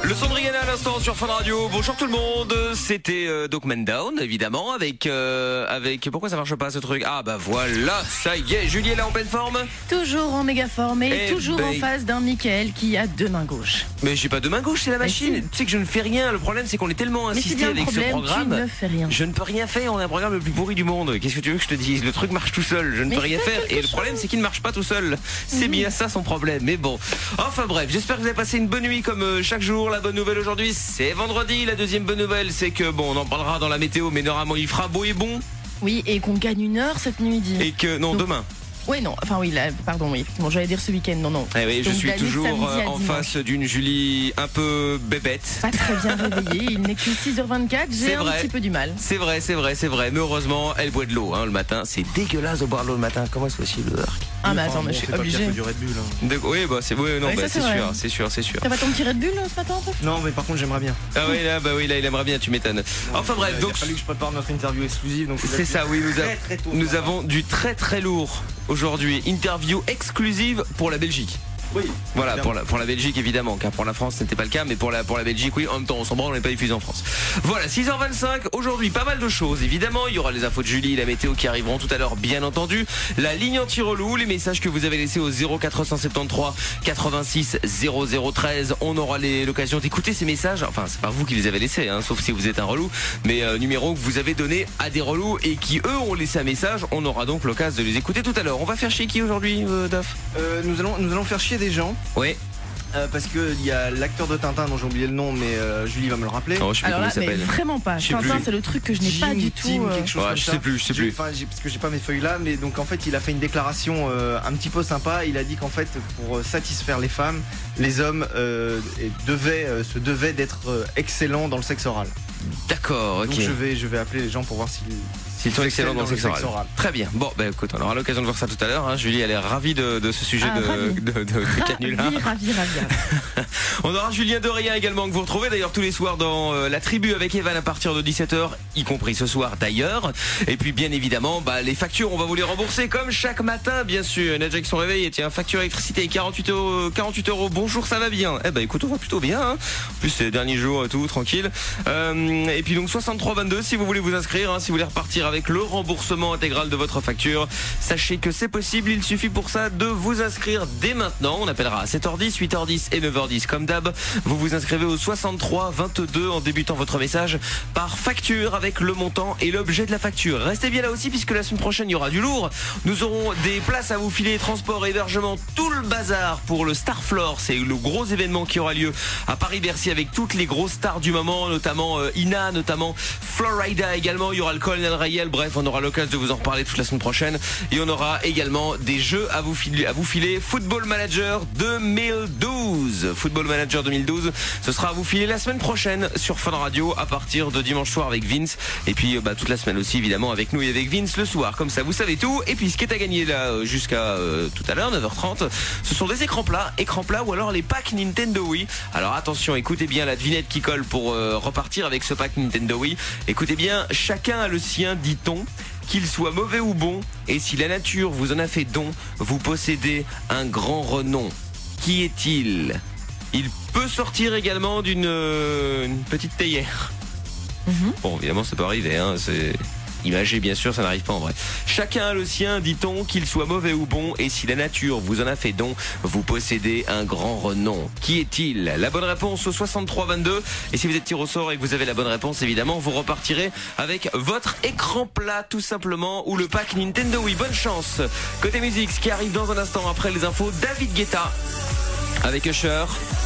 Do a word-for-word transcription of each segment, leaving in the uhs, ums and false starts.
Le son de Rihanna à l'instant sur Fun Radio. Bonjour tout le monde. C'était euh, Doc Man Down, évidemment, avec euh, avec. Pourquoi ça marche pas ce truc? Ah bah voilà, ça y est. Julie est là en pleine forme. Toujours en méga forme et Eh toujours ben... en face d'un Mickaël qui a deux mains gauches. Mais j'ai pas deux mains gauches, c'est la machine. si. Tu sais que je ne fais rien. Le problème c'est qu'on est tellement Mais c'est insisté bien le avec problème, ce programme. tu ne fais rien. Je ne peux rien faire. On a un programme le plus pourri du monde. Qu'est-ce que tu veux que je te dise? Le truc marche tout seul. Je ne Mais peux rien fais faire. quelque Et le problème chose. c'est qu'il ne marche pas tout seul. C'est Mhm. bien ça son problème. Mais bon. Enfin bref, j'espère que vous avez passé une bonne nuit comme euh, chaque jour. La bonne nouvelle aujourd'hui, c'est vendredi. La deuxième bonne nouvelle, c'est que bon, on en parlera dans la météo, mais normalement il fera beau et bon. Oui, et qu'on gagne une heure cette nuit. Et que non, Donc, demain. Oui, non, enfin oui, là, pardon, oui, effectivement, j'allais dire ce week-end, non, non. Eh oui, je Donc, suis gagner de toujours samedi euh, à en dimanche. face d'une Julie un peu bébête. Pas très bien réveillée, il n'est que six heures vingt-quatre, C'est j'ai un vrai. petit peu du mal. C'est vrai, c'est vrai, c'est vrai. Mais heureusement, elle boit de l'eau hein, le matin. C'est dégueulasse de boire de l'eau le matin. Comment est-ce possible? Ah, mais Enfin, attends, bon, mais je c'est suis pas le cas obligée. que du Red Bull. hein. De- Oui, bah c'est oui, non, Oui, bah, ça, c'est c'est vrai. sûr, c'est sûr, c'est sûr. T'as pas ton petit Red Bull euh, ce matin, toi? Non, mais par contre, j'aimerais bien. Ah oui, là, bah oui, là, il aimerait bien. Tu m'étonnes. Enfin bref, il donc a fallu que je prépare notre interview exclusive. Donc c'est ça. Oui, nous, a- Très, très tôt, nous ça. avons du très très lourd aujourd'hui. Interview exclusive pour la Belgique. Oui. Voilà, évidemment. pour la, pour la Belgique évidemment, car pour la France ce n'était pas le cas, mais pour la, pour la Belgique, oui, en même temps on s'en branle, on n'est pas diffusé en France. Voilà, six heures vingt-cinq, aujourd'hui pas mal de choses, évidemment, il y aura les infos de Julie, la météo qui arriveront tout à l'heure, bien entendu, la ligne anti-relou, les messages que vous avez laissés au zéro quatre cent soixante-treize quatre-vingt-six zéro zéro treize, on aura les- l'occasion d'écouter ces messages, enfin c'est pas vous qui les avez laissés, hein, sauf si vous êtes un relou, mais euh, numéro que vous avez donné à des relous et qui eux ont laissé un message, on aura donc l'occasion de les écouter tout à l'heure. On va faire chier qui aujourd'hui, euh, Daf? Euh, nous allons, nous allons faire chier des gens. Oui. euh, parce que il y a l'acteur de Tintin dont j'ai oublié le nom, mais euh, Julie va me le rappeler. Oh, je sais plus Alors comment là, il mais s'appelle. vraiment pas. Je sais Tintin, plus. c'est le truc que je n'ai Jim, pas du Tim, tout. euh, quelque chose Ouais, comme je ça. sais plus, je sais J'ai- plus. enfin, j'ai- parce que j'ai pas mes feuilles là, mais donc en fait, il a fait une déclaration euh, un petit peu sympa. Il a dit qu'en fait, pour euh, satisfaire les femmes, les hommes euh, et devaient, euh, se devaient d'être euh, excellents dans le sexe oral. D'accord, ok. Donc je vais, je vais appeler les gens pour voir s'ils S'ils sont excellents dans le sexe oral. oral. Très bien. Bon, bah écoute, on aura l'occasion de voir ça tout à l'heure. Hein. Julie, elle est ravie de, de ce sujet Ah, de, ravie. de, de, de canular. Ravi, ravi, ravi. On aura Julien Dorien également que vous retrouvez d'ailleurs tous les soirs dans euh, la tribu avec Evan à partir de dix-sept heures, y compris ce soir d'ailleurs. Et puis bien évidemment, bah, les factures, on va vous les rembourser comme chaque matin, bien sûr. Nadja qui sont réveillés, tiens, facture électricité quarante-huit euros, quarante-huit euros. Bonjour, ça va bien? Eh ben écoute, on va plutôt bien. Hein. En plus, c'est les derniers jours et tout, tranquille. Euh, et puis donc soixante-trois vingt-deux, si vous voulez vous inscrire, hein, si vous voulez repartir avec le remboursement intégral de votre facture, sachez que c'est possible. Il suffit pour ça de vous inscrire dès maintenant. On appellera à sept heures dix, huit heures dix et neuf heures dix comme d'hab. Vous vous inscrivez au soixante-trois vingt-deux en débutant votre message par facture avec le montant et l'objet de la facture. Restez bien là aussi puisque la semaine prochaine il y aura du lourd. Nous aurons des places à vous filer, transport, hébergement, tout le bazar pour le Star Floor. C'est le gros événement qui aura lieu à Paris-Bercy avec toutes les grosses stars du moment, notamment euh, Ina, notamment Florida également. Il y aura le Colonel Rayel. Bref, on aura l'occasion de vous en reparler toute la semaine prochaine. Et on aura également des jeux à vous filer, à vous filer. Football Manager deux mille douze. Football Manager deux mille douze. Ce sera à vous filer la semaine prochaine sur Fun Radio à partir de dimanche soir avec Vince. Et puis bah, toute la semaine aussi évidemment avec nous et avec Vince le soir. Comme ça, vous savez tout. Et puis ce qui est à gagner là jusqu'à euh, tout à l'heure, neuf heures trente, ce sont des écrans plats, écrans plats ou alors les packs Nintendo Wii. Alors attention, écoutez bien la devinette qui colle pour euh, repartir avec ce pack Nintendo Wii. Écoutez bien, chacun a le sien, dit-on. Qu'il soit mauvais ou bon, et si la nature vous en a fait don, vous possédez un grand renom. Qui est-il? Il peut sortir également d'une euh, une petite théière. Mhm. Bon, évidemment, ça peut arriver, hein, c'est imagé, bien sûr, ça n'arrive pas en vrai. Chacun a le sien, dit-on, qu'il soit mauvais ou bon, et si la nature vous en a fait don, vous possédez un grand renom. Qui est-il? La bonne réponse au soixante-trois vingt-deux, et si vous êtes tiré au sort et que vous avez la bonne réponse, évidemment, vous repartirez avec votre écran plat, tout simplement, ou le pack Nintendo Wii. Bonne chance. Côté musique, ce qui arrive dans un instant après les infos, David Guetta, avec Usher.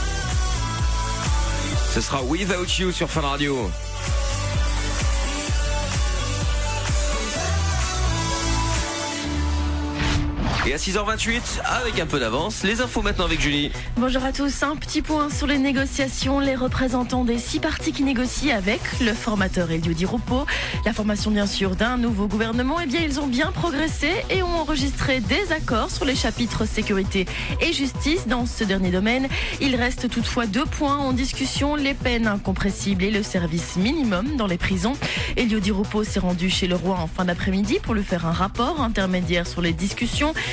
Ce sera Without You sur Fun Radio. Et à six heures vingt-huit, avec un peu d'avance, les infos maintenant avec Julie. Bonjour à tous, un petit point sur les négociations. Les représentants des six partis qui négocient avec le formateur Elio Di Rupo, la formation bien sûr d'un nouveau gouvernement, eh bien ils ont bien progressé et ont enregistré des accords sur les chapitres sécurité et justice. Dans ce dernier domaine, il reste toutefois deux points en discussion, les peines incompressibles et le service minimum dans les prisons. Elio Di Rupo s'est rendu chez le roi en fin d'après-midi pour lui faire un rapport intermédiaire sur les discussions.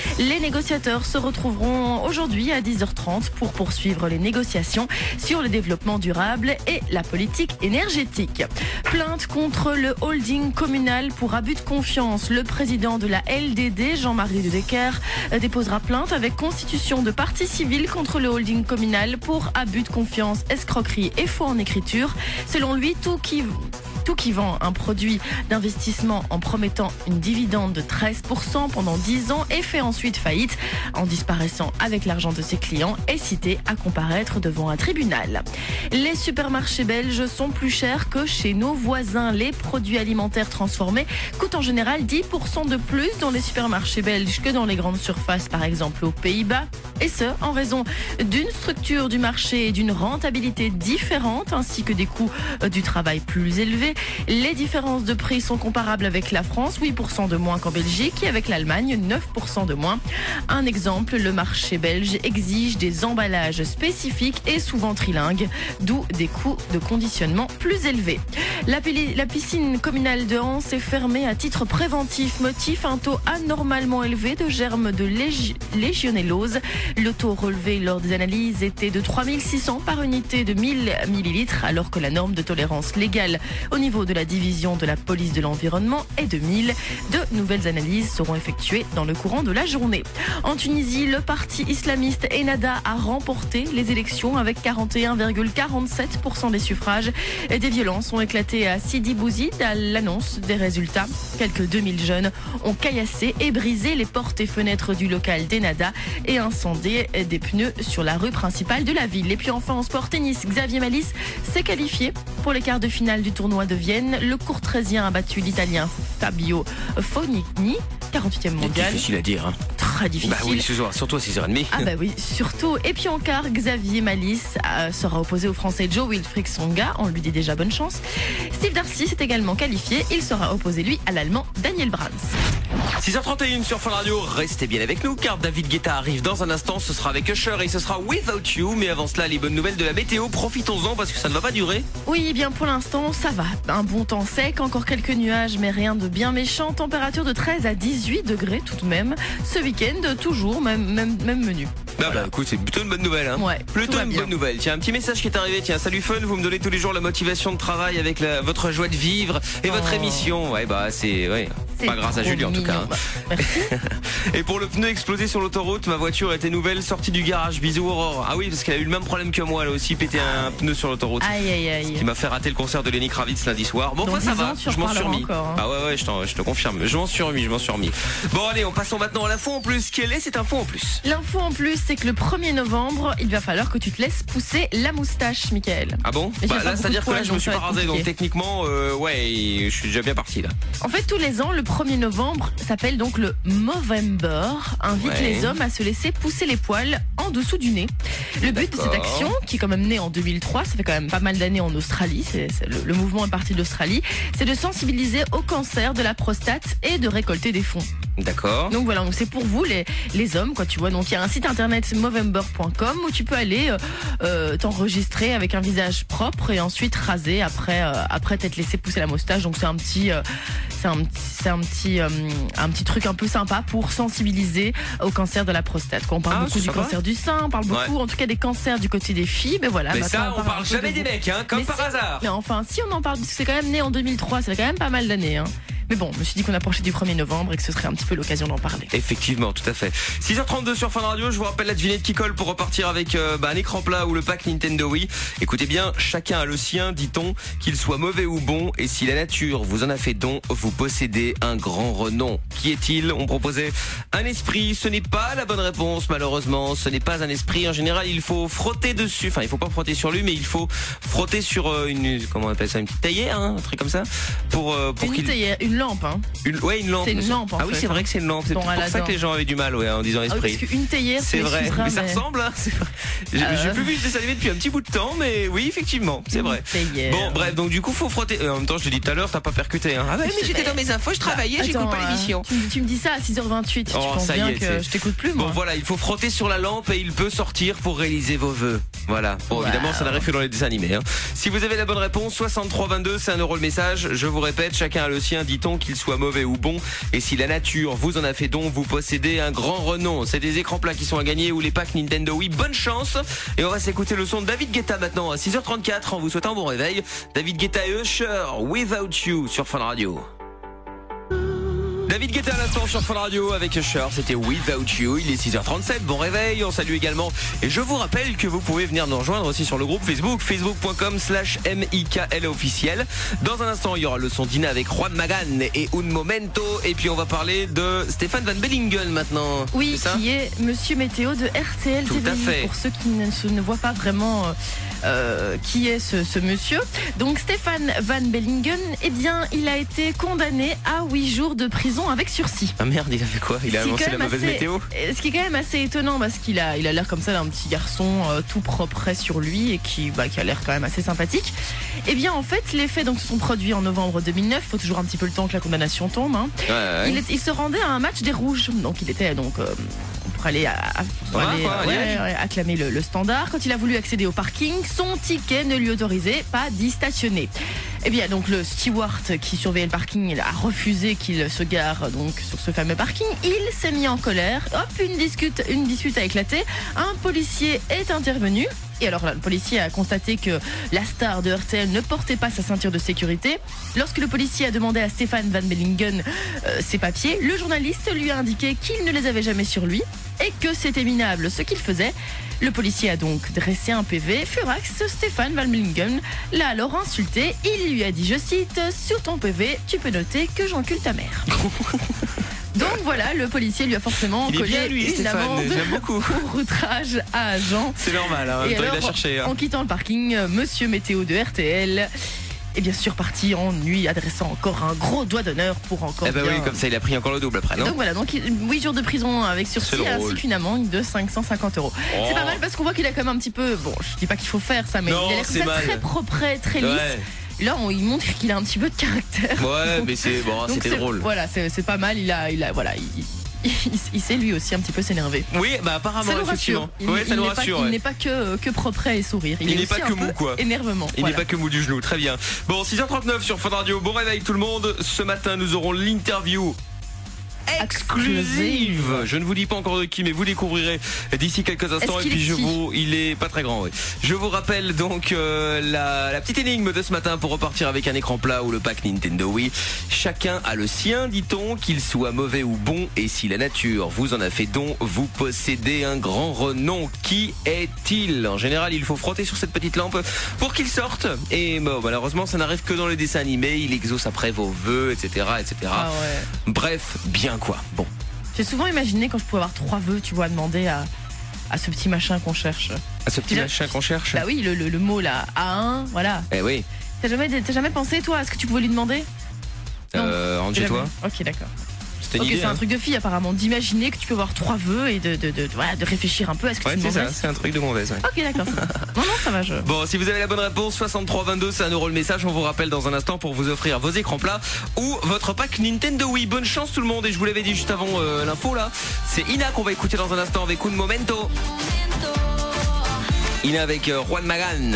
Les négociateurs se retrouveront aujourd'hui à dix heures trente pour poursuivre les négociations sur le développement durable et la politique énergétique. Plainte contre le holding communal pour abus de confiance. Le président de la L D D, Jean-Marie De Decker, déposera plainte avec constitution de partie civile contre le holding communal pour abus de confiance, escroquerie et faux en écriture. Selon lui, tout qui... Tout qui vend un produit d'investissement en promettant une dividende de treize pour cent pendant dix ans et fait ensuite faillite en disparaissant avec l'argent de ses clients est cité à comparaître devant un tribunal. Les supermarchés belges sont plus chers que chez nos voisins. Les produits alimentaires transformés coûtent en général dix pour cent de plus dans les supermarchés belges que dans les grandes surfaces, par exemple aux Pays-Bas. Et ce, en raison d'une structure du marché et d'une rentabilité différente ainsi que des coûts du travail plus élevés. Les différences de prix sont comparables avec la France, huit pour cent de moins qu'en Belgique, et avec l'Allemagne, neuf pour cent de moins. Un exemple, le marché belge exige des emballages spécifiques et souvent trilingues, d'où des coûts de conditionnement plus élevés. La, la piscine communale de Anse est fermée à titre préventif, motif un taux anormalement élevé de germes de légi légionellose. Le taux relevé lors des analyses était de trois mille six cents par unité de mille millilitres, alors que la norme de tolérance légale au niveau de la division de la police de l'environnement est de mille. De nouvelles analyses seront effectuées dans le courant de la journée. En Tunisie, le parti islamiste Ennahda a remporté les élections avec quarante et un virgule quarante-sept pour cent des suffrages. Des violences ont éclaté à Sidi Bouzid à l'annonce des résultats. Quelques deux mille jeunes ont caillassé et brisé les portes et fenêtres du local d'Ennahda et incendé des pneus sur la rue principale de la ville. Et puis enfin en sport tennis, Xavier Malisse s'est qualifié pour les quarts de finale du tournoi de Vienne. Le courtraisien a battu l'Italien Fabio Fognini, quarante-huitième mondial. C'est difficile à dire. Hein. Très difficile. Bah oui, ce soir, surtout à six heures trente. Ah bah oui, surtout. Et puis en quart, Xavier Malisse euh, sera opposé au Français Joe Wilfried Tsonga. On lui dit déjà bonne chance. Steve Darcy s'est également qualifié. Il sera opposé, lui, à l'Allemand Daniel Brans. six heures trente et une sur Fun Radio, restez bien avec nous car David Guetta arrive dans un instant, ce sera avec Usher et ce sera Without You. Mais avant cela, les bonnes nouvelles de la météo, profitons-en parce que ça ne va pas durer. Oui, bien pour l'instant, ça va. Un bon temps sec, encore quelques nuages, mais rien de bien méchant. Température de treize à dix-huit degrés tout de même. Ce week-end, toujours, même, même, même menu. Ah bah écoute, c'est plutôt une bonne nouvelle. Hein. Ouais, plutôt une bonne nouvelle. Tiens, un petit message qui est arrivé. Tiens, salut Fun, vous me donnez tous les jours la motivation de travail avec la, votre joie de vivre et oh. votre émission. Ouais, bah c'est... Ouais. Pas grâce à Julie en tout cas. Hein. Merci. Et pour le pneu explosé sur l'autoroute, ma voiture était nouvelle, sortie du garage. Bisous Aurore. Ah oui, parce qu'elle a eu le même problème que moi, elle a aussi pété un pneu sur l'autoroute. Aïe aïe aïe. Ce qui m'a fait rater le concert de Lenny Kravitz lundi soir. Bon, moi ça va, je m'en suis remis. Encore, hein. Ah ouais ouais, je, je te confirme, je m'en suis remis, je m'en suis remis. Bon allez, on passons maintenant à l'info en plus. Quelle est cette info en plus? L'info en plus, c'est que le premier novembre, il va falloir que tu te laisses pousser la moustache, Mickaël. Ah bon? Bah là, c'est-à-dire que là, je me suis pas rasé, donc techniquement, euh, ouais, je suis déjà bien parti là. En fait, tous les ans, le premier novembre s'appelle donc le Movember, invite ouais. les hommes à se laisser pousser les poils en dessous du nez. Le but de cette action, qui est quand même née en deux mille trois, ça fait quand même pas mal d'années en Australie, c'est, c'est le, le mouvement est parti de l'Australie, c'est de sensibiliser au cancer de la prostate et de récolter des fonds. D'accord. Donc voilà, donc c'est pour vous les, les hommes, quoi, tu vois. Donc il y a un site internet movember point com où tu peux aller euh, euh, t'enregistrer avec un visage propre et ensuite raser après, euh, après t'être laissé pousser la moustache. Donc c'est un petit, euh, c'est un, c'est un petit, euh, un petit truc un peu sympa pour sensibiliser au cancer de la prostate. Quand on parle ah, beaucoup du sympa. cancer du sein, on parle beaucoup, ouais. en tout cas des cancers du côté des filles. Mais voilà. Mais ça, on, on parle jamais des mecs, hein, comme mais par si, hasard. Mais enfin, si on en parle, parce que c'est quand même né en deux mille trois, ça fait quand même pas mal d'années. Hein. Mais bon, je me suis dit qu'on approchait du premier novembre et que ce serait un petit peu l'occasion d'en parler. Effectivement, tout à fait. six heures trente-deux sur Fun Radio, je vous rappelle la devinette qui colle pour repartir avec euh, bah, un écran plat ou le pack Nintendo Wii. Écoutez bien, chacun a le sien, dit-on, qu'il soit mauvais ou bon. Et si la nature vous en a fait don, vous possédez un grand renom. Qui est-il? On proposait un esprit, ce n'est pas la bonne réponse malheureusement. Ce n'est pas un esprit, en général il faut frotter dessus. Enfin, il faut pas frotter sur lui, mais il faut frotter sur euh, une, comment on appelle ça, une petite théière, hein, un truc comme ça. Pour, euh, pour une qu'il... théière, une lampe, hein. Une, ouais, une lampe. C'est une lampe, en Ah oui, fait. c'est vrai que c'est une lampe. C'est bon, pour ça que les gens avaient du mal, ouais, en disant esprit. Ah oui, parce qu'une théière, c'est vrai. Mais, mais ça ressemble, hein. C'est vrai. J'ai, euh... j'ai plus vu ce dessin animé depuis un petit bout de temps, mais oui, effectivement, c'est vrai. Théière. Bon, bref, donc du coup, faut frotter. Euh, en même temps, je te dis tout à l'heure, t'as pas percuté, hein. Ah ouais, mais j'étais dans mes infos, je travaillais, bah, j'écoute pas l'émission. Tu, tu me dis ça à six heures vingt-huit. Oh, je pense ça bien y est, que c'est... je t'écoute plus, moi. Bon, voilà, il faut frotter sur la lampe et il peut sortir pour réaliser vos vœux. Voilà. Bon, wow. Évidemment, ça n'arrive que dans les dessins animés, hein. Si vous avez la bonne réponse, soixante-trois vingt-deux, c'est un euro le message. Je vous répète, chacun a le sien, dit-on. don, qu'il soit mauvais ou bon. Et si la nature vous en a fait don, vous possédez un grand renom. C'est des écrans plats qui sont à gagner ou les packs Nintendo Wii. Bonne chance. Et on va s'écouter le son de David Guetta maintenant à six heures trente-quatre en vous souhaitant un bon réveil. David Guetta et Usher, Without You sur Fun Radio. David Guetta à l'instant sur Fun Radio avec Usher, c'était Without You, il est six heures trente-sept, bon réveil, on salue également. Et je vous rappelle que vous pouvez venir nous rejoindre aussi sur le groupe Facebook, facebook.com slash MIKL officiel. Dans un instant, il y aura le son d'Ina avec Juan Magán et Un Momento. Et puis on va parler de Stéphane Van Bellingen maintenant. Oui, qui est Monsieur Météo de R T L T V. Tout à fait. Pour ceux qui ne, se, ne voient pas vraiment euh, qui est ce, ce monsieur. Donc Stéphane Van Bellingen, eh bien, il a été condamné à huit jours de prison avec sursis. Ah merde, il a fait quoi? Il a annoncé la mauvaise assez, météo? Ce qui est quand même assez étonnant parce qu'il a il a l'air comme ça d'un petit garçon euh, tout propre sur lui et qui, bah, qui a l'air quand même assez sympathique. Eh bien en fait les faits donc, se sont produits en novembre deux mille neuf, il faut toujours un petit peu le temps que la condamnation tombe. Hein. Ouais, ouais. Il, est, il se rendait à un match des Rouges, donc il était donc euh, pour aller, à, pour Ouais, aller quoi, euh, ouais, ouais, acclamer le, le standard. Quand il a voulu accéder au parking, son ticket ne lui autorisait pas d'y stationner. Eh bien donc le steward qui surveillait le parking, il a refusé qu'il se gare donc sur ce fameux parking. Il s'est mis en colère. Hop, une dispute, une dispute a éclaté. Un policier est intervenu. Et alors là, le policier a constaté que la star de R T L ne portait pas sa ceinture de sécurité. Lorsque le policier a demandé à Stéphane Van Bellingen euh, ses papiers, le journaliste lui a indiqué qu'il ne les avait jamais sur lui et que c'était minable ce qu'il faisait. Le policier a donc dressé un P V. Furax, Stéphane Van Bellingen l'a alors insulté. Il lui a dit, je cite, sur ton P V, tu peux noter que j'encule ta mère. Donc voilà, le policier lui a forcément il est collé bien, lui, une Stéphane, amende j'aime beaucoup. pour outrage à agent. C'est normal, hein, en même temps, il l'a cherché. Hein. En quittant le parking, Monsieur Météo de R T L est bien sûr parti en lui adressant encore un gros doigt d'honneur pour encore. Eh ben bien... oui, comme ça il a pris encore le double après, non? Donc voilà, donc huit jours de prison avec sursis ainsi qu'une amende de cinq cent cinquante euros. Oh. C'est pas mal parce qu'on voit qu'il a quand même un petit peu. Bon, je dis pas qu'il faut faire ça, mais non, il a l'air comme ça mal. Très propre, très lisse. Ouais. Là, on, il montre qu'il a un petit peu de caractère. Ouais, donc, mais c'est bon, c'était drôle. Voilà, c'est pas mal. Il a, il a, voilà, il, il, il sait lui aussi un petit peu s'énerver. Oui, bah apparemment, ça effectivement. Il, ouais, il, ça il nous rassure. Pas, il ouais. n'est pas que, que propre et sourire. Il, il n'est est pas aussi que un mou, peu quoi. Énervement. Il voilà. n'est pas que mou du genou. Très bien. Bon, six heures trente-neuf sur Fun Radio. Bon réveil tout le monde. Ce matin, nous aurons l'interview exclusive. Je ne vous dis pas encore de qui, mais vous découvrirez d'ici quelques instants. Et puis je vous, il est pas très grand. Oui. Je vous rappelle donc euh, la, la petite énigme de ce matin pour repartir avec un écran plat ou le pack Nintendo Wii. Chacun a le sien, dit-on, qu'il soit mauvais ou bon. Et si la nature vous en a fait don, vous possédez un grand renom. Qui est-il? En général, il faut frotter sur cette petite lampe pour qu'il sorte. Et bon, malheureusement, ça n'arrive que dans les dessins animés. Il exauce après vos vœux, et cetera, et cetera. Ah ouais. Bref, bien quoi. Bon. J'ai souvent imaginé quand je pouvais avoir trois vœux, tu vois, demander à, à ce petit machin qu'on cherche. À ce petit machin qu'on cherche? Bah oui, le, le, le mot là, A un, voilà. Eh oui. T'as jamais, t'as jamais pensé, toi, à ce que tu pouvais lui demander? Euh, rentre chez toi. Ok, d'accord. Ok, c'est hein. un truc de fille apparemment, d'imaginer que tu peux avoir trois vœux et de, de, de, voilà, de réfléchir un peu à ce que ouais, c'est ça, c'est un truc de mauvaise. Ouais. Ok, d'accord. Non, non, ça va. Je... Bon, si vous avez la bonne réponse, soixante-trois vingt-deux, c'est un euro le message. On vous rappelle dans un instant pour vous offrir vos écrans plats ou votre pack Nintendo Wii. Bonne chance tout le monde. Et je vous l'avais dit juste avant euh, l'info là, c'est Ina qu'on va écouter dans un instant avec Un Momento. Ina avec euh, Juan Magán.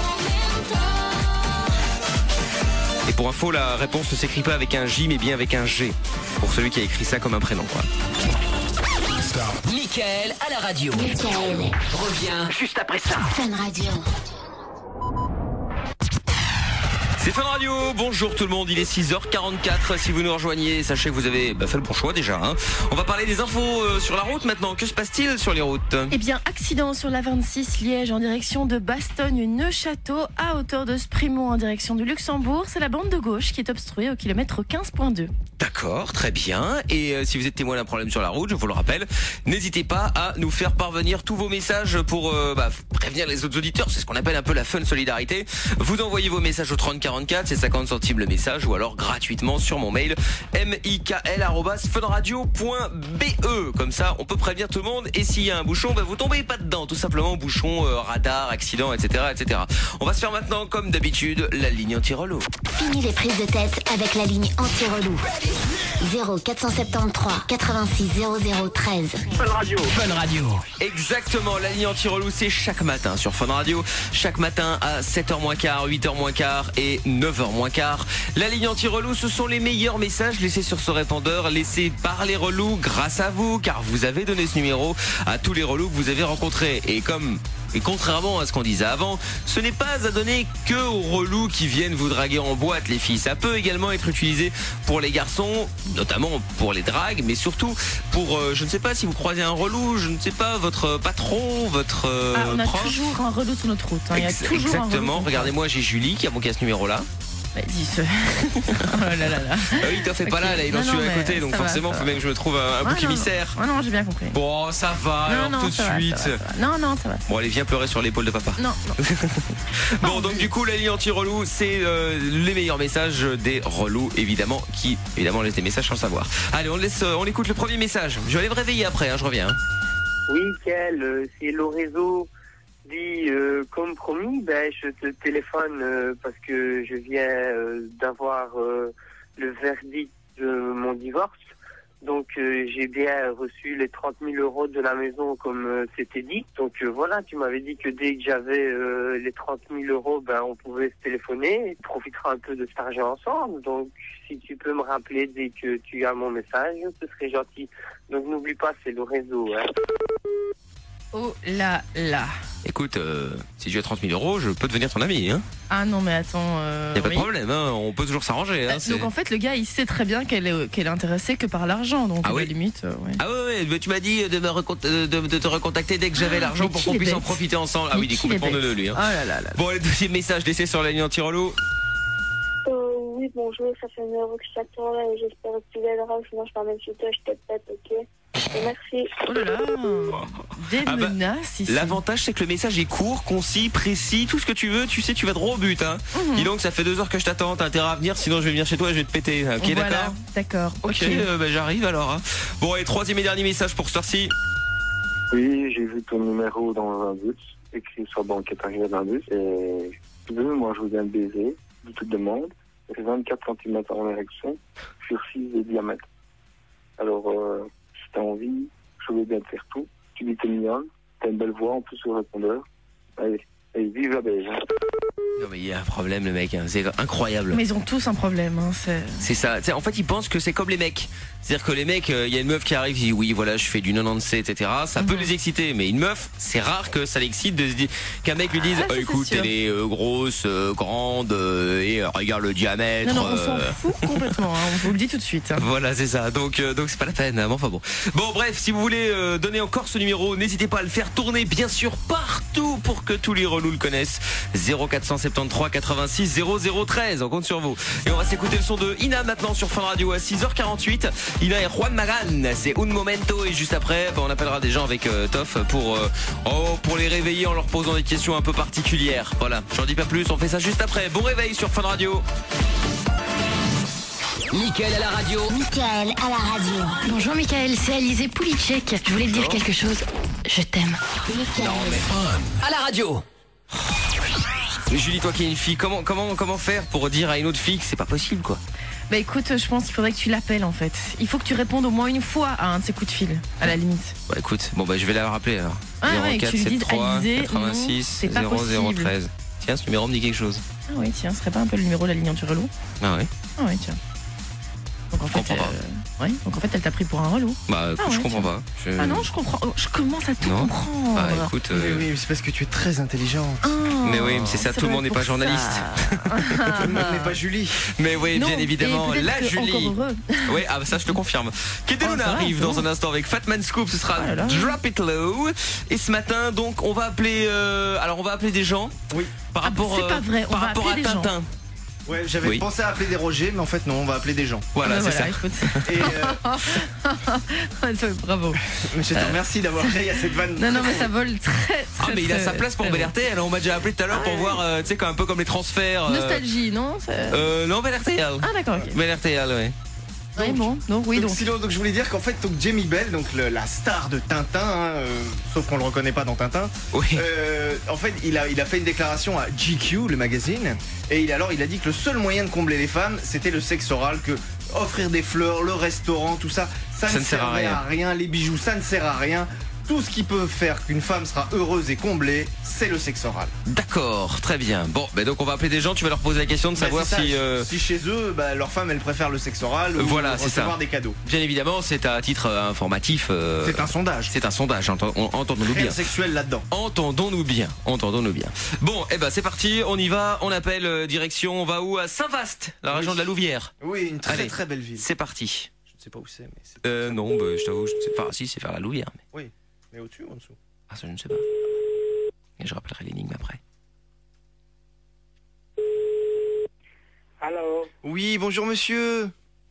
Et pour info, la réponse ne s'écrit pas avec un J mais bien avec un G. Pour celui qui a écrit ça comme un prénom, quoi. Mickaël à la radio. Mickaël revient juste après ça. Fun Radio. C'est Fun Radio, bonjour tout le monde, il est six heures quarante-quatre. Si vous nous rejoignez, sachez que vous avez bah, fait le bon choix déjà. Hein. On va parler des infos euh, sur la route maintenant. Que se passe-t-il sur les routes? Eh bien, accident sur la vingt-six Liège en direction de Bastogne-Neufchâteau à hauteur de Sprimont en direction du Luxembourg. C'est la bande de gauche qui est obstruée au kilomètre quinze virgule deux. D'accord, très bien. Et euh, si vous êtes témoin d'un problème sur la route, je vous le rappelle, n'hésitez pas à nous faire parvenir tous vos messages pour euh, bah, prévenir les autres auditeurs. C'est ce qu'on appelle un peu la fun solidarité. Vous envoyez vos messages au trente quarante-quatre, c'est cinquante centimes le message, ou alors gratuitement sur mon mail mikl arobase funradio point be. Comme ça, on peut prévenir tout le monde. Et s'il y a un bouchon, bah, vous tombez pas dedans. Tout simplement, bouchon, euh, radar, accident, et cetera, et cetera. On va se faire maintenant, comme d'habitude, la ligne anti-relou. Fini les prises de tête avec la ligne anti-relou. zéro quatre cent soixante-treize quatre-vingt-six zéro zéro treize. Fun Radio. Fun Radio. Exactement, la ligne anti-relou, c'est chaque matin sur Fun Radio. Chaque matin à sept heures moins quart, huit heures moins quart et neuf heures moins quart. La ligne anti-relou, ce sont les meilleurs messages laissés sur ce répondeur, laissés par les relous grâce à vous, car vous avez donné ce numéro à tous les relous que vous avez rencontrés. Et comme... Et contrairement à ce qu'on disait avant, ce n'est pas à donner que aux relous qui viennent vous draguer en boîte, les filles. Ça peut également être utilisé pour les garçons, notamment pour les dragues, mais surtout pour, euh, je ne sais pas, si vous croisez un relou, je ne sais pas, votre patron, votre euh, Ah, on a prof. toujours un relou sur notre route. hein. Il y a Ex- toujours un relou Exactement. sur notre Regardez-moi, j'ai Julie qui a manqué à ce numéro-là. Vas-y, ce... oh là là là là. Ah oui, t'en fais pas Ok. là, là, il en Non, suit non, à mais côté, donc ça va, forcément, ça faut va. bien que je me trouve un, un Ah, bouc non, émissaire. Non, non, j'ai bien compris. Bon, ça va, non, alors non, tout de ça va, suite. ça va, ça va. Non, non, ça va. Bon, allez, viens pleurer sur l'épaule de papa. Non, non. Bon, donc du coup, la ligne anti-relou, c'est euh, les meilleurs messages des relous, évidemment, qui évidemment laissent des messages sans le savoir. Allez, on laisse, euh, on écoute le premier message. Je vais aller me réveiller après, hein, je reviens. hein. Oui, Mickaël, euh, c'est Lorenzo. Dit, euh, comme promis, ben, je te téléphone euh, parce que je viens euh, d'avoir euh, le verdict de mon divorce. Donc, euh, j'ai bien reçu les trente mille euros de la maison comme euh, c'était dit. Donc, euh, voilà, tu m'avais dit que dès que j'avais euh, les trente mille euros, ben, on pouvait se téléphoner et profitera un peu de cet argent ensemble. Donc, si tu peux me rappeler dès que tu as mon message, ce serait gentil. Donc, n'oublie pas, c'est le réseau. Hein. Oh là là. Écoute, euh, si j'ai trente mille euros, je peux devenir ton ami. Hein. Ah non, mais attends. Euh, Y a pas oui. de problème, hein, on peut toujours s'arranger. Hein, Euh, c'est- Donc en fait, le gars, il sait très bien qu'elle est, qu'elle est intéressée que par l'argent. Donc Ah à la oui. limite, euh, ouais. Ah ouais, ouais, mais tu m'as dit de, me recont- de, de- de te recontacter dès que j'avais l'argent mais pour qui qu'on est puisse en bête. profiter ensemble. Ah Mais oui, il est qui est complètement bête. neuneux lui. Hein. Oh là là là. Bon, le deuxième message laissé sur la ligne anti-relou. Euh, oui, bonjour, ça fait une heure que je t'attends là et j'espère que tu viendras, sinon je t'emmène chez toi, je te pète, ok? Et merci. Oh là là. Des Ah bah, menaces ici. L'avantage, c'est que le message est court, concis, précis, tout ce que tu veux, tu sais, tu vas droit au but. Hein. Mhm. Dis donc, ça fait deux heures que je t'attends, t'as intérêt à venir, sinon je vais venir chez toi et je vais te péter. Ok, Voilà, d'accord. d'accord. Ok, Ok. euh, bah, j'arrive alors. Hein. Bon, et troisième et dernier message pour ce heure-ci. Oui, j'ai vu ton numéro dans un bus, écrit sur banquette arrière d'un bus, et tu veux, moi je vous viens de baiser, de toute demande, j'ai vingt-quatre centimètres en érection, sur six de diamètre. Alors, euh, si t'as envie, je veux bien te faire tout. Tu dis que t'es mignonne, t'as une belle voix en plus sur le répondeur. Allez, allez vive la beige. Hein. Non mais il y a un problème le mec, hein. C'est incroyable. Mais ils ont tous un problème. Hein. C'est... C'est ça. Tu sais, en fait, ils pensent que c'est comme les mecs. C'est-à-dire que les mecs, il euh, y a une meuf qui arrive, qui dit oui, voilà, je fais du quatre-vingt-dix, et cetera. Ça Mhm. peut les exciter, mais une meuf, c'est rare que ça l'excite de se dire qu'un mec lui dise, Ah, ça, oh, c'est écoute, sûr. elle est euh, grosse, euh, grande, euh, et euh, regarde le diamètre. Non, non, on s'en euh, fout complètement. Hein. On vous le dit tout de suite. hein. Voilà, c'est ça. Donc, euh, donc c'est pas la peine. Hein. Enfin bon. Bon, bref, si vous voulez euh, donner encore ce numéro, n'hésitez pas à le faire tourner, bien sûr, partout pour que tous les relous le connaissent. zéro quatre cent soixante-treize quatre-vingt-six zéro zéro treize. On compte sur vous. Et on va s'écouter le son de Ina maintenant sur Fun Radio à six heures quarante-huit. Ina et Juan Magan. C'est un momento et juste après, bah, on appellera des gens avec euh, Toff pour euh, oh, pour les réveiller en leur posant des questions un peu particulières. Voilà. J'en dis pas plus. On fait ça juste après. Bon réveil sur Fun Radio. Mickaël à la radio. Mickaël à la radio. Bonjour Mickaël, c'est Alizé Pouliček. Je voulais te dire quelque chose. Je t'aime. Mickaël. À la radio. Julie, toi qui es une fille, comment comment comment faire pour dire à une autre fille que c'est pas possible quoi? Bah écoute, je pense qu'il faudrait que tu l'appelles en fait. Il faut que tu répondes au moins une fois à un de ces coups de fil, à la limite. Bah écoute, bon bah je vais la rappeler alors. Ah ouais, que tu lui dises, Alizé, non, quatre-vingt-six c'est pas zéro zéro possible. treize. Tiens, ce numéro me dit quelque chose. Ah oui, tiens, ce serait pas un peu le numéro de la ligne anti-relou? Ah ouais. Ah oui, tiens. Donc en Je fait, comprends pas. ouais, donc en fait, elle t'a pris pour un relou. Bah écoute, Ah je ouais, comprends tiens. pas. Je... Ah non, je comprends. Oh, je commence à tout Non. comprendre. Bah écoute, Mais euh, oui, mais c'est parce que tu es très intelligente. Ah, Mais oui, mais c'est ça, tout le doit monde être n'est pas pour journaliste. ça. Tout le monde n'est pas Julie. mais oui, Non, bien évidemment, et peut-être la que Julie. encore heureux. Oui, ah bah ça je te confirme. Kedeluna Oh, ça va, arrive c'est dans bon. un instant avec Fatman Scoop, ce sera Oh là là. Drop It Low. Et ce matin, donc, on va appeler. euh, alors, on va appeler des gens. Oui. Par Ah, rapport, c'est pas euh, vrai, on par va rapport appeler à des gens. Tintin. Ouais, j'avais Oui. pensé à appeler des Roger, mais en fait non, on va appeler des gens. Voilà, Ah, c'est voilà, ça. écoute. Et euh, Bravo. mais je te remercie d'avoir créé à cette vanne. Non, non, mais ça vole très, très. Ah mais il a très- sa place pour très Bel bon. R T L, on m'a déjà appelé tout à l'heure pour voir, euh, tu sais, comme un peu comme les transferts. euh, Nostalgie, non c'est- Euh, non, Bel R T L. Ah d'accord, ok. Bel R T L, ouais. Ouais, bon, donc oui, donc, donc. sinon, donc je voulais dire qu'en fait, donc Jamie Bell, donc le- la star de Tintin, hein, euh, sauf qu'on le reconnaît pas dans Tintin. Oui. euh, en fait, il a, il a fait une déclaration à G Q, le magazine, et il alors il a dit que le seul moyen de combler les femmes, c'était le sexe oral. Que offrir des fleurs, le restaurant, tout ça, ça, Ça ne ne sert à servait rien. à rien. Les bijoux, ça ne sert à rien. Tout ce qui peut faire qu'une femme sera heureuse et comblée, c'est le sexe oral. D'accord, très bien. Bon, ben donc on va appeler des gens, tu vas leur poser la question de Bah, savoir c'est ça, si... euh, si chez eux, bah, leur femme, elle préfère le sexe oral ou Voilà, c'est recevoir ça. des cadeaux. Bien évidemment, c'est à titre euh, informatif. euh, C'est un sondage. C'est un sondage, enten- on- entendons-nous Rien bien. de sexuel là-dedans. Entendons-nous bien, entendons-nous bien. Bon, eh ben c'est parti, on y va, on appelle euh, direction, on va où? À Saint-Vaast, la région de la Louvière. Oui, une très Allez. très belle ville. C'est parti. Je ne sais pas où c'est, mais c'est. Euh, non, bah, je t'avoue, je ne sais pas. Enfin, si, c'est vers la Louvière. Mais... Oui, mais au-dessus ou en dessous? Ah, ça, je ne sais pas. Et je rappellerai l'énigme après. Allô? Oui, bonjour monsieur.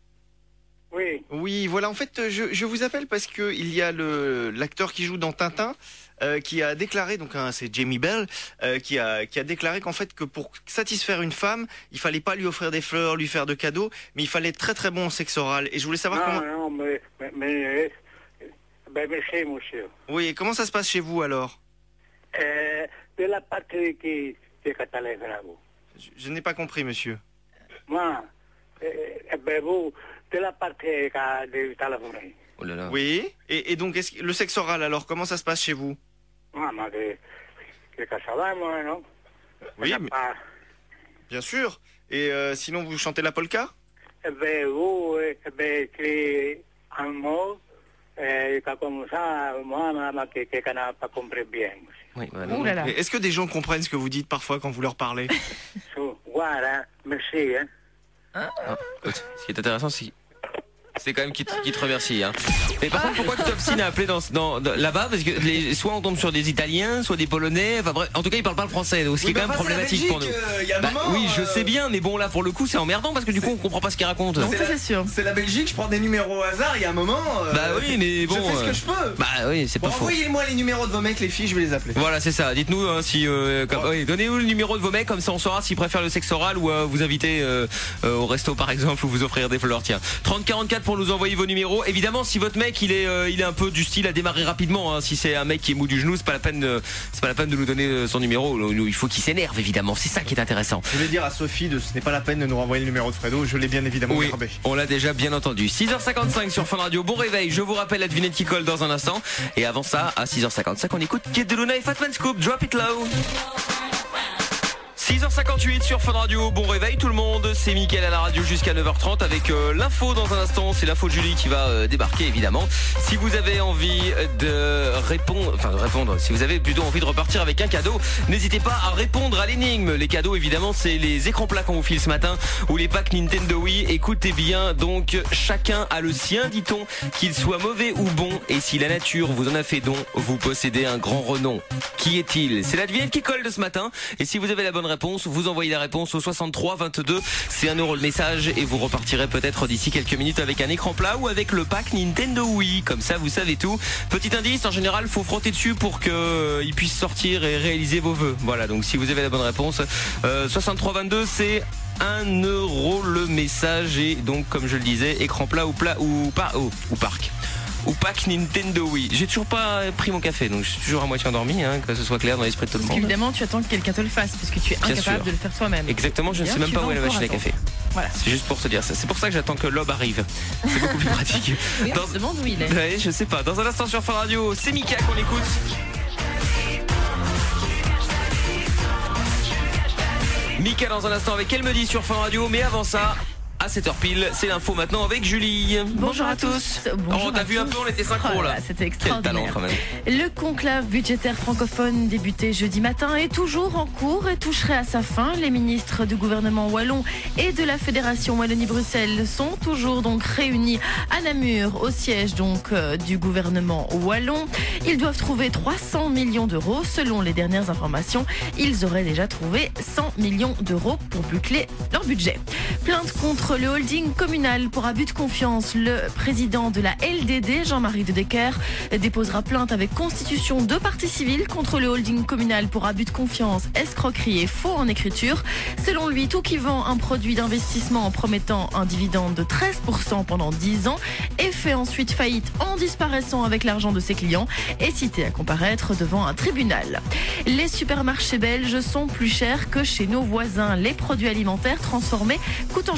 Oui. Oui, voilà, en fait, je, je vous appelle parce que il y a le l'acteur qui joue dans Tintin euh, qui a déclaré, donc hein, c'est Jamie Bell, euh, qui a qui a déclaré qu'en fait que pour satisfaire une femme, il fallait pas lui offrir des fleurs, lui faire de cadeaux, mais il fallait être très très bon en sexe oral. Et je voulais savoir Non, comment. non, mais, mais, mais, ben, merci, monsieur. Oui, et comment ça se passe chez vous alors? Euh, de la partie qui est catalane, bravo. Je, je n'ai pas compris, monsieur. Moi, euh, ben, vous, de la partie de téléphone. Oh là là. Oui. Et, et donc, est-ce que- le sexe oral alors, comment ça se passe chez vous? Ah, mais que, que, que ça va, moi, non? Oui, Ça mais- pas- Bien sûr. Et euh, sinon, vous chantez la polka? Eh ben, vous, eh ben, écrit un mot, eh, que comme ça, moi, maman, que, que, que n'a pas compris bien. Oui, voilà. Ouh là là. Et Est-ce que des gens comprennent ce que vous dites parfois quand vous leur parlez? So, voilà, merci, hein. Écoute, ce qui est intéressant, c'est c'est quand même qui te, qui te remercie. Hein. Et par contre, pourquoi tu t'obstines à appeler dans, dans, dans- là-bas? Parce que les, soit on tombe sur des Italiens, soit des Polonais. Enfin bref, en tout cas, ils parlent pas le français, donc ce qui est quand même problématique pour nous. Il y a un Bah, moment, oui, je euh, sais bien, mais bon là pour le coup, c'est emmerdant parce que du coup, on comprend pas ce qu'ils racontent. Donc ça la- c'est sûr. C'est la Belgique, je prends des numéros au hasard, il y a un moment. euh, Bah oui, mais bon. Je fais ce euh, que je peux. Bah oui, c'est Bon, pas faux. envoyez-moi les numéros de vos mecs, les filles, je vais les appeler. Voilà, c'est ça. Dites-nous hein, si, euh, comme- oui, donnez-nous le numéro de vos mecs, comme ça on saura s'ils préfèrent le sexe oral ou euh, vous inviter euh, euh, au resto par exemple ou vous offrir des fleurs. Tiens, trente quarante-quatre pour nous envoyer vos numéros. Évidemment, si votre mec il est, euh, il est un peu du style à démarrer rapidement. Hein, si c'est un mec qui est mou du genou, c'est pas la peine, de, c'est pas la peine de nous donner euh, son numéro. Il faut qu'il s'énerve évidemment. C'est ça qui est intéressant. Je vais dire à Sophie de ce n'est pas la peine de nous renvoyer le numéro de Fredo, je l'ai bien évidemment Oui, gardé. on l'a déjà bien entendu. six heures cinquante-cinq sur Fun Radio. Bon réveil. Je vous rappelle la devinette qui colle dans un instant. Et avant ça, à six heures cinquante-cinq, on écoute Kid de Luna et Fatman Scoop. Drop it low. six heures cinquante-huit sur Fun Radio, bon réveil tout le monde, c'est Mickaël à la radio jusqu'à neuf heures trente avec euh, l'info dans un instant, c'est l'info de Julie qui va euh, débarquer évidemment. Si vous avez envie de répondre, enfin de répondre, si vous avez plutôt envie de repartir avec un cadeau, n'hésitez pas à répondre à l'énigme. Les cadeaux évidemment c'est les écrans plats qu'on vous file ce matin ou les packs Nintendo Wii. Écoutez bien, donc chacun a le sien dit-on, qu'il soit mauvais ou bon, et si la nature vous en a fait don, vous possédez un grand renom. Qui est-il? C'est la devinette qui colle de ce matin, et si vous avez la bonne réponse, vous envoyez la réponse au soixante-trois vingt-deux, c'est un euro le message et vous repartirez peut-être d'ici quelques minutes avec un écran plat ou avec le pack Nintendo Wii, comme ça vous savez tout. Petit indice, en général faut frotter dessus pour qu'il puisse sortir et réaliser vos vœux. Voilà, donc si vous avez la bonne réponse, euh, soixante-trois vingt-deux c'est un euro le message et donc comme je le disais, écran plat ou plat ou pas oh, ou parc. Ou pack Nintendo Wii. J'ai toujours pas pris mon café, donc je suis toujours à moitié endormi, hein, que ce soit clair dans l'esprit de tout le Parce monde. qu'évidemment, tu attends que quelqu'un te le fasse, parce que tu es Bien incapable sûr. de le faire toi-même. Exactement, je ne D'ailleurs, sais même tu pas vas où est la encore machine à attendre. café. Voilà. C'est juste pour te dire ça. C'est pour ça que j'attends que l'aube arrive. C'est beaucoup plus pratique. Oui, on Dans- se demande où il est. Ouais, je sais pas. Dans un instant sur Fun Radio, c'est Mika qu'on écoute. Mika dans un instant avec Elle me dit sur Fun Radio, mais avant ça, à sept heures pile, c'est l'info maintenant avec Julie. Bonjour à tous. Bonjour Oh, t'as à vu un tous. peu, on était synchro Oh là là. là, c'était Quel talent extraordinaire. quand même. Le conclave budgétaire francophone débuté jeudi matin est toujours en cours et toucherait à sa fin. Les ministres du gouvernement wallon et de la Fédération Wallonie-Bruxelles sont toujours donc réunis à Namur, au siège donc euh, du gouvernement wallon. Ils doivent trouver trois cents millions d'euros. Selon les dernières informations, ils auraient déjà trouvé cent millions d'euros pour boucler leur budget. Plainte contre le holding communal pour abus de confiance. Le président de la L D D, Jean-Marie De Decker, déposera plainte avec constitution de partie civile contre le holding communal pour abus de confiance, escroquerie et faux en écriture. Selon lui, tout qui vend un produit d'investissement en promettant un dividende de treize pour cent pendant dix ans et fait ensuite faillite en disparaissant avec l'argent de ses clients est cité à comparaître devant un tribunal. Les supermarchés belges sont plus chers que chez nos voisins. Les produits alimentaires transformés coûtent en général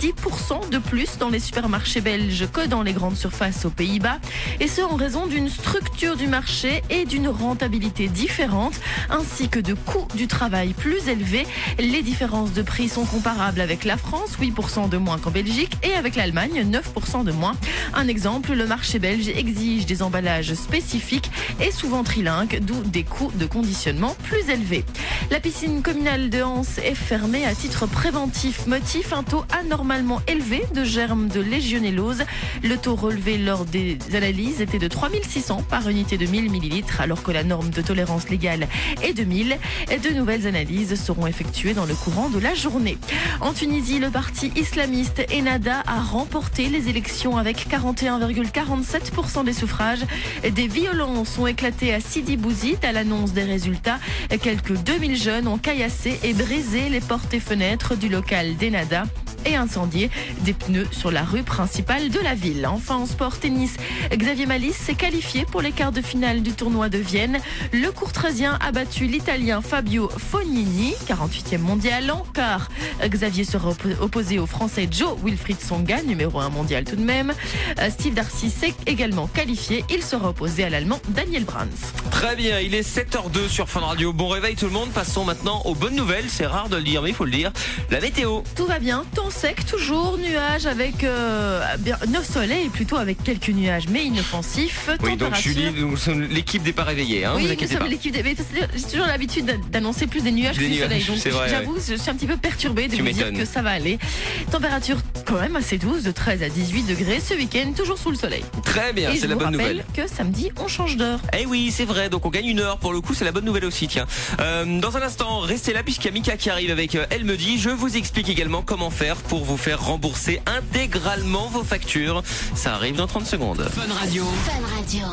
dix pour cent de plus dans les supermarchés belges que dans les grandes surfaces aux Pays-Bas. Et ce, en raison d'une structure du marché et d'une rentabilité différente, ainsi que de coûts du travail plus élevés. Les différences de prix sont comparables avec la France, huit pour cent de moins qu'en Belgique, et avec l'Allemagne, neuf pour cent de moins. Un exemple, le marché belge exige des emballages spécifiques et souvent trilingues, d'où des coûts de conditionnement plus élevés. La piscine communale de Anse est fermée à titre préventif. Motif, un taux anormalement élevé de germes de légionellose. Le taux relevé lors des analyses était de trois mille six cents par unité de mille millilitres, alors que la norme de tolérance légale est de mille. Et de nouvelles analyses seront effectuées dans le courant de la journée. En Tunisie, le parti islamiste Ennahda a remporté les élections avec quarante et un virgule quarante-sept pour cent des suffrages. Des violences ont éclaté à Sidi Bouzid à l'annonce des résultats. Quelques deux mille jeunes ont caillassé et brisé les portes et fenêtres du local d'Ennahda et incendié des pneus sur la rue principale de la ville. Enfin, en sport tennis, Xavier Malisse s'est qualifié pour les quarts de finale du tournoi de Vienne. Le courtrazien a battu l'Italien Fabio Fognini, quarante-huitième mondial. En quart, Xavier sera opposé au Français Joe Wilfried Tsonga, numéro un mondial tout de même. Steve Darcy s'est également qualifié. Il sera opposé à l'Allemand Daniel Brands. Très bien, il est sept heures deux sur Fun Radio. Bon réveil tout le monde. Passons maintenant aux bonnes nouvelles. C'est rare de le dire, mais il faut le dire. La météo. Tout va bien, temps sec, toujours nuages avec euh, bien, neuf soleils, plutôt avec quelques nuages, mais inoffensifs. Oui, donc Julie, nous sommes l'équipe des pas réveillés. Hein, oui, vous nous inquiétez sommes pas. l'équipe des... J'ai toujours l'habitude d'annoncer plus des nuages des que du nuages, soleil. Donc vrai, j'avoue, ouais. je suis un petit peu perturbée de tu vous m'étonnes. dire que ça va aller. Température quand même assez douce, de treize à dix-huit degrés ce week-end, toujours sous le soleil. Très bien, Et c'est je la vous bonne rappelle nouvelle. que samedi, on change d'heure. Eh oui, c'est vrai, donc on gagne une heure pour le coup, c'est la bonne nouvelle aussi, tiens. Euh, dans un instant, restez là puisqu'il y a Mika qui arrive avec euh, Elle me dit. Je vous explique également comment faire pour vous faire rembourser intégralement vos factures. Ça arrive dans trente secondes. Fun Radio. Fun Radio.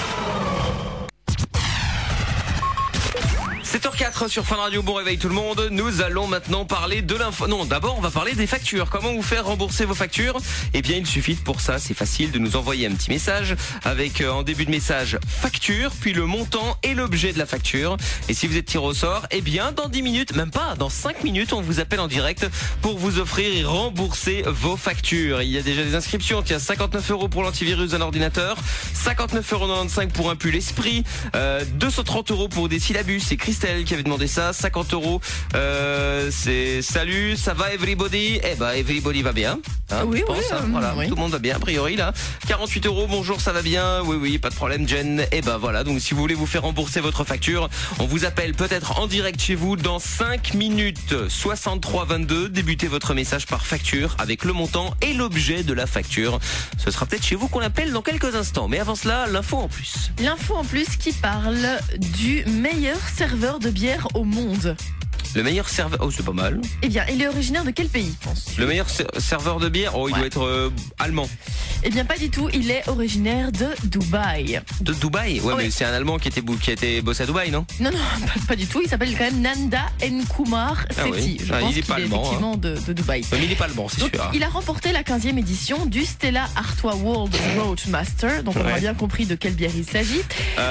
sept heures quatre sur Fun Radio, bon réveil tout le monde. Nous allons maintenant parler de l'info. Non, d'abord on va parler des factures. Comment vous faire rembourser vos factures? Eh bien il suffit pour ça, c'est facile, de nous envoyer un petit message avec euh, en début de message facture, puis le montant et l'objet de la facture. Et si vous êtes tiré au sort, eh bien dans dix minutes, même pas, dans cinq minutes, on vous appelle en direct pour vous offrir et rembourser vos factures. Il y a déjà des inscriptions, tiens, cinquante-neuf euros pour l'antivirus d'un ordinateur, cinquante-neuf euros quatre-vingt-quinze pour un pull Esprit, euh, deux cent trente euros pour des syllabus, c'est Christelle qui avait demandé ça, cinquante euros, euh, c'est salut, ça va everybody? Eh ben everybody va bien, hein, Oui, je oui, pense, hein, euh, voilà, oui. tout le monde va bien a priori là. quarante-huit euros, bonjour, ça va bien? Oui oui, pas de problème Jen. Eh ben voilà, donc si vous voulez vous faire rembourser votre facture, on vous appelle peut-être en direct chez vous dans cinq minutes. Soixante-trois vingt-deux, débutez votre message par facture avec le montant et l'objet de la facture. Ce sera peut-être chez vous qu'on appelle dans quelques instants, mais avant cela, l'info en plus. L'info en plus qui parle du meilleur serveur de bière au monde. Le meilleur serveur, oh c'est pas mal. Eh bien, il est originaire de quel pays, penses-tu? Le meilleur ser- serveur de bière, oh il Ouais. doit être euh, allemand. Eh bien, pas du tout. Il est originaire de Dubaï. De Dubaï. Ouais, Oui. mais c'est un Allemand qui était bou- qui a été bossé à Dubaï, non? Non, non, pas, pas du tout. Il s'appelle quand même Nanda Nkumar Ah Sethi. oui. Je Ah, pense il est qu'il pas est allemand, effectivement de, de Dubaï. Mais il est pas allemand, c'est Donc, sûr. hein. il a remporté la quinzième édition du Stella Artois World Roadmaster. Donc, on Ouais. aura bien compris de quelle bière il s'agit.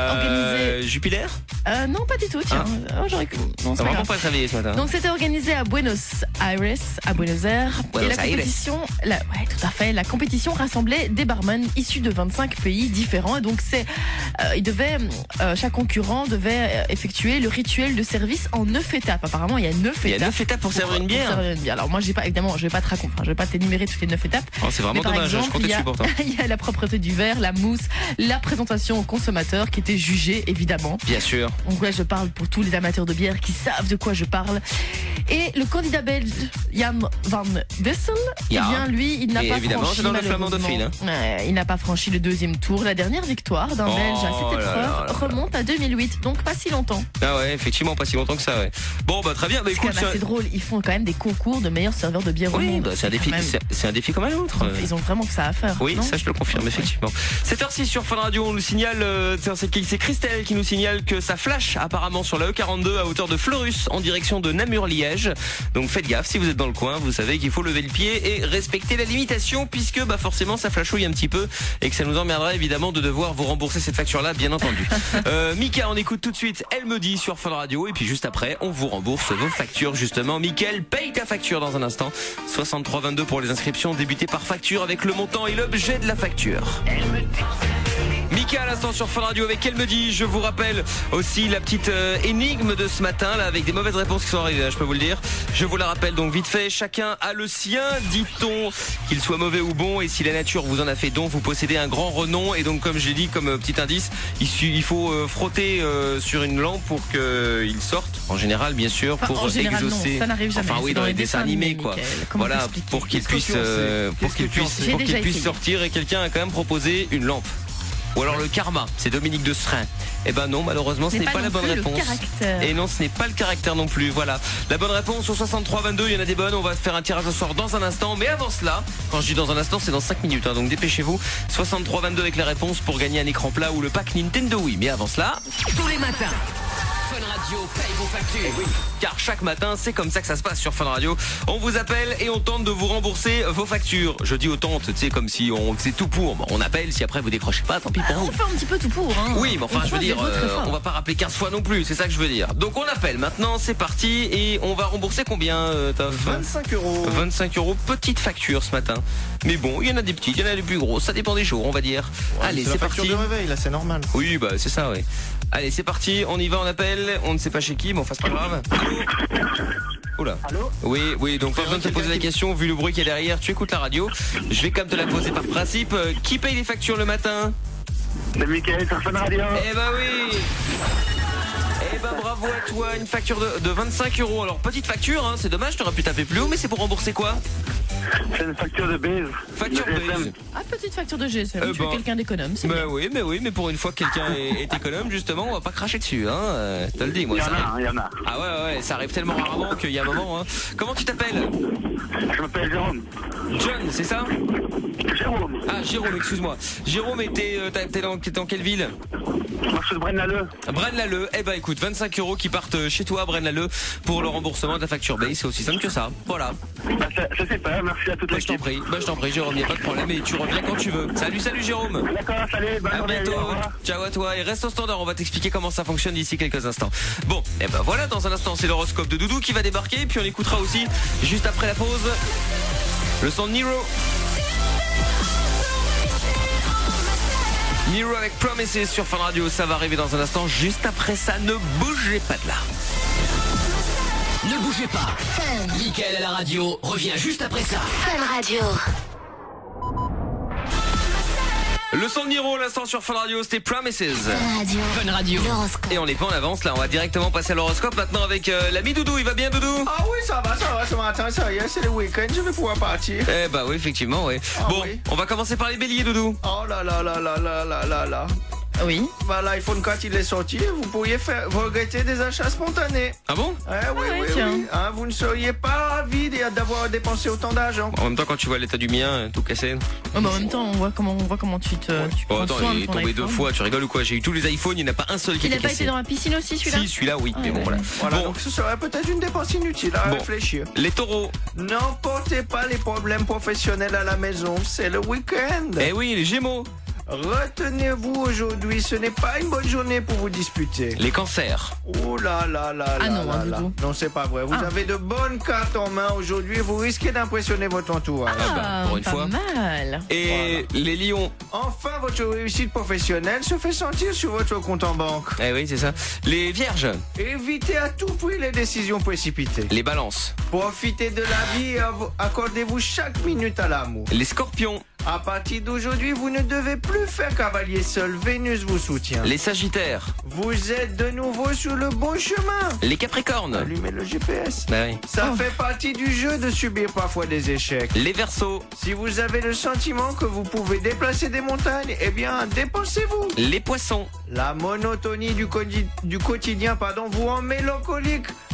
Euh, Jupiler? Euh, non, pas du tout. Tiens, oh, j'aurais cru. Non, c'est T'as pas vraiment grave. pas travaillé ce matin. Donc c'était organisé à Buenos Aires, à Buenos Aires. Buenos et la Aires. compétition, la, ouais, tout à fait. La compétition rassemblait des barman issus de vingt-cinq pays différents. Et donc c'est, euh, il devait, euh, chaque concurrent devait euh, effectuer le rituel de service en neuf étapes. Apparemment, il y a neuf Il y a étapes. neuf étapes pour servir une pour bière. servir une bière. Alors moi, j'ai pas, évidemment, je vais pas te raconter, enfin, je vais pas t'énumérer toutes les neuf étapes. Oh, c'est vraiment Mais par dommage, je exemple, comptais il y a- dessus pourtant. Il y a la propreté du verre, la mousse, la présentation aux consommateurs qui était jugée évidemment. Bien sûr. Donc là, je parle pour tous les amateurs de bière qui savent de quoi je parle. Et le candidat belge, Jan van Dessel, eh Ja. bien lui, il n'a Et pas évidemment, franchi c'est dans le flamandophile, hein. Ouais, il n'a pas franchi le deuxième tour. La dernière victoire d'un Oh Belge à cette là épreuve là là. remonte à deux mille huit, donc pas si longtemps. Ah ouais, effectivement, pas si longtemps que ça, ouais. Bon, bah très bien. Bah C'est quand écoute, même assez c'est- drôle. Ils font quand même des concours de meilleurs serveurs de bière au oui, monde. bah, c'est un quand défi, même- c'est c'est un défi comme un autre. Ils ont vraiment que ça à faire. Oui, non ça je te le confirme, effectivement. sept heures six sur Fun Radio, on nous signale, euh, tiens, c'est qui- c'est Christelle qui nous signale que ça flash apparemment sur la E quarante-deux à hauteur de Fleurus en direction de Namur-Liège. Donc faites gaffe, si vous êtes dans le coin, vous savez qu'il faut lever le pied et respecter la limitation puisque bah forcément ça flash. flashouille un petit peu et que ça nous emmerderait évidemment de devoir vous rembourser cette facture-là, bien entendu. euh, Mika, on écoute tout de suite Elle me dit sur Fun Radio et puis juste après, on vous rembourse vos factures justement. Mickaël, paye ta facture dans un instant. soixante-trois vingt-deux pour les inscriptions, débutez par facture avec le montant et l'objet de la facture. Mika à l'instant sur Fun Radio avec Elle me dit. Je vous rappelle aussi la petite euh, énigme de ce matin là avec des mauvaises réponses qui sont arrivées, là, je peux vous le dire. Je vous la rappelle donc vite fait. Chacun a le sien, dit-on, qu'il soit mauvais ou bon. Et si la nature vous en a fait don, vous possédez un grand renom. Et donc comme je l'ai dit comme euh, petit indice, il, il faut euh, frotter euh, sur une lampe pour qu'il sorte. En général bien sûr enfin, pour en général, exaucer. Non, ça n'arrive jamais. Enfin oui dans, dans les dessins animés quoi. Voilà pour qu'il puisse euh, pour qu'il puisse pour qu'il puisse sortir. Et quelqu'un a quand même proposé une lampe. Ou alors le karma, c'est Dominique de Seraing. Eh ben non, malheureusement, ce n'est pas, pas la bonne réponse. Et non, ce n'est pas le caractère non plus. Voilà. La bonne réponse au soixante-trois vingt-deux, il y en a des bonnes. On va faire un tirage au sort dans un instant. Mais avant cela, quand je dis dans un instant, c'est dans cinq minutes. Hein, donc dépêchez-vous. soixante-trois vingt-deux avec les réponses pour gagner un écran plat ou le pack Nintendo Wii. Mais avant cela, tous les matins, Fun Radio paye vos factures. Eh oui, car chaque matin, c'est comme ça que ça se passe sur Fun Radio. On vous appelle et on tente de vous rembourser vos factures. Je dis on tente, tu sais, comme si on faisait tout pour. Bon, on appelle, si après vous décrochez pas, tant pis pour ah, vous. On fait un petit peu tout pour. Hein. Oui, mais enfin, on je veux dire, euh, on va pas rappeler quinze fois non plus, c'est ça que je veux dire. Donc on appelle maintenant, c'est parti et on va rembourser combien euh, vingt-cinq euros. vingt-cinq euros, petite facture ce matin. Mais bon, il y en a des petites, il y en a des plus grosses, ça dépend des jours, on va dire. Ouais, Allez, c'est, c'est la facture parti. de réveil, là, c'est normal. Oui, bah c'est ça, oui. Allez, c'est parti, on y va, on appelle, on ne sait pas chez qui, mais enfin c'est pas grave. Oula. Allô ? Oui, oui, donc pas besoin de te poser la question, vu le bruit qu'il y a derrière, tu écoutes la radio. Je vais quand même te la poser par principe. Euh, qui paye les factures le matin ? C'est Mickaël sur Fun Radio. Eh bah oui. Eh ben bravo à toi, une facture de, de vingt-cinq euros. Alors petite facture, hein, c'est dommage, t'aurais pu taper plus haut, mais c'est pour rembourser quoi ? C'est une facture de base. Facture de base. Ah, petite facture de G S M, Euh, tu es ben, quelqu'un d'économe, c'est Bah bien. oui, mais oui, mais pour une fois que quelqu'un est, est économe, justement, on va pas cracher dessus, hein. Euh, te le dis, moi. Il y en ça a, arrive. il y en a. Ah ouais, ouais, ça arrive tellement rarement qu'il y a un moment. Hein. Comment tu t'appelles ? Je m'appelle Jérôme. John, c'est ça ? Jérôme. Ah, Jérôme, excuse-moi. Jérôme, et t'es, euh, t'es dans, t'es dans quelle ville ? Moi, je suis de Braine-l'Alleud. Braine-l'Alleud. Eh ben écoute, vingt-cinq euros qui partent chez toi à Braine-l'Alleud pour le remboursement de la facture base. C'est aussi simple que ça. Voilà. Bah, ça, ça c'est pas, merci à toute Bah, je t'en l'équipe. prie, bah, je t'en prie, Jérôme, y a pas de problème et tu reviens quand tu veux. Salut, salut Jérôme. D'accord, salut, bonne À journée, bientôt. au revoir. Ciao à toi et reste au standard. On va t'expliquer comment ça fonctionne d'ici quelques instants. Bon, et ben voilà, dans un instant, c'est l'horoscope de Doudou qui va débarquer. Puis on écoutera aussi, juste après la pause, le son de Nero. Nero avec Promises sur Fun Radio. Ça va arriver dans un instant. Juste après ça, ne bougez pas de là. Ne bougez pas. Mickaël à la radio revient juste après ça. Fun Radio. Le son de Niro, l'instant sur Fun Radio, c'était Promises. Fun Radio. Fun Radio. L'horoscope. Et on n'est pas en avance là, on va directement passer à l'horoscope maintenant avec euh, l'ami Doudou. Il va bien Doudou ? Ah oui, ça va, ça va, ce matin, ça y est, c'est le week-end, je vais pouvoir partir. Eh bah oui, effectivement, oui. Ah bon, oui. on va commencer par les béliers Doudou. Oh là là là là là là là là. Oui. Bah, l'iPhone quatre il est sorti, vous pourriez faire regretter des achats spontanés. Ah bon ? Eh oui, Ah oui, ouais, oui, tiens. oui. Hein, vous ne seriez pas ravis d'avoir dépensé autant d'argent. En même temps, quand tu vois l'état du mien, tout cassé. Oh, bah, en même temps, on voit comment, on voit comment tu te. Tu Oh prends attends, soin il de est ton tombé deux iPhone. fois, tu rigoles ou quoi ? J'ai eu tous les iPhones, il n'y en a pas un seul qui Il était n'a pas cassé. été dans la piscine aussi, celui-là ? Si, celui-là oui, Ah, mais bon ouais, voilà. ouais. Voilà, Bon, donc ce serait peut-être une dépense inutile à Bon. réfléchir. les taureaux. N'emportez pas les problèmes professionnels à la maison, c'est le week-end. Eh oui, les gémeaux. Retenez-vous aujourd'hui, ce n'est pas une bonne journée pour vous disputer. Les cancers. Oh là là là Ah là non, là hein, là. Doudou. Non, c'est pas vrai. Vous Ah. avez de bonnes cartes en main aujourd'hui. Vous risquez d'impressionner votre entourage. Ah bah, pour une pas fois. mal. Et les lions. Enfin, votre réussite professionnelle se fait sentir sur votre compte en banque. Eh oui, c'est ça. Les vierges. Évitez à tout prix les décisions précipitées. Les balances. Profitez de la vie et av- accordez-vous chaque minute à l'amour. Les scorpions. À partir d'aujourd'hui, vous ne devez plus faire cavalier seul. Vénus vous soutient. Les sagittaires. Vous êtes de nouveau sur le bon chemin. Les capricornes. Allumez le G P S. Bah oui. Ça Oh. fait partie du jeu de subir parfois des échecs. Les verseaux. Si vous avez le sentiment que vous pouvez déplacer des montagnes, eh bien, dépensez-vous. Les poissons. La monotonie du, codi- du quotidien pardon, vous rend mélancolique.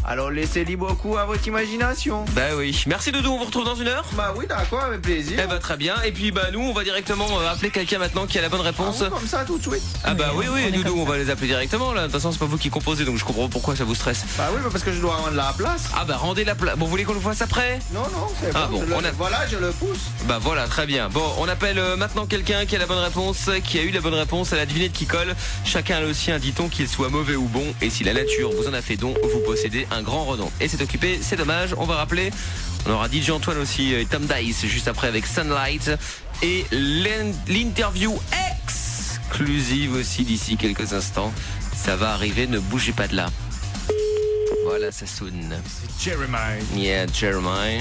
Alors laissez libre cours à votre imagination. Bah oui. Merci Doudou, on vous retrouve dans une heure. Bah oui, d'accord, avec plaisir. Eh bah très bien. Et puis bah nous, on va directement euh, appeler quelqu'un maintenant qui a la bonne réponse. Ah oui, comme ça, tout de suite. Ah bah oui, oui, on est Doudou, comme on ça. va les appeler directement là. De toute façon, c'est pas vous qui composez, donc je comprends pourquoi ça vous stresse. Bah oui, parce que je dois rendre la place. Ah bah rendez la place. Bon, vous voulez qu'on le fasse après? Non, non, c'est Ah bon. bon, je le- on a- Voilà, je le pousse. Bah voilà, très bien. Bon, on appelle euh, maintenant quelqu'un qui a la bonne réponse, qui a eu la bonne réponse à la devinette qui colle. Chacun a le sien, dit-on, qu'il soit mauvais ou bon. Et si la nature vous en a fait don, vous possédez un grand renom. Et c'est occupé, c'est dommage. On va rappeler. On aura D J Antoine aussi et Tom Dice juste après avec Sunlight. Et l'in- l'interview exclusive aussi d'ici quelques instants. Ça va arriver, ne bougez pas de là. Voilà, ça sonne. C'est Jeremiah. Yeah, Jeremiah.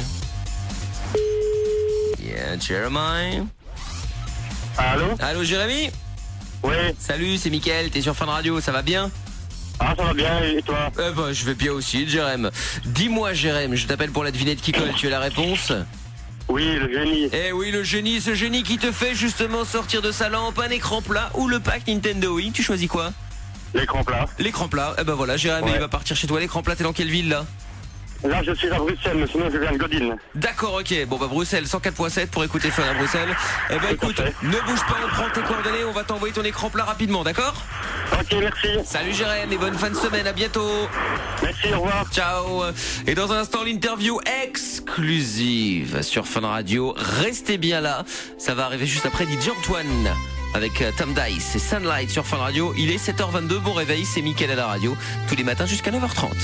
Yeah, Jeremiah. Allô? Allô, Jérémy? Oui. Salut, c'est Mickaël, t'es sur Fun Radio, ça va bien? Ah, ça va bien, et toi? Eh ben, je vais bien aussi, Jérém. Dis-moi, Jérém, je t'appelle pour la devinette qui colle, tu as la réponse? Oui, le génie. Eh oui, le génie, ce génie qui te fait justement sortir de sa lampe, un écran plat ou le pack Nintendo Wii, tu choisis quoi? L'écran plat. L'écran plat, eh ben voilà, Jérém, Ouais. il va partir chez toi, l'écran plat, t'es dans quelle ville là? Là, je suis à Bruxelles, mais sinon je viens de Godin. D'accord, ok. Bon bah Bruxelles, cent quatre point sept pour écouter Fun à Bruxelles. Eh ben Tout à écoute, fait. ne bouge pas, on prend tes coordonnées, on va t'envoyer ton écran plat rapidement, d'accord? Ok, merci. Salut Jérém et bonne fin de semaine, à bientôt. Merci, au revoir. Ciao. Et dans un instant, l'interview exclusive sur Fun Radio. Restez bien là, ça va arriver juste après D J Antoine avec euh, Tom Dice et Sunlight sur Fun Radio. Il est sept heures vingt-deux, bon réveil, c'est Mickaël à la radio, tous les matins jusqu'à neuf heures trente.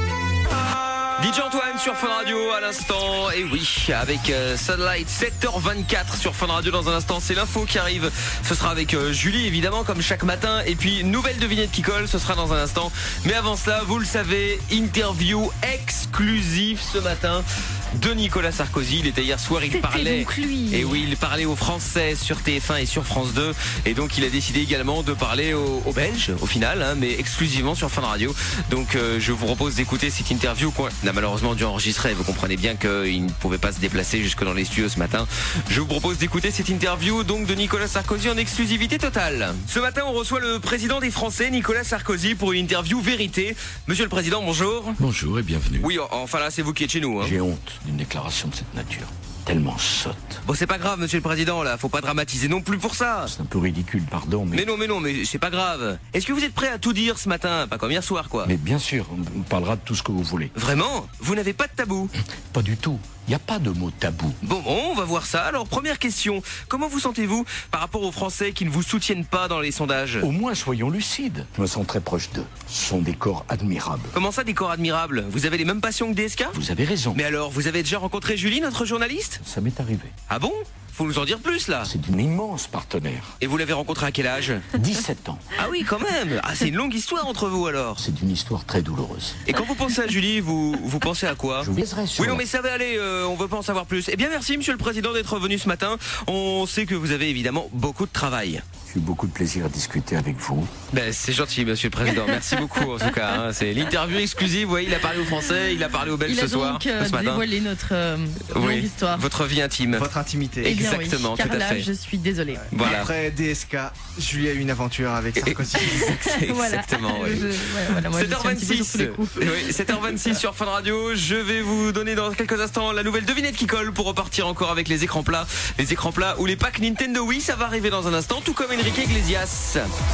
D J Antoine sur Fun Radio à l'instant, et oui, avec euh, Sunlight, sept heures vingt-quatre sur Fun Radio dans un instant, c'est l'info qui arrive, ce sera avec euh, Julie évidemment comme chaque matin, et puis nouvelle devinette qui colle, ce sera dans un instant, mais avant cela, vous le savez, interview exclusive ce matin de Nicolas Sarkozy, il était hier soir, il C'était parlait, donc lui. et oui, il parlait aux Français sur T F un et sur France deux, et donc il a décidé également de parler aux, aux Belges au final, hein, mais exclusivement sur Fun Radio, donc euh, je vous propose d'écouter cette interview qu'on a malheureusement dû enregistrer, vous comprenez bien qu'il ne pouvait pas se déplacer jusque dans les studios ce matin. Je vous propose d'écouter cette interview donc de Nicolas Sarkozy en exclusivité totale. Ce matin on reçoit le président des Français, Nicolas Sarkozy, pour une interview vérité. Monsieur le Président, bonjour. Bonjour et bienvenue. Oui, enfin là c'est vous qui êtes chez nous, hein. J'ai honte d'une déclaration de cette nature. Tellement sotte. Bon, c'est pas grave, monsieur le Président, là, faut pas dramatiser non plus pour ça. C'est un peu ridicule, pardon, mais... Mais non, mais non, mais c'est pas grave. Est-ce que vous êtes prêt à tout dire ce matin? Pas comme hier soir, quoi. Mais bien sûr, on parlera de tout ce que vous voulez. Vraiment? Vous n'avez pas de tabou? Pas du tout. Il n'y a pas de mot tabou. Bon, bon, on va voir ça. Alors, première question. Comment vous sentez-vous par rapport aux Français qui ne vous soutiennent pas dans les sondages? Au moins, soyons lucides. Je me sens très proche d'eux. Ce sont des corps admirables. Comment ça, des corps admirables? Vous avez les mêmes passions que D S K? Vous avez raison. Mais alors, vous avez déjà rencontré Julie, notre journaliste? Ça m'est arrivé. Ah bon? Faut nous en dire plus, là. C'est une immense partenaire. Et vous l'avez rencontré à quel âge? dix-sept ans. Ah oui, quand même. Ah, c'est une longue histoire entre vous, alors. C'est une histoire très douloureuse. Et quand vous pensez à Julie, vous, vous pensez à quoi? Je vous laisserai sur... Oui, non, la- mais ça va aller, euh, on veut pas en savoir plus. Eh bien, merci, monsieur le Président, d'être venu ce matin. On sait que vous avez évidemment beaucoup de travail. J'ai eu beaucoup de plaisir à discuter avec vous. Ben, c'est gentil, monsieur le Président. Merci beaucoup, en tout cas. Hein. C'est l'interview exclusive. Vous voyez, il a parlé aux Français, il a parlé aux Belges Il a ce soir, donc euh, ce matin. dévoilé notre euh, longue Oui, histoire. votre vie intime. Votre intimité. Eh bien oui, Exactement, car tout à là, fait. je suis désolée. Voilà. Après D S K, Julie a eu une aventure avec Sarkozy. Exactement, Voilà. oui. Je- ouais, voilà, moi, je suis un petit peu sur tous les coups. Oui, sept heures vingt-six sur Fun Radio. Je vais vous donner dans quelques instants la nouvelle devinette qui colle pour repartir encore avec les écrans plats. Les écrans plats ou les packs Nintendo Wii, ça va arriver dans un instant, tout comme Enrique Iglesias.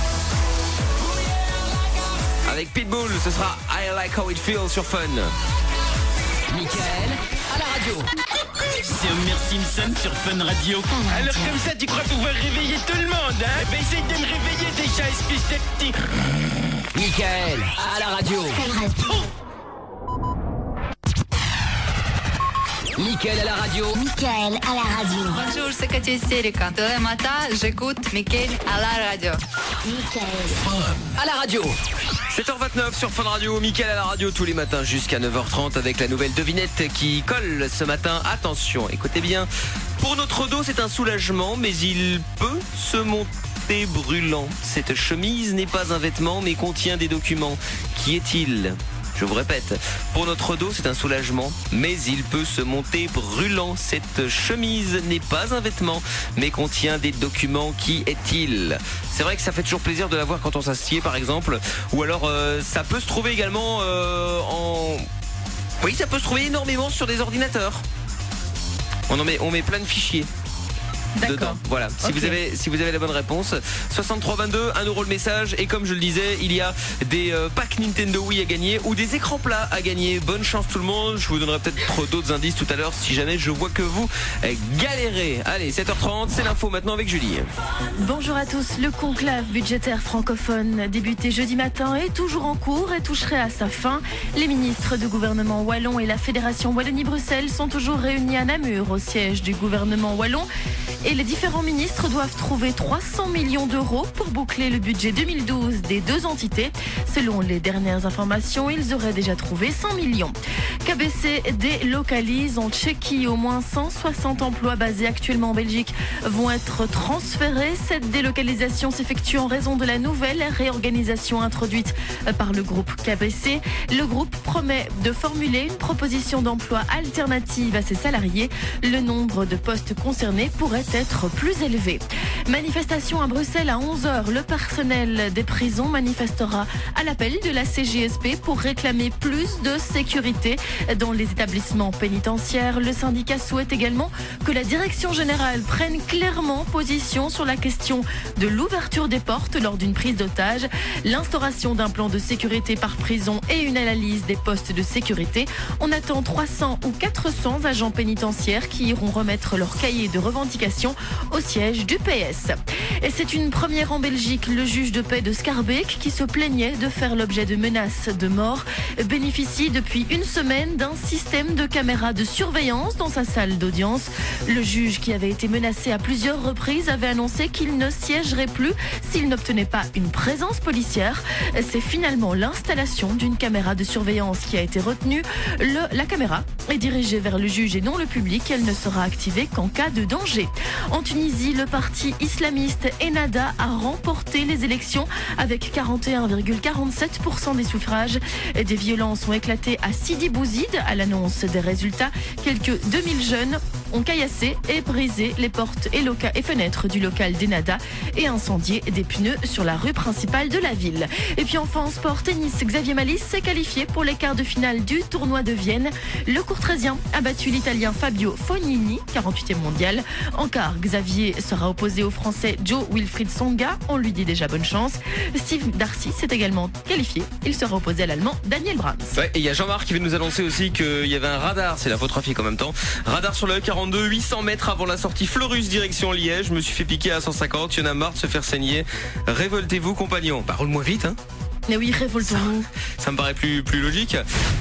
Avec Pitbull, ce sera I Like How It Feels sur Fun. Mickaël à la radio. C'est Homer Simpson sur Fun Radio. Alors comme ça, tu crois pouvoir réveiller tout le monde, hein? Eh ben essaye de me réveiller déjà, espèce de petit... Mickaël à la radio. Mickaël à la radio. Mickaël à la radio. Bonjour, c'est Katia Истерика. Tous les matins, j'écoute Mickaël à la radio. Mickaël. À la radio. sept heures vingt-neuf sur Fun Radio, Mickaël à la radio tous les matins jusqu'à neuf heures trente avec la nouvelle devinette qui colle ce matin. Attention, écoutez bien. Pour notre dos, c'est un soulagement, mais il peut se monter brûlant. Cette chemise n'est pas un vêtement, mais contient des documents. Qui est-il? Je vous répète, pour notre dos, c'est un soulagement, mais il peut se monter brûlant. Cette chemise n'est pas un vêtement, mais contient des documents. Qui est-il ? C'est vrai que ça fait toujours plaisir de la voir quand on s'assied, par exemple, ou alors euh, ça peut se trouver également euh, en... Oui, ça peut se trouver énormément sur des ordinateurs. On en met, on met plein de fichiers. D'accord. Dedans. Voilà. Si Okay. vous avez, si vous avez la bonne réponse, soixante-trois vingt-deux, un euro le message. Et comme je le disais, il y a des euh, packs Nintendo Wii à gagner ou des écrans plats à gagner. Bonne chance tout le monde. Je vous donnerai peut-être d'autres indices tout à l'heure si jamais je vois que vous euh, galérez. Allez, sept heures trente, c'est l'info maintenant avec Julie. Bonjour à tous. Le conclave budgétaire francophone débuté jeudi matin est toujours en cours et toucherait à sa fin. Les ministres du gouvernement wallon et la Fédération Wallonie-Bruxelles sont toujours réunis à Namur au siège du gouvernement wallon. Et les différents ministres doivent trouver trois cents millions d'euros pour boucler le budget deux mille douze des deux entités. Selon les dernières informations, ils auraient déjà trouvé cent millions. K B C délocalise en Tchéquie. Au moins cent soixante emplois basés actuellement en Belgique vont être transférés. Cette délocalisation s'effectue en raison de la nouvelle réorganisation introduite par le groupe K B C. Le groupe promet de formuler une proposition d'emploi alternative à ses salariés. Le nombre de postes concernés pourrait être plus élevé. Manifestation à Bruxelles à onze heures. Le personnel des prisons manifestera à l'appel de la C G S P pour réclamer plus de sécurité dans les établissements pénitentiaires. Le syndicat souhaite également que la direction générale prenne clairement position sur la question de l'ouverture des portes lors d'une prise d'otage, l'instauration d'un plan de sécurité par prison et une analyse des postes de sécurité. On attend trois cents ou quatre cents agents pénitentiaires qui iront remettre leur cahier de revendications au siège du P S. Et c'est une première en Belgique. Le juge de paix de Schaerbeek, qui se plaignait de faire l'objet de menaces de mort, bénéficie depuis une semaine d'un système de caméras de surveillance dans sa salle d'audience. Le juge, qui avait été menacé à plusieurs reprises, avait annoncé qu'il ne siégerait plus s'il n'obtenait pas une présence policière. C'est finalement l'installation d'une caméra de surveillance qui a été retenue. Le, la caméra est dirigée vers le juge et non le public. Elle ne sera activée qu'en cas de danger. En Tunisie, le parti islamiste Ennahda a remporté les élections avec quarante et un virgule quarante-sept pour cent des suffrages. Des violences ont éclaté à Sidi Bouzid à l'annonce des résultats. Quelques deux mille jeunes ont caillassé et brisé les portes et, loca- et fenêtres du local d'Ennahda et incendié des pneus sur la rue principale de la ville. Et puis enfin en sport tennis, Xavier Malisse s'est qualifié pour les quarts de finale du tournoi de Vienne. Le Courtrézien a battu l'Italien Fabio Fognini, quarante-huitième mondial. En quart, Xavier sera opposé au Français Joe Wilfried Songa. On lui dit déjà bonne chance. Steve Darcy s'est également qualifié. Il sera opposé à l'Allemand Daniel Brahms. Ouais, et il y a Jean-Marc qui veut nous annoncer aussi qu'il y avait un radar, c'est la photographie en même temps. Radar sur le E quarante-deux, huit cents mètres avant la sortie Fleurus direction Liège. Je me suis fait piquer à cent cinquante, il y en a marre de se faire saigner. Révoltez-vous compagnons. Bah roule-moi vite hein. Mais oui, révoltons-nous. Ça, ça me paraît plus, plus logique.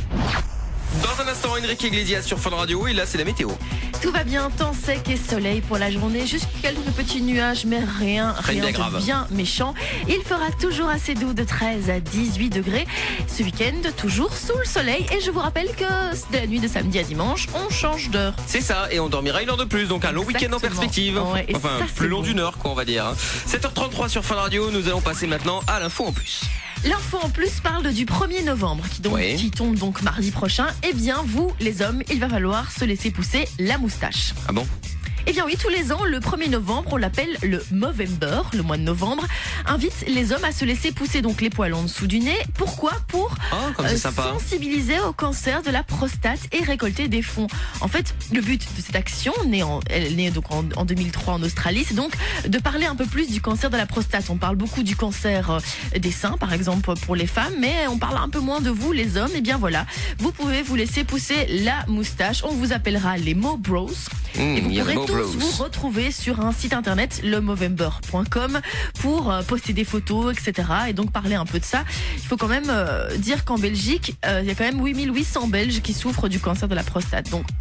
Dans un instant, Enrique Iglesias sur Fun Radio et là c'est la météo. Tout va bien, temps sec et soleil pour la journée. Juste quelques petits nuages, mais rien, rien, rien de de bien méchant. Il fera toujours assez doux de treize à dix-huit degrés. Ce week-end, toujours sous le soleil. Et je vous rappelle que de la nuit de samedi à dimanche, on change d'heure. C'est ça, et on dormira une heure de plus, donc un long week-end en perspective. Ouais, enfin, ça, plus long bon. d'une heure, quoi, on va dire. sept heures trente-trois sur Fun Radio, nous allons passer maintenant à l'info en plus. L'info en plus parle du premier novembre qui, donc, Ouais. qui tombe donc mardi prochain. Eh bien, vous, les hommes, il va falloir se laisser pousser la moustache. Ah bon ? Eh bien oui, tous les ans, le premier novembre, on l'appelle le Movember, le mois de novembre, invite les hommes à se laisser pousser donc les poils en dessous du nez. Pourquoi ? Pour Oh, comme c'est sympa. sensibiliser au cancer de la prostate et récolter des fonds. En fait, le but de cette action, née en, elle est née donc en, en deux mille trois en Australie, c'est donc de parler un peu plus du cancer de la prostate. On parle beaucoup du cancer euh, des seins, par exemple, pour les femmes, mais on parle un peu moins de vous, les hommes. Eh bien voilà, vous pouvez vous laisser pousser la moustache. On vous appellera les Mo Bros. Mmh, Et vous il y a pourrez le Mo tous Bros. vous retrouver sur un site internet, le movember point com, pour euh, poster des photos, et cetera. Et donc parler un peu de ça. Il faut quand même euh, dire qu'en Belgique, euh, il y a quand même huit mille huit cents Belges qui souffrent du cancer de la prostate. Donc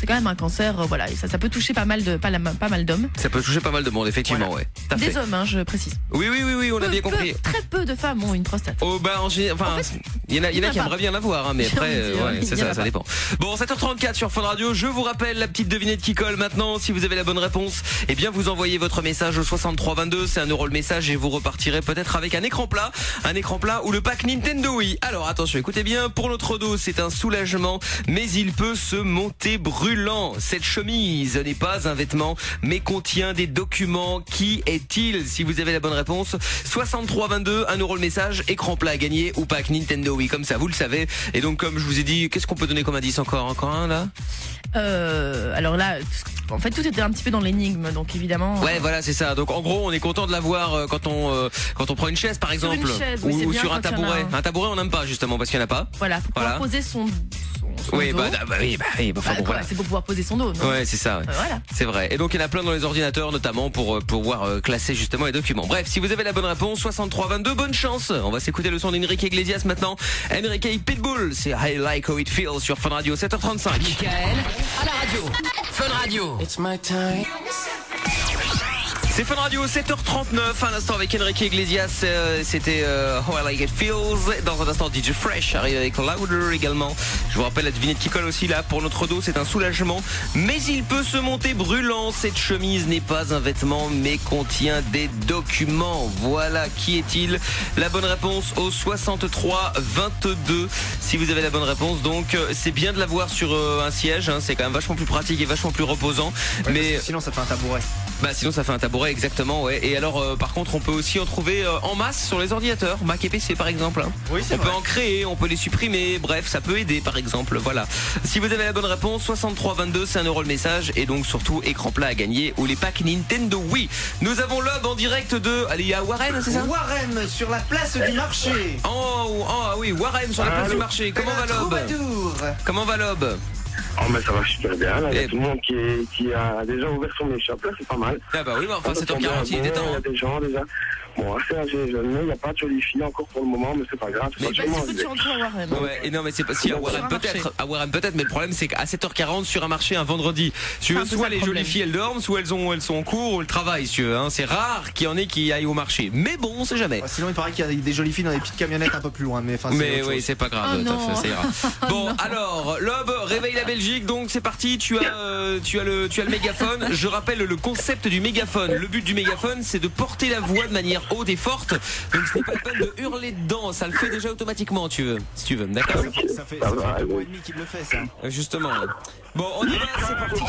c'est quand même un cancer, euh, voilà, et ça, ça peut toucher pas mal de, pas, la, pas mal d'hommes. Ça peut toucher pas mal de monde, effectivement, Voilà. ouais. Des hommes, hein, je précise. Oui, oui, oui, oui, on peu, a bien compris. Peu, très peu de femmes ont une prostate. Oh bah en général, enfin, En fait, il y en a, il y en a qui pas. aimeraient bien l'avoir, hein, mais J'ai après, envie de dire, euh, ouais, il c'est y en ça, a ça pas. dépend. Bon, sept heures trente-quatre sur Fun Radio, je vous rappelle la petite devinette qui colle maintenant. Si vous avez la bonne réponse, eh bien vous envoyez votre message au soixante-trois vingt-deux, c'est un euro le message et vous repartirez peut-être avec un écran plat, un écran plat ou le pack Nintendo Wii. Alors attention, écoutez bien, pour notre dos, c'est un soulagement, mais il peut se monter brûlant. Cette chemise n'est pas un vêtement, mais contient des documents. Qui est-il? Si vous avez la bonne réponse, soixante-trois vingt-deux, un euro le message, écran plat à gagner ou pack Nintendo Wii, comme ça vous le savez. Et donc comme je vous ai dit, qu'est-ce qu'on peut donner comme indice encore? Encore un là? Euh, alors là, en fait, tout était un petit peu dans l'énigme, donc évidemment. Ouais, voilà, c'est ça. Donc en gros, on est content de l'avoir euh, quand on euh, quand on prend une chaise, par Sur exemple, une chaise, oui, ou, c'est ou bien sur un quand il y en a tabouret. un. Un tabouret, on n'aime pas justement parce qu'il n'y en a pas. Voilà, pour pouvoir Voilà. poser son, son, son Oui, dos. bah, bah oui, bah oui, bah, enfin, Bah, bon, quoi, voilà. c'est pour pouvoir poser son dos, non? Ouais, c'est ça. Ouais. Euh, voilà. C'est vrai. Et donc il y en a plein dans les ordinateurs, notamment pour euh, pouvoir euh, classer justement les documents. Bref, si vous avez la bonne réponse, soixante-trois vingt-deux, bonne chance. On va s'écouter le son d'Enrique Iglesias maintenant. Enrique Pitbull, c'est I Like How It Feels sur Fun Radio, sept heures trente-cinq. Michael, à la radio. Fun Radio. It's my time. C'est Fun Radio, sept heures trente-neuf, à l'instant avec Enrique Iglesias, euh, c'était euh, How I Like It Feels. Dans un instant, D J Fresh arrive avec Louder également. Je vous rappelle la devinette qui colle aussi là, pour notre dos, c'est un soulagement. Mais il peut se monter brûlant, cette chemise n'est pas un vêtement, mais contient des documents. Voilà, qui est-il? La bonne réponse au soixante-trois vingt-deux. Si vous avez la bonne réponse, donc euh, c'est bien de l'avoir sur euh, un siège, hein, c'est quand même vachement plus pratique et vachement plus reposant. Ouais, mais sinon ça fait un tabouret. Bah sinon ça fait un tabouret, exactement, ouais. Et alors euh, par contre on peut aussi en trouver euh, en masse sur les ordinateurs, Mac et P C par exemple, hein. Oui, c'est on vrai. peut en créer, on peut les supprimer, bref ça peut aider par exemple, voilà. Si vous avez la bonne réponse, soixante-trois vingt-deux, c'est un euro le message. Et donc surtout écran plat à gagner ou les packs Nintendo Wii. Nous avons Lob en direct de, allez, il y a Warren, c'est ça? Warren sur la place du marché. Oh, oh ah oui, Warren sur la place Allô. du marché. Comment va Lob? Troubadour. Comment va Lob? Oh mais ça va super bien, là, il y a Eh. tout le monde qui, est, qui a déjà ouvert son échoppe, là c'est pas mal. Ah bah oui, bah enfin On sept heures entend quarante, il bien, était temps. Il y a des gens déjà. Bon, assez âgés, jeunes, il n'y a pas de jolies filles encore pour le moment, mais c'est pas grave. Mais bah, c'est foutu en toi, Warren. Ouais, et non mais c'est pas si à Sur Warren un marché. peut-être, à Warren peut-être, mais le problème c'est qu'à sept heures quarante sur un marché un vendredi, si tu C'est veux, un peu soit ça le les problème. jolies filles elles dorment, soit elles ont elles sont en cours ou elles travaillent, si tu veux, hein. C'est rare qu'il y en ait qui aillent au marché, mais bon, on sait jamais. Ouais, sinon il paraît qu'il y a des jolies filles dans des petites camionnettes un peu plus loin, mais enfin. c'est Mais autre oui, chose. c'est pas grave, Oh ça, non. ça, ça ira. Bon, Non. alors, Lob, réveille la Belgique, donc c'est parti, tu as, euh, tu as le, tu as le mégaphone. Je rappelle le concept du mégaphone. Le but du mégaphone, c'est de porter la voix de manière haute et forte. Donc ce n'est pas la peine de hurler dedans, ça le fait déjà automatiquement, tu veux, si tu veux, d'accord? Ça fait, ça fait, ça fait deux mois et demi qu'il le fait ça. Euh, Justement. Bon, on y va, c'est parti.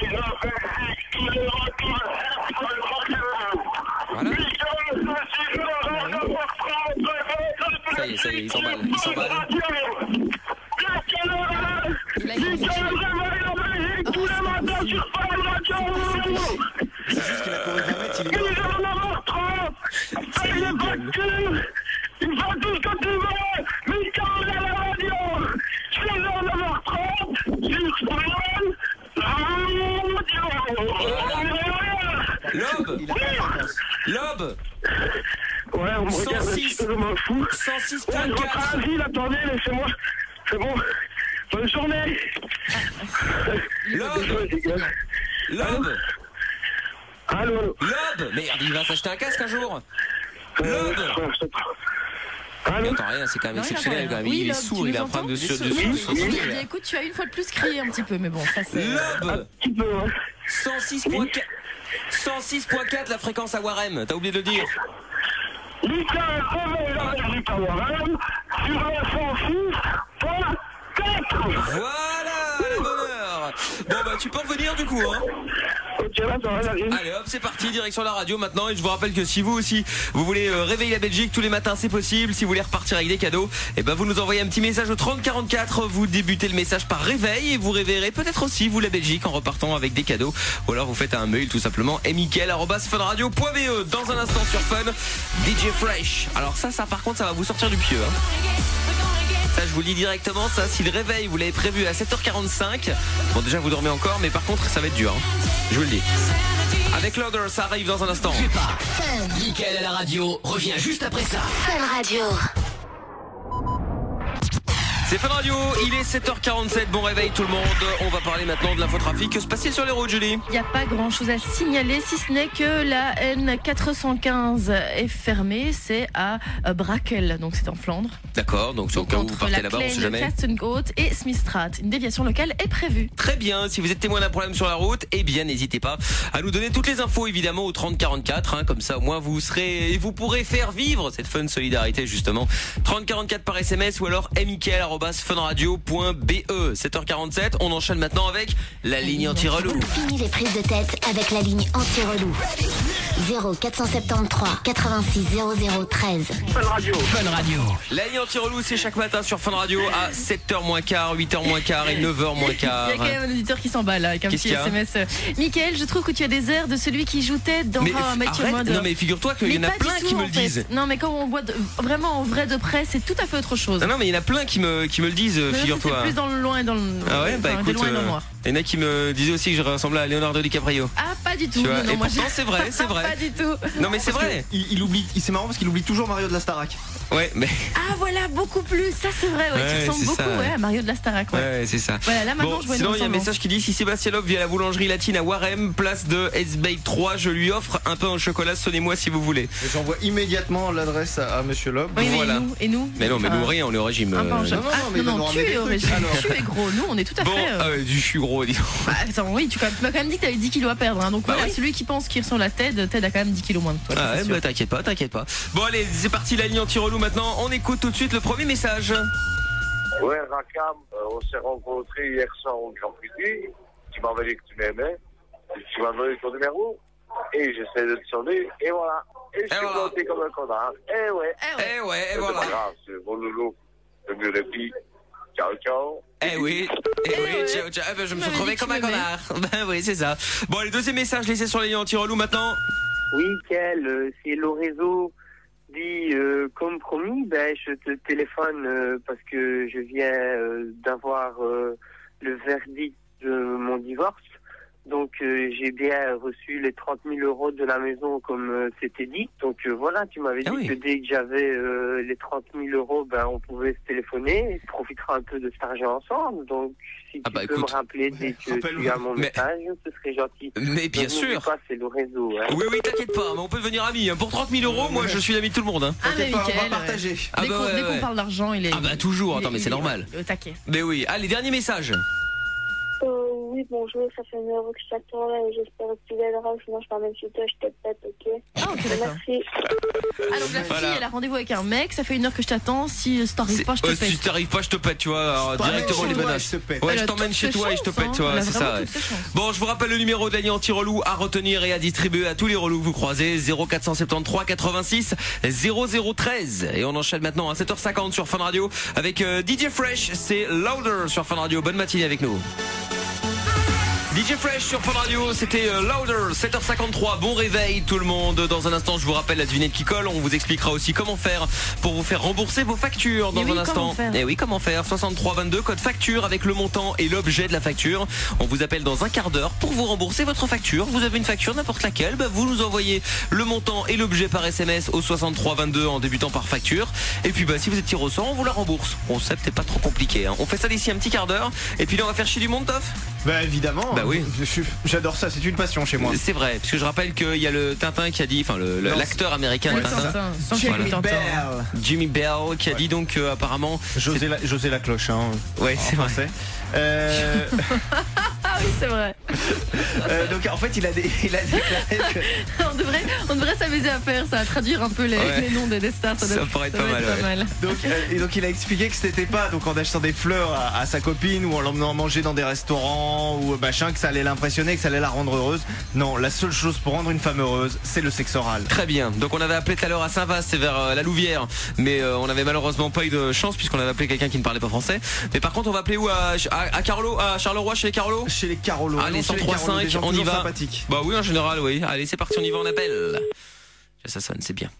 Voilà. Ça y est, ça y est, ils s'emballent, ils s'emballent. Il a été- C'est juste qu'il a couru vingt mètres, il est mort. Ils font tout ce que tu veux, mais ils causent à la radio. seize heures neuf heures trente, sur Fun Radio. Lob, Il a pas de fréquence. Lob, Ouais, on me cent regarde un six. petit peu comme un fou. cent six Ouais, je rentre à Asile, attendez, laissez-moi. C'est bon. Bonne journée. Lob, Désolé, les gars. Lob, Allô, allô. Lob. Merde, il va s'acheter un casque un jour. Euh, Lob. je- Il Allô. entend rien, c'est quand même Non, il exceptionnel entend quand rien. même. Oui, Il est Lob, sourd, tu il nous a un problème de entends sur- de Oui, sourd- oui, sourd- oui. sourd- Eh bien, écoute, tu as une fois de plus crié un petit peu, mais bon, ça c'est. Lob, Petit peu, hein. cent six point quatre, cent six point quatre la fréquence à Warem, t'as oublié de le dire. Michael, réveille la Belgique à Warren sur un cent six point quatre. Voilà, la bonne heure. Bon bah tu peux revenir du coup, hein. Ok, là, ça va, j'arrive. Allez hop, c'est parti, direction la radio maintenant. Et je vous rappelle que si vous aussi vous voulez euh, réveiller la Belgique tous les matins, c'est possible. Si vous voulez repartir avec des cadeaux, et ben vous nous envoyez un petit message au trente quarante-quatre. Vous débutez le message par réveil et vous réveillerez peut-être aussi vous la Belgique en repartant avec des cadeaux. Ou alors vous faites un mail tout simplement michael arobase funradio point be. Dans un instant sur Fun, D J Fresh. Alors ça, ça par contre, ça va vous sortir du pieu, hein. Ça je vous le dis directement, ça si le réveil vous l'avez prévu à sept heures quarante-cinq, bon déjà vous dormez encore, mais par contre ça va être dur, hein. Je vous le dis. Avec Louder, ça arrive dans un instant. Bougez pas. Michael à la radio revient juste après ça. Fun Radio. C'est Fun Radio, il est sept heures quarante-sept, bon réveil tout le monde. On va parler maintenant de l'infotrafic. Que se passe-t-il sur les routes, Julie? Il n'y a pas grand-chose à signaler, si ce n'est que la N quatre cent quinze est fermée. C'est à Brakel, donc c'est en Flandre. D'accord, donc c'est au cas où vous partez là-bas, on sait jamais. Castengoat et Smithstraat. Une déviation locale est prévue. Très bien, si vous êtes témoin d'un problème sur la route, eh bien n'hésitez pas à nous donner toutes les infos évidemment au trente quarante-quatre, hein, comme ça au moins vous serez et vous pourrez faire vivre cette fun solidarité justement. trente quarante-quatre par S M S ou alors mickaël arobase funradio point b e. sept heures quarante-sept, on enchaîne maintenant avec la ligne anti-relou. Fini les prises de tête avec la ligne anti-relou. zéro quatre cent soixante-treize quatre-vingt-six zéro zéro treize. Fun Radio. Fun Radio. La ligne anti-relou, c'est chaque matin sur Fun Radio à sept heures moins quart, huit heures moins quart et neuf heures moins quart. Il y a quand même un auditeur qui s'emballe là, avec un petit S M S. Mickaël, je trouve que tu as des airs de celui qui joue tête dans mais, How I Met Your arrête, Mother. Non mais figure-toi qu'il y en a plein qui me le disent. Non mais quand on voit de, vraiment en vrai de près, c'est tout à fait autre chose. Non, non mais il y en a plein qui me, qui me le disent, mais figure-toi. C'est plus dans le loin et dans le Ah ouais, bah enfin, écoute, loin et dans le euh, noir. il y en a qui me disaient aussi que je ressemblais à Leonardo DiCaprio. Ah pas du tout. Tu vois, non, et moi pourtant c'est vrai, c'est vrai. Pas du tout. Non mais c'est vrai. Il, il oublie, c'est marrant parce qu'il oublie toujours Mario de la Starac. Ouais, mais. Ah voilà, beaucoup plus. Ça c'est vrai. Ouais, ouais, tu ressembles beaucoup ça. ouais, à Mario de la Starac. Ouais, ouais c'est ça. Voilà, là maintenant bon, je vois une sinon il y a un ressemblance. message qui dit si Sébastien Love vient à la boulangerie latine à Warem, place de S-Bake trois, je lui offre un pain au chocolat, sonnez-moi si vous voulez. J'envoie immédiatement l'adresse à, à Monsieur Loeb. Oui, mais voilà. nous, et nous Mais non, mais nous rien, on est au régime. Un pain au euh, chocolat. Ah, non, non, non, tu es au régime. Tu es gros. Nous, on est tout à Bon, fait. Euh... euh, je suis gros, dis donc. Bah, attends, oui, tu, tu m'as quand même dit que tu avais dix kilos à perdre. Hein, donc bah voilà, oui. celui qui pense qu'il ressemble à Ted, Ted a quand même dix kilos moins que toi. Ah ouais, bah t'inquiète pas, t'inquiète pas. Bon allez, c'est parti la ligne anti-relou maintenant. On écoute tout de suite le premier message. Ouais, Rakam, euh, on s'est rencontrés hier soir au Grand Prix. Tu m'avais dit que tu m'aimais. Tu m'as donné ton numéro. Et j'essaie de te sonner. Et voilà. Et je suis voilà. monté comme un connard. Et ouais. Eh ouais, et ouais, et c'est voilà. pas grave, c'est mon loulou. Le mieux répit. Ciao, ciao. Eh oui, eh oui, ouais. ciao, ciao. Eh ben, je me Tu suis m'avais trouvé dit que comme tu un m'aimais. connard. Ben oui, c'est ça. Bon, les deuxième message laissé sur la ligne anti-relou maintenant. Oui, Kel, euh, c'est Lorenzo dit euh, comme promis, ben je te téléphone euh, parce que je viens euh, d'avoir euh, le verdict de mon divorce. Donc euh, j'ai bien reçu les trente mille euros de la maison comme euh, c'était dit. Donc euh, voilà, tu m'avais Ah dit oui. que dès que j'avais euh, les trente mille euros, ben on pouvait se téléphoner, et profitera un peu de cet argent ensemble. Donc si Ah tu bah, peux écoute. me rappeler dès que tu as mon Mais- message, ce serait gentil. Mais bien Donc, n'oublie sûr. pas, c'est le réseau. Hein. Oui, oui, t'inquiète pas, mais on peut devenir amis. hein. Pour trente mille euros, moi je suis l'ami de tout le monde. Hein. Ah, mais T'inquiète pas, on va Mickaël, partager. ouais. Ah Dès bah qu'on ouais, dès qu'on ouais. parle d'argent, il est. Ah bah toujours, attends, il- mais c'est il est normal. Au taquet. Mais oui, allez, dernier message. Euh, oui, bonjour, ça fait une heure que je t'attends là et j'espère que tu viendras, sinon je t'emmène chez toi, je te pète, ok? Ah, ok, d'accord. Merci. Ah, donc la Voilà. fille, elle a rendez-vous avec un mec, ça fait une heure que je t'attends. Si ça t'arrive C'est- pas, je te euh, pète. si t'arrives pas, je te pète, tu vois. Alors, T'emmènes directement chez les moi, menaces. je te pète. Ouais, Elle je a t'emmène toutes chez ses toi et je te chances, pète, tu hein. vois, Elle a c'est vraiment ça. ouais. toutes ses chances. Bon, je vous rappelle le numéro de la ligne anti-relou à retenir et à distribuer à tous les relous que vous croisez. zéro quatre cent soixante-treize quatre-vingt-six zéro zéro treize. Et on enchaîne maintenant à sept heures cinquante sur Fun Radio avec euh, D J Fresh. C'est Louder sur Fun Radio. Bonne matinée avec nous. D J Fresh sur Fun Radio, c'était euh, Louder, sept heures cinquante-trois, bon réveil tout le monde. Dans un instant, je vous rappelle la devinette qui colle. On vous expliquera aussi comment faire pour vous faire rembourser vos factures dans Et oui, un instant. comment faire Et oui, comment faire soixante-trois vingt-deux, code facture avec le montant et l'objet de la facture. On vous appelle dans un quart d'heure pour vous rembourser votre facture. Vous avez une facture, n'importe laquelle, bah, vous nous envoyez le montant et l'objet par S M S au soixante-trois vingt-deux en débutant par facture. Et puis bah si vous êtes tiré au sort, on vous la rembourse. Bon, ça peut-être pas trop compliqué. Hein. On fait ça d'ici un petit quart d'heure. Et puis là, on va faire chier du monde, Toff. Bah évidemment. Bah oui. Je suis- J'adore ça, c'est une passion chez moi. C'est vrai, parce que je rappelle qu'il y a le Tintin qui a dit, enfin le- le- Non, l'acteur américain Ouais, de Tintin, Tintin, sans Jimmy Jimmy Tintin. Bell. Jimmy Bell, qui a dit donc euh, apparemment. José la, José la cloche, hein. Ouais, en c'est vrai. français. Euh, Ah oui, c'est vrai. euh, donc en fait, il a, dé- il a déclaré que. on devrait, on devrait s'amuser à faire ça, à traduire un peu les, Ouais. les noms des, des stars. Ça doit- pourrait être doit pas mal, ouais. Donc, euh, et donc il a expliqué que c'était pas donc en achetant des fleurs à, à sa copine ou en l'emmenant manger dans des restaurants ou machin que ça allait l'impressionner, que ça allait la rendre heureuse. Non, la seule chose pour rendre une femme heureuse, c'est le sexe oral. Très bien. Donc on avait appelé tout à l'heure à Saint-Vaast, c'est vers euh, la Louvière, mais euh, on avait malheureusement pas eu de chance puisqu'on avait appelé quelqu'un qui ne parlait pas français. Mais par contre, on va appeler où à, à, à Carlo, à Charleroi, chez les Carlo. Chez les Carolos. Allez, Non, chez les cent trois Carolos, des cinq, gens on y toujours va. sympathiques. Bah oui, en général, oui. Allez, c'est parti, on y va, on appelle. Ça sonne, c'est bien.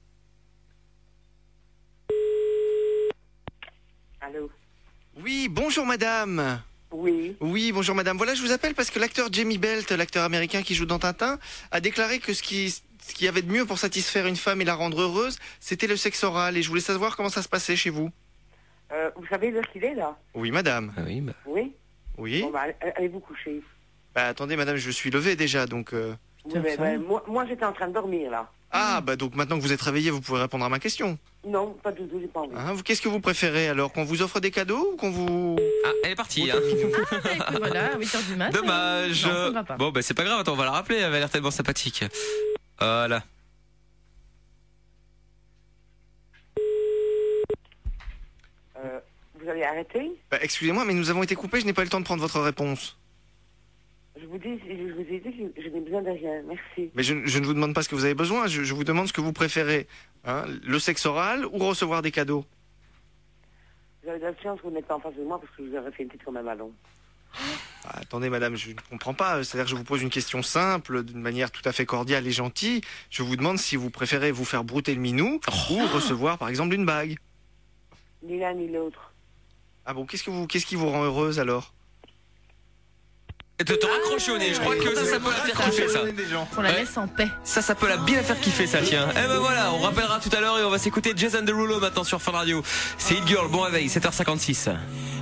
Allô? Oui, bonjour madame. Oui. Oui, bonjour madame. Voilà, je vous appelle parce que l'acteur Jamie Belt, l'acteur américain qui joue dans Tintin, a déclaré que ce qui ce qu'il y avait de mieux pour satisfaire une femme et la rendre heureuse, c'était le sexe oral. Et je voulais savoir comment ça se passait chez vous. Euh, vous savez l'heure qu'il est, là? Oui, madame. Ah oui, bah. Oui? Oui. Bon, bah, allez- allez vous coucher. Bah, attendez, madame, je suis levé déjà, donc... euh, Oui, mais, bah, moi, moi j'étais en train de dormir, là. Ah, bah donc maintenant que vous êtes réveillé, vous pouvez répondre à ma question. Non, pas du tout, j'ai pas envie. Hein, vous, qu'est-ce que vous préférez alors, qu'on vous offre des cadeaux ou qu'on vous... Ah, elle est partie, hein. Ah, bah, écoute, voilà, huit heures du mat. Dommage. Non, ça ne va pas. Bon, bah c'est pas grave, attends, on va la rappeler, elle avait l'air tellement sympathique. Voilà. Euh, vous allez arrêter? Bah, excusez-moi, mais nous avons été coupés, je n'ai pas eu le temps de prendre votre réponse. Je vous dis, je vous ai dit que je, je n'ai besoin de rien, merci. Mais je, je ne vous demande pas ce que vous avez besoin, je, je vous demande ce que vous préférez. Hein, le sexe oral ou recevoir des cadeaux? Vous avez de la chance que vous n'êtes pas en face de moi parce que je vous aurais fait une petite comme un ballon. Ah, attendez, madame, je ne comprends pas. C'est-à-dire que je vous pose une question simple, d'une manière tout à fait cordiale et gentille. Je vous demande si vous préférez vous faire brouter le minou Oh. ou recevoir, par exemple, une bague. Ni l'un ni l'autre. Ah bon, qu'est-ce que vous, qu'est-ce qui vous rend heureuse alors? Et de te raccrocher au nez, je crois que ça, ça peut la faire kiffer, ça. On la Ouais. laisse en paix. Ça, ça peut la bien la faire kiffer, ça, tiens. Eh ben voilà, on rappellera tout à l'heure et on va s'écouter Jason Derulo maintenant sur Fun Radio. C'est Hit Girl, bon réveil, sept heures cinquante-six.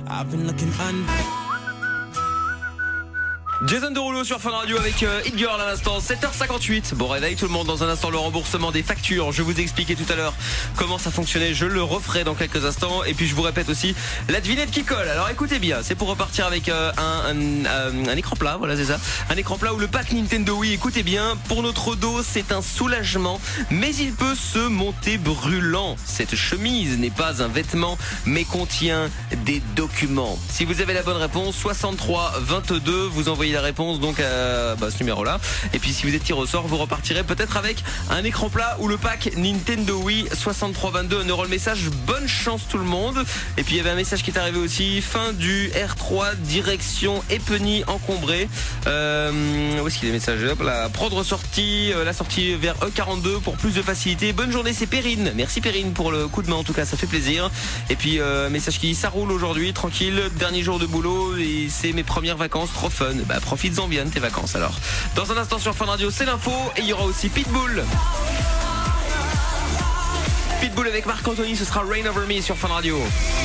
Jason Derulo sur Fun Radio avec euh, Hit Girl à l'instant, sept heures cinquante-huit. Bon réveil tout le monde, dans un instant le remboursement des factures. Je vous ai expliqué tout à l'heure comment ça fonctionnait, je le referai dans quelques instants. Et puis je vous répète aussi la devinette qui colle. Alors écoutez bien, c'est pour repartir avec euh, un, un, un, un écran plat, voilà c'est ça. Un écran plat ou le pack Nintendo Wii, écoutez bien, pour notre dos c'est un soulagement, mais il peut se monter brûlant. Cette chemise n'est pas un vêtement, mais contient des documents. Si vous avez la bonne réponse, soixante-trois vingt-deux, vous envoyez la réponse donc à bah, ce numéro là, et puis si vous êtes tiré au sort vous repartirez peut-être avec un écran plat ou le pack Nintendo Wii. Soixante-trois vingt-deux, on aura le message, bonne chance tout le monde. Et puis il y avait un message qui est arrivé aussi, fin du R trois direction Epeny encombré. Euh, où est-ce qu'il est le message? Hop là, prendre sortie, euh, la sortie vers E quarante-deux pour plus de facilité. Bonne journée, c'est Perrine, merci Perrine pour le coup de main, en tout cas ça fait plaisir. Et puis euh, message qui dit ça roule aujourd'hui, tranquille, dernier jour de boulot et c'est mes premières vacances, trop fun. Bah profites-en bien de tes vacances alors. Dans un instant sur Fun Radio, c'est l'info et il y aura aussi Pitbull. Pitbull avec Marc Anthony, ce sera Rain Over Me sur Fun Radio.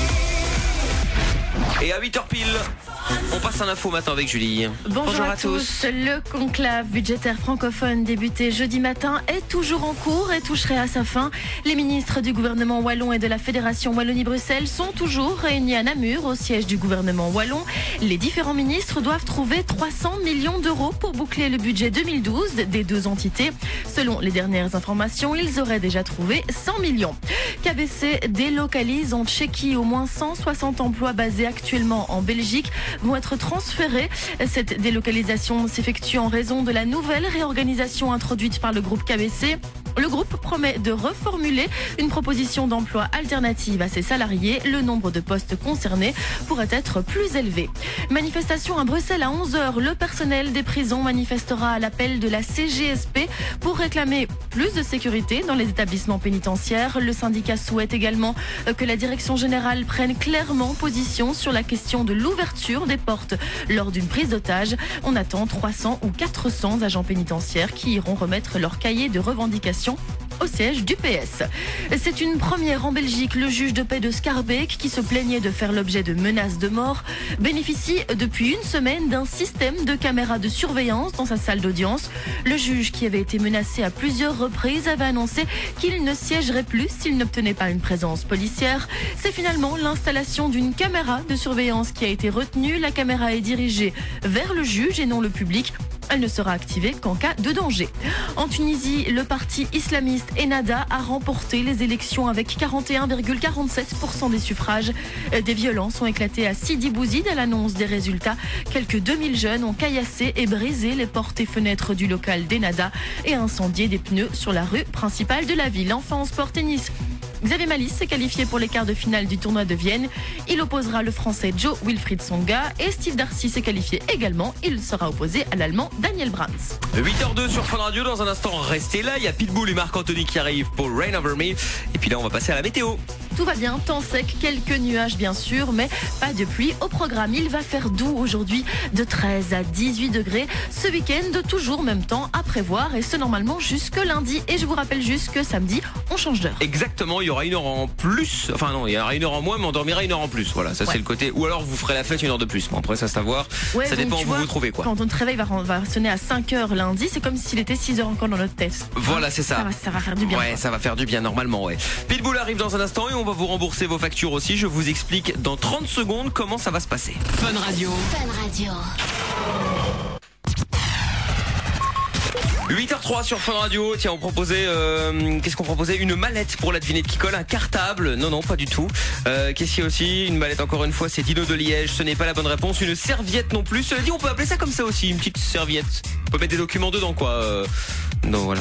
Et à huit heures pile, on passe à l'info maintenant avec Julie. Bonjour, Bonjour à, à tous. tous. Le conclave budgétaire francophone débuté jeudi matin est toujours en cours et toucherait à sa fin. Les ministres du gouvernement wallon et de la Fédération Wallonie-Bruxelles sont toujours réunis à Namur, au siège du gouvernement wallon. Les différents ministres doivent trouver trois cents millions d'euros pour boucler le budget deux mille douze des deux entités. Selon les dernières informations, ils auraient déjà trouvé cent millions. K B C délocalise en Tchéquie. Au moins cent soixante emplois basés actuellement en Belgique vont être transférés. Cette délocalisation s'effectue en raison de la nouvelle réorganisation introduite par le groupe K B C. Le groupe promet de reformuler une proposition d'emploi alternative à ses salariés. Le nombre de postes concernés pourrait être plus élevé. Manifestation à Bruxelles à onze heures. Le personnel des prisons manifestera à l'appel de la C G S P pour réclamer plus de sécurité dans les établissements pénitentiaires. Le syndicat souhaite également que la direction générale prenne clairement position sur la question de l'ouverture des portes lors d'une prise d'otage. On attend trois cents ou quatre cents agents pénitentiaires qui iront remettre leur cahier de revendications au siège du P S. C'est une première en Belgique. Le juge de paix de Schaerbeek, qui se plaignait de faire l'objet de menaces de mort, bénéficie depuis une semaine d'un système de caméras de surveillance dans sa salle d'audience. Le juge, qui avait été menacé à plusieurs reprises, avait annoncé qu'il ne siégerait plus s'il n'obtenait pas une présence policière. C'est finalement l'installation d'une caméra de surveillance qui a été retenue. La caméra est dirigée vers le juge et non le public. Elle ne sera activée qu'en cas de danger. En Tunisie, le parti islamiste Ennahda a remporté les élections avec quarante et un virgule quarante-sept pour cent des suffrages. Des violences ont éclaté à Sidi Bouzid à l'annonce des résultats. Quelques deux mille jeunes ont caillassé et brisé les portes et fenêtres du local d'Ennahda et incendié des pneus sur la rue principale de la ville. Enfin, en sport tennis, Xavier Malisse s'est qualifié pour les quarts de finale du tournoi de Vienne. Il opposera le Français Joe Wilfried Tsonga et Steve Darcy s'est qualifié également. Il sera opposé à l'Allemand Daniel Brands. huit heures deux sur Fun Radio, dans un instant restez là, il y a Pitbull et Marc Anthony qui arrivent pour Rain Over Me. Et puis là on va passer à la météo. Tout va bien, temps sec, quelques nuages bien sûr, mais pas de pluie au programme. Il va faire doux aujourd'hui de treize à dix-huit degrés. Ce week-end, toujours même temps à prévoir et ce normalement jusque lundi. Et je vous rappelle juste que samedi, on change d'heure. Exactement, il y aura une heure en plus. Enfin non, il y aura une heure en moins, mais on dormira une heure en plus. Voilà, ça ouais. c'est le côté. Ou alors vous ferez la fête une heure de plus. Bon, après ça c'est à voir. Ouais, ça dépend où vous vous trouvez quoi. Quand notre réveil va, va sonner à cinq heures lundi, c'est comme s'il était six heures encore dans notre tête. Voilà, c'est ça. Ça va, ça va faire du bien. Ouais, quoi. ça va faire du bien normalement, ouais. Pitbull arrive dans un instant et on va vous rembourser vos factures aussi. Je vous explique dans trente secondes comment ça va se passer. Fun Radio. Fun Radio. huit heures zéro trois sur Fun Radio. Tiens, on proposait euh, qu'est-ce qu'on proposait? Une mallette pour la devinette qui colle, un cartable. Non non, pas du tout. Euh, qu'est-ce qu'il y a aussi? Une mallette encore une fois, c'est Dino de Liège. Ce n'est pas la bonne réponse. Une serviette non plus. Cela dit, on peut appeler ça comme ça aussi, une petite serviette. On peut mettre des documents dedans quoi. Euh, non, voilà.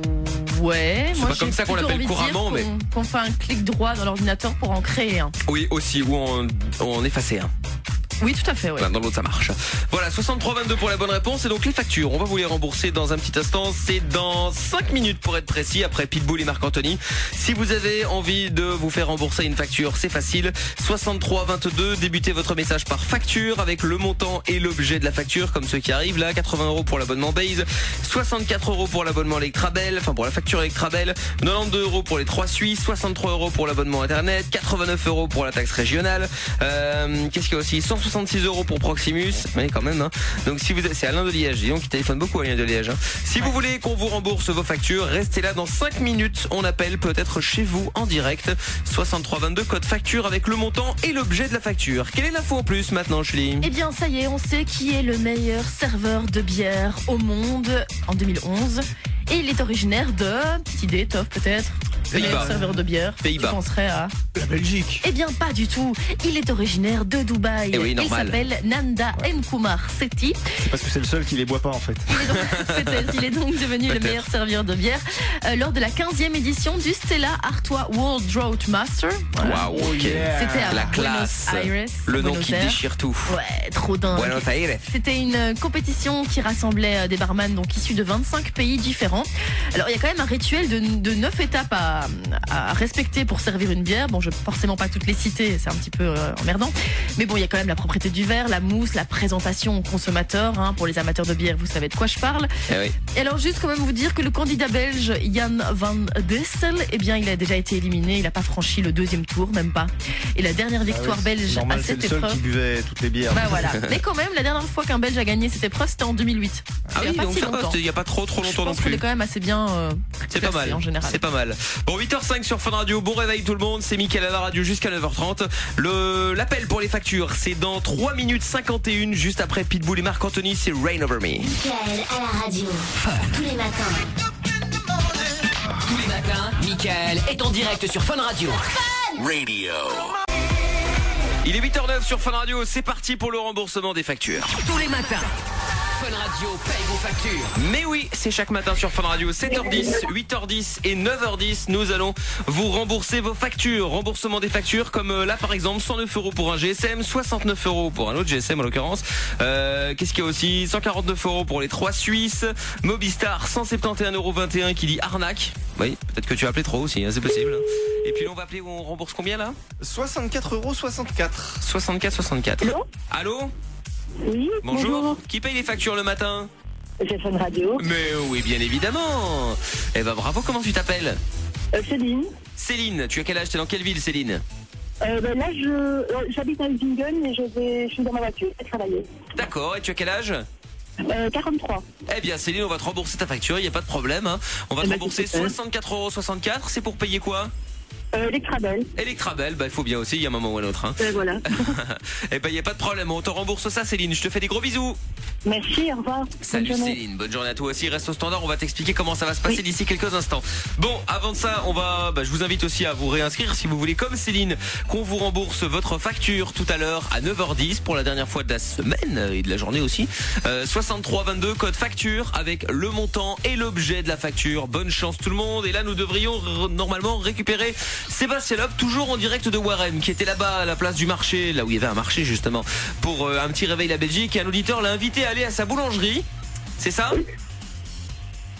Ouais, c'est moi pas comme ça qu'on l'appelle couramment, mais qu'on, qu'on fait un clic droit dans l'ordinateur pour en créer un. Oui, aussi, ou en, en effacer un. Oui, tout à fait, oui. Dans l'autre, ça marche. Voilà, soixante-trois vingt-deux pour la bonne réponse. Et donc, les factures, on va vous les rembourser dans un petit instant. C'est dans cinq minutes pour être précis, après Pitbull et Marc-Anthony. Si vous avez envie de vous faire rembourser une facture, c'est facile. soixante-trois vingt-deux, débutez votre message par facture avec le montant et l'objet de la facture, comme ceux qui arrivent là. quatre-vingts euros pour l'abonnement Base, soixante-quatre euros pour l'abonnement Electrabel, enfin pour la facture Electrabel, quatre-vingt-douze euros pour les trois Suisses, soixante-trois euros pour l'abonnement Internet, quatre-vingt-neuf euros pour la taxe régionale. Euh, qu'est-ce qu'il y a aussi? cent soixante-six euros pour Proximus, mais quand même hein. Donc si vous c'est Alain de Liège, dis donc qui téléphone beaucoup Alain de Liège hein. Si vous voulez qu'on vous rembourse vos factures, restez là dans cinq minutes, on appelle peut-être chez vous en direct. Soixante-trois vingt-deux code facture avec le montant et l'objet de la facture. Quelle est l'info en plus maintenant, Chli? Eh bien ça y est, on sait qui est le meilleur serveur de bière au monde en deux mille onze. Et il est originaire de, petite idée, Toff peut-être, le meilleur serveur de bière. Pays-Bas. Je penserais à la Belgique. Eh bien pas du tout. Il est originaire de Dubaï. Eh oui, il s'appelle Nanda Nkumar Sethi. C'est parce que c'est le seul qui les boit pas en fait. Il est donc, peut-être, il est donc devenu peut-être. le meilleur serveur de bière euh, lors de la quinzième édition du Stella Artois World Drought Master. Waouh, wow, ok. Yeah. C'était à la Buenos classe. Aires. Le nom Buenos qui Aires. déchire tout. Ouais, trop dingue. Buenos Aires. C'était une compétition qui rassemblait des barman donc issus de vingt-cinq pays différents. Alors il y a quand même un rituel de, de neuf étapes à, à respecter pour servir une bière. Bon, je vais forcément pas toutes les citer, c'est un petit peu euh, emmerdant. Mais bon, il y a quand même la propriété du verre, la mousse, la présentation aux consommateurs. Hein, pour les amateurs de bière, vous savez de quoi je parle. Eh oui. Et alors juste quand même vous dire que le candidat belge Jan van Dessel, eh bien il a déjà été éliminé, il n'a pas franchi le deuxième tour, même pas. Et la dernière victoire ah oui, belge normal, à cette c'est le épreuve. seul qui buvait toutes les bières. Bah voilà. Mais quand même, la dernière fois qu'un Belge a gagné cette épreuve, c'était en deux mille huit. Ah il oui, y a pas donc si ça longtemps. va, il n'y a pas trop trop longtemps Je pense non plus. qu'il est quand même assez bien. Euh, C'est pas mal, en général. c'est pas mal. Bon, huit heures cinq sur Fun Radio, bon réveil tout le monde, c'est Mickaël à la radio jusqu'à neuf heures trente. Le, l'appel pour les factures, c'est dans trois minutes cinquante et une, juste après Pitbull et Marc-Anthony, c'est Rain Over Me. Mickaël à la radio, tous les matins. Tous les matins, Mickaël est en direct sur Fun Radio. Fun Radio. Il est huit heures neuf sur Fun Radio, c'est parti pour le remboursement des factures. Tous les matins, Fun Radio paye vos factures. Mais oui, c'est chaque matin sur Fun Radio, sept heures dix, huit heures dix et neuf heures dix. Nous allons vous rembourser vos factures. Remboursement des factures comme là par exemple cent neuf euros pour un G S M, soixante-neuf euros pour un autre G S M en l'occurrence. Euh, qu'est-ce qu'il y a aussi? cent quarante-neuf euros pour les trois Suisses. Mobistar cent soixante et onze euros vingt et un qui dit arnaque. Oui, peut-être que tu as appelé trop aussi, hein, c'est possible. Et puis là on va appeler, on rembourse combien là? soixante-quatre euros soixante-quatre. soixante-quatre soixante-quatre. Allô? Allô? Oui, Bonjour. bonjour. Qui paye les factures le matin? C'est Fun Radio. Mais oui, bien évidemment. Eh ben bravo, comment tu t'appelles? Euh, Céline. Céline, tu as quel âge? T'es dans quelle ville, Céline? Euh, ben là, je, euh, j'habite à Usingen et je, vais, je suis dans ma voiture et travailler. D'accord, et tu as quel âge? Euh, quarante-trois. Eh bien Céline, on va te rembourser ta facture, il n'y a pas de problème. Hein. On va Eh te ben, rembourser c'est super. soixante-quatre euros soixante-quatre, c'est pour payer quoi? Euh, Electrabel. Electrabel, bah il faut bien aussi, il y a un moment ou un autre. Hein. Euh, voilà. Eh ben il n'y a pas de problème, on te rembourse ça Céline, je te fais des gros bisous. Merci, au revoir. Salut Bonne journée. Céline, bonne journée à toi aussi, reste au standard, on va t'expliquer comment ça va se passer oui. d'ici quelques instants. Bon, avant de ça, on va, bah, je vous invite aussi à vous réinscrire si vous voulez, comme Céline, qu'on vous rembourse votre facture tout à l'heure à neuf heures dix pour la dernière fois de la semaine et de la journée aussi. Euh, soixante-trois vingt-deux, code facture avec le montant et l'objet de la facture. Bonne chance tout le monde. Et là, nous devrions r- normalement récupérer Sébastien Loeb, toujours en direct de Warem, qui était là-bas à la place du marché, là où il y avait un marché justement, pour euh, un petit réveil la Belgique. Et un auditeur l'a invité à aller à sa boulangerie. C'est ça?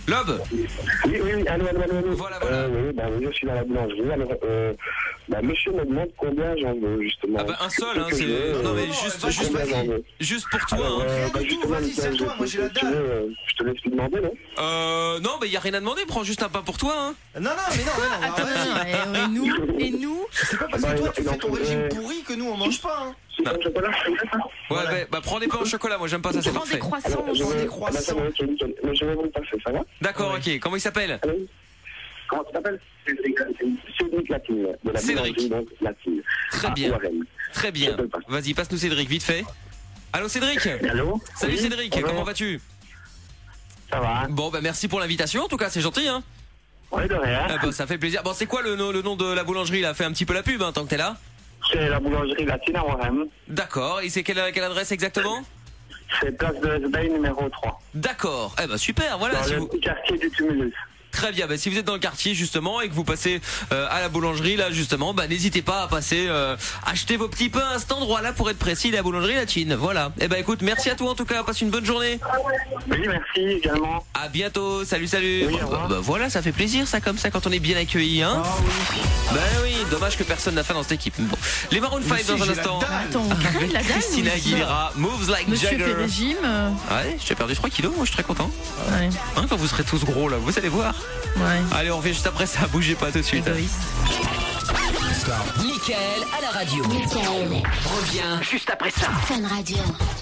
Lob. Oui, oui, oui, allô, allô, allô. Voilà, voilà. Euh, oui, bah, oui, je suis dans la boulangerie. Alors, euh, bah, monsieur me demande combien j'en veux, justement. Ah bah un seul, hein, Que c'est... je veux, Non, non, mais euh, juste, combien juste, j'en veux. juste pour toi. Alors, hein. euh, bah, justement, vas-y, c'est toi, moi j'ai la dalle. euh, Je te laisse lui demander, non? Euh, non, bah y a rien à demander, prends juste un pain pour toi, hein. Non, non, mais non, mais non. Attends, non, non, et, et nous Et nous C'est pas parce que Bah, toi il- tu il fais en ton faudrait- régime pourri que nous on mange pas. Hein. C'est pas de chocolat, c'est ça? Ouais, Voilà. bah, bah prends des pains au chocolat, moi j'aime pas ça, c'est Prends parfait. des croissants. Alors, je prends vais- des ah, bah, ça croissants. va, ok, nickel. Mais je vais vous le passer, ça va? D'accord, Ouais. ok. Comment il s'appelle? Allô? Comment tu t'appelles? Cédric Latine, de la Cédric. boulangerie, donc Latine. Très à bien. Warren. Très bien. Je te le passe. Vas-y, passe-nous Cédric, vite fait. Allô Cédric. Allô? Salut Oui, Cédric, bonjour. comment vas-tu? Ça va? Bon, bah merci pour l'invitation, en tout cas, c'est gentil, hein. Oui, de rien. Ah bah, ça fait plaisir. Bon, c'est quoi le, nom- le nom de la boulangerie là? Fais un petit peu la pub, hein, tant que t'es là. C'est la boulangerie Latine à Warren. D'accord, et c'est quelle, quelle adresse exactement? C'est place de Hesbaye numéro trois. D'accord, eh ben super, voilà. Dans Si le vous... petit quartier du Tumulus. Très bien, bah, si vous êtes dans le quartier justement et que vous passez euh, à la boulangerie là justement, bah, n'hésitez pas à passer euh, acheter vos petits pains à cet endroit là pour être précis, la boulangerie Latine. Voilà. Et eh ben écoute, merci à toi en tout cas, passe une bonne journée. Oui, merci également. À bientôt, salut salut. Oui, au Bah, revoir. bah, voilà, ça fait plaisir ça comme ça quand on est bien accueilli, hein. Ah oui. Bah oui, dommage que personne n'a fait dans cette équipe. Bon. Les Maroon Mais five si, dans un j'ai la instant. dalle. Attends, on crée la dalle Christina ou ça Aguilera, Moves Like Monsieur fait Jagger. régime. euh, Ouais, j'ai perdu trois kilos, moi je suis très content. Ouais, Hein, quand vous serez tous gros là, vous allez voir. ouais. Allez, on revient juste après ça, bougez pas tout de suite. Égoïste. Mickaël à la radio. Mickaël, Revient juste après ça. Fun Radio.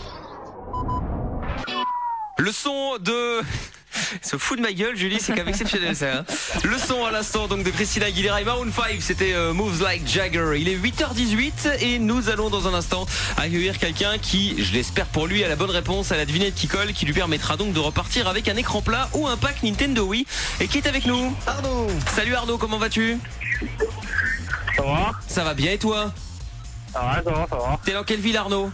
Le son de... Se fout de ma gueule, Julie, c'est quand même exceptionnel ça. Hein. Le son à l'instant donc de Christina Aguilera et Maroon five, c'était euh, Moves Like Jagger. Il est huit heures dix-huit et nous allons dans un instant accueillir quelqu'un qui, je l'espère pour lui, a la bonne réponse à la devinette qui colle, qui lui permettra donc de repartir avec un écran plat ou un pack Nintendo Wii. Et qui est avec nous? Arnaud. Salut Arnaud, comment vas-tu? Ça va? Ça va bien et toi? Ça va, ça va, ça va. T'es dans quelle ville Arnaud?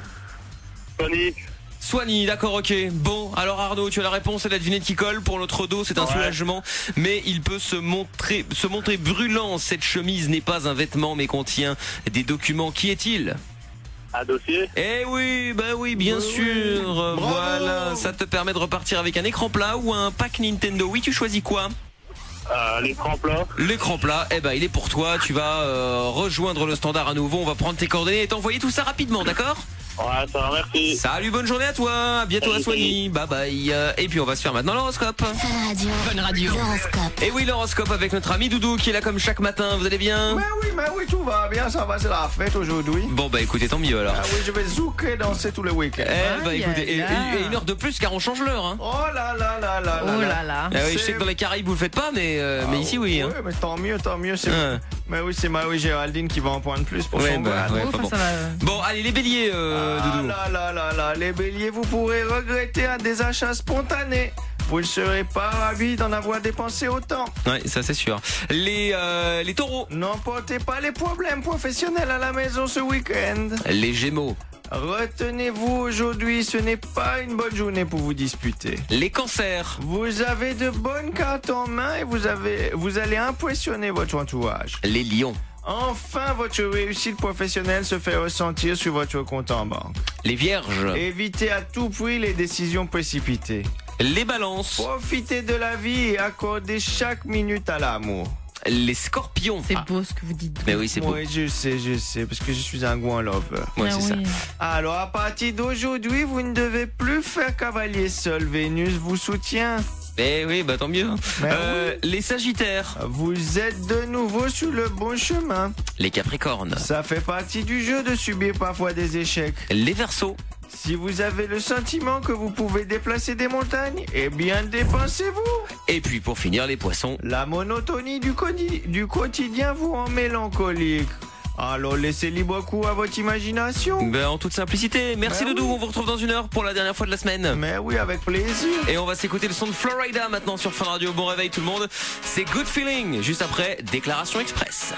Tony. Soigny, d'accord, ok. Bon, alors Arnaud, tu as la réponse à la devinette qui colle. Pour notre dos, c'est un Ouais. soulagement. Mais il peut se montrer, se montrer brûlant. Cette chemise n'est pas un vêtement, mais contient des documents. Qui est-il? Un dossier? Eh oui, bah oui, bien sûr. Euh, Bravo. Voilà, ça te permet de repartir avec un écran plat ou un pack Nintendo. Oui, tu choisis quoi? Euh, l'écran plat. L'écran plat, eh ben il est pour toi. Tu vas euh, rejoindre le standard à nouveau. On va prendre tes coordonnées et t'envoyer tout ça rapidement, d'accord? Ouais, ça va, merci. Salut, bonne journée à toi. À bientôt à Soigny. Bye bye. Euh, Et puis on va se faire maintenant l'horoscope. Fun Radio. Fun Radio. L'horoscope. Et oui, l'horoscope avec notre ami Doudou qui est là comme chaque matin. Vous allez bien? Mais oui, mais oui, tout va bien, ça va, c'est la fête aujourd'hui. Bon bah écoutez, tant mieux alors. Ah oui, je vais zouker danser tous les week-ends. Eh bah Aïe, écoutez, aïe, et, aïe. et une heure de plus car on change l'heure. Hein. Oh là là là là Oh là là. Ah oui, je C'est- sais que dans les Caraïbes vous le faites pas, mais, euh, mais ici oui. Hein. Oui, mais tant mieux, tant mieux. C'est... Hein. Mais oui, c'est Marie Géraldine qui va en prendre plus pour Ouais, son bah, grade. ouais, Oh, pas enfin, bon. ça va. euh. Bon, allez les béliers, euh, Ah Doudou. là là là là, les béliers, vous pourrez regretter un des achats spontanés. Vous ne serez pas ravis d'en avoir dépensé autant. Ouais, ça c'est sûr. Les, euh, les taureaux. N'emportez pas les problèmes professionnels à la maison ce week-end. Les gémeaux. Retenez-vous aujourd'hui, ce n'est pas une bonne journée pour vous disputer. Les cancers. Vous avez de bonnes cartes en main et vous, avez, vous allez impressionner votre entourage. Les lions. Enfin, votre réussite professionnelle se fait ressentir sur votre compte en banque. Les vierges. Évitez à tout prix les décisions précipitées. Les balances. Profitez de la vie et accordez chaque minute à l'amour. Les scorpions. C'est Ah, beau ce que vous dites. mais oui, c'est beau. Oui, je sais, je sais, parce que je suis un goin lover. Ouais, Ah c'est ça. oui. Alors, à partir d'aujourd'hui, vous ne devez plus faire cavalier seul. Vénus vous soutient. Eh oui, bah tant mieux. hein. Ben Euh, Les sagittaires. Vous êtes de nouveau sur le bon chemin. Les capricornes. Ça fait partie du jeu de subir parfois des échecs. Les verseaux. Si vous avez le sentiment que vous pouvez déplacer des montagnes, eh bien dépensez-vous. Et puis pour finir, les poissons. La monotonie du, codi- du quotidien vous rend mélancolique. Alors laissez libre cours à votre imagination. Ben, en toute simplicité. Merci Ben Doudou, oui. on vous retrouve dans une heure pour la dernière fois de la semaine. Mais oui, avec plaisir. Et on va s'écouter le son de Florida maintenant sur Fun Radio. Bon réveil tout le monde. C'est Good Feeling, juste après Déclaration Express.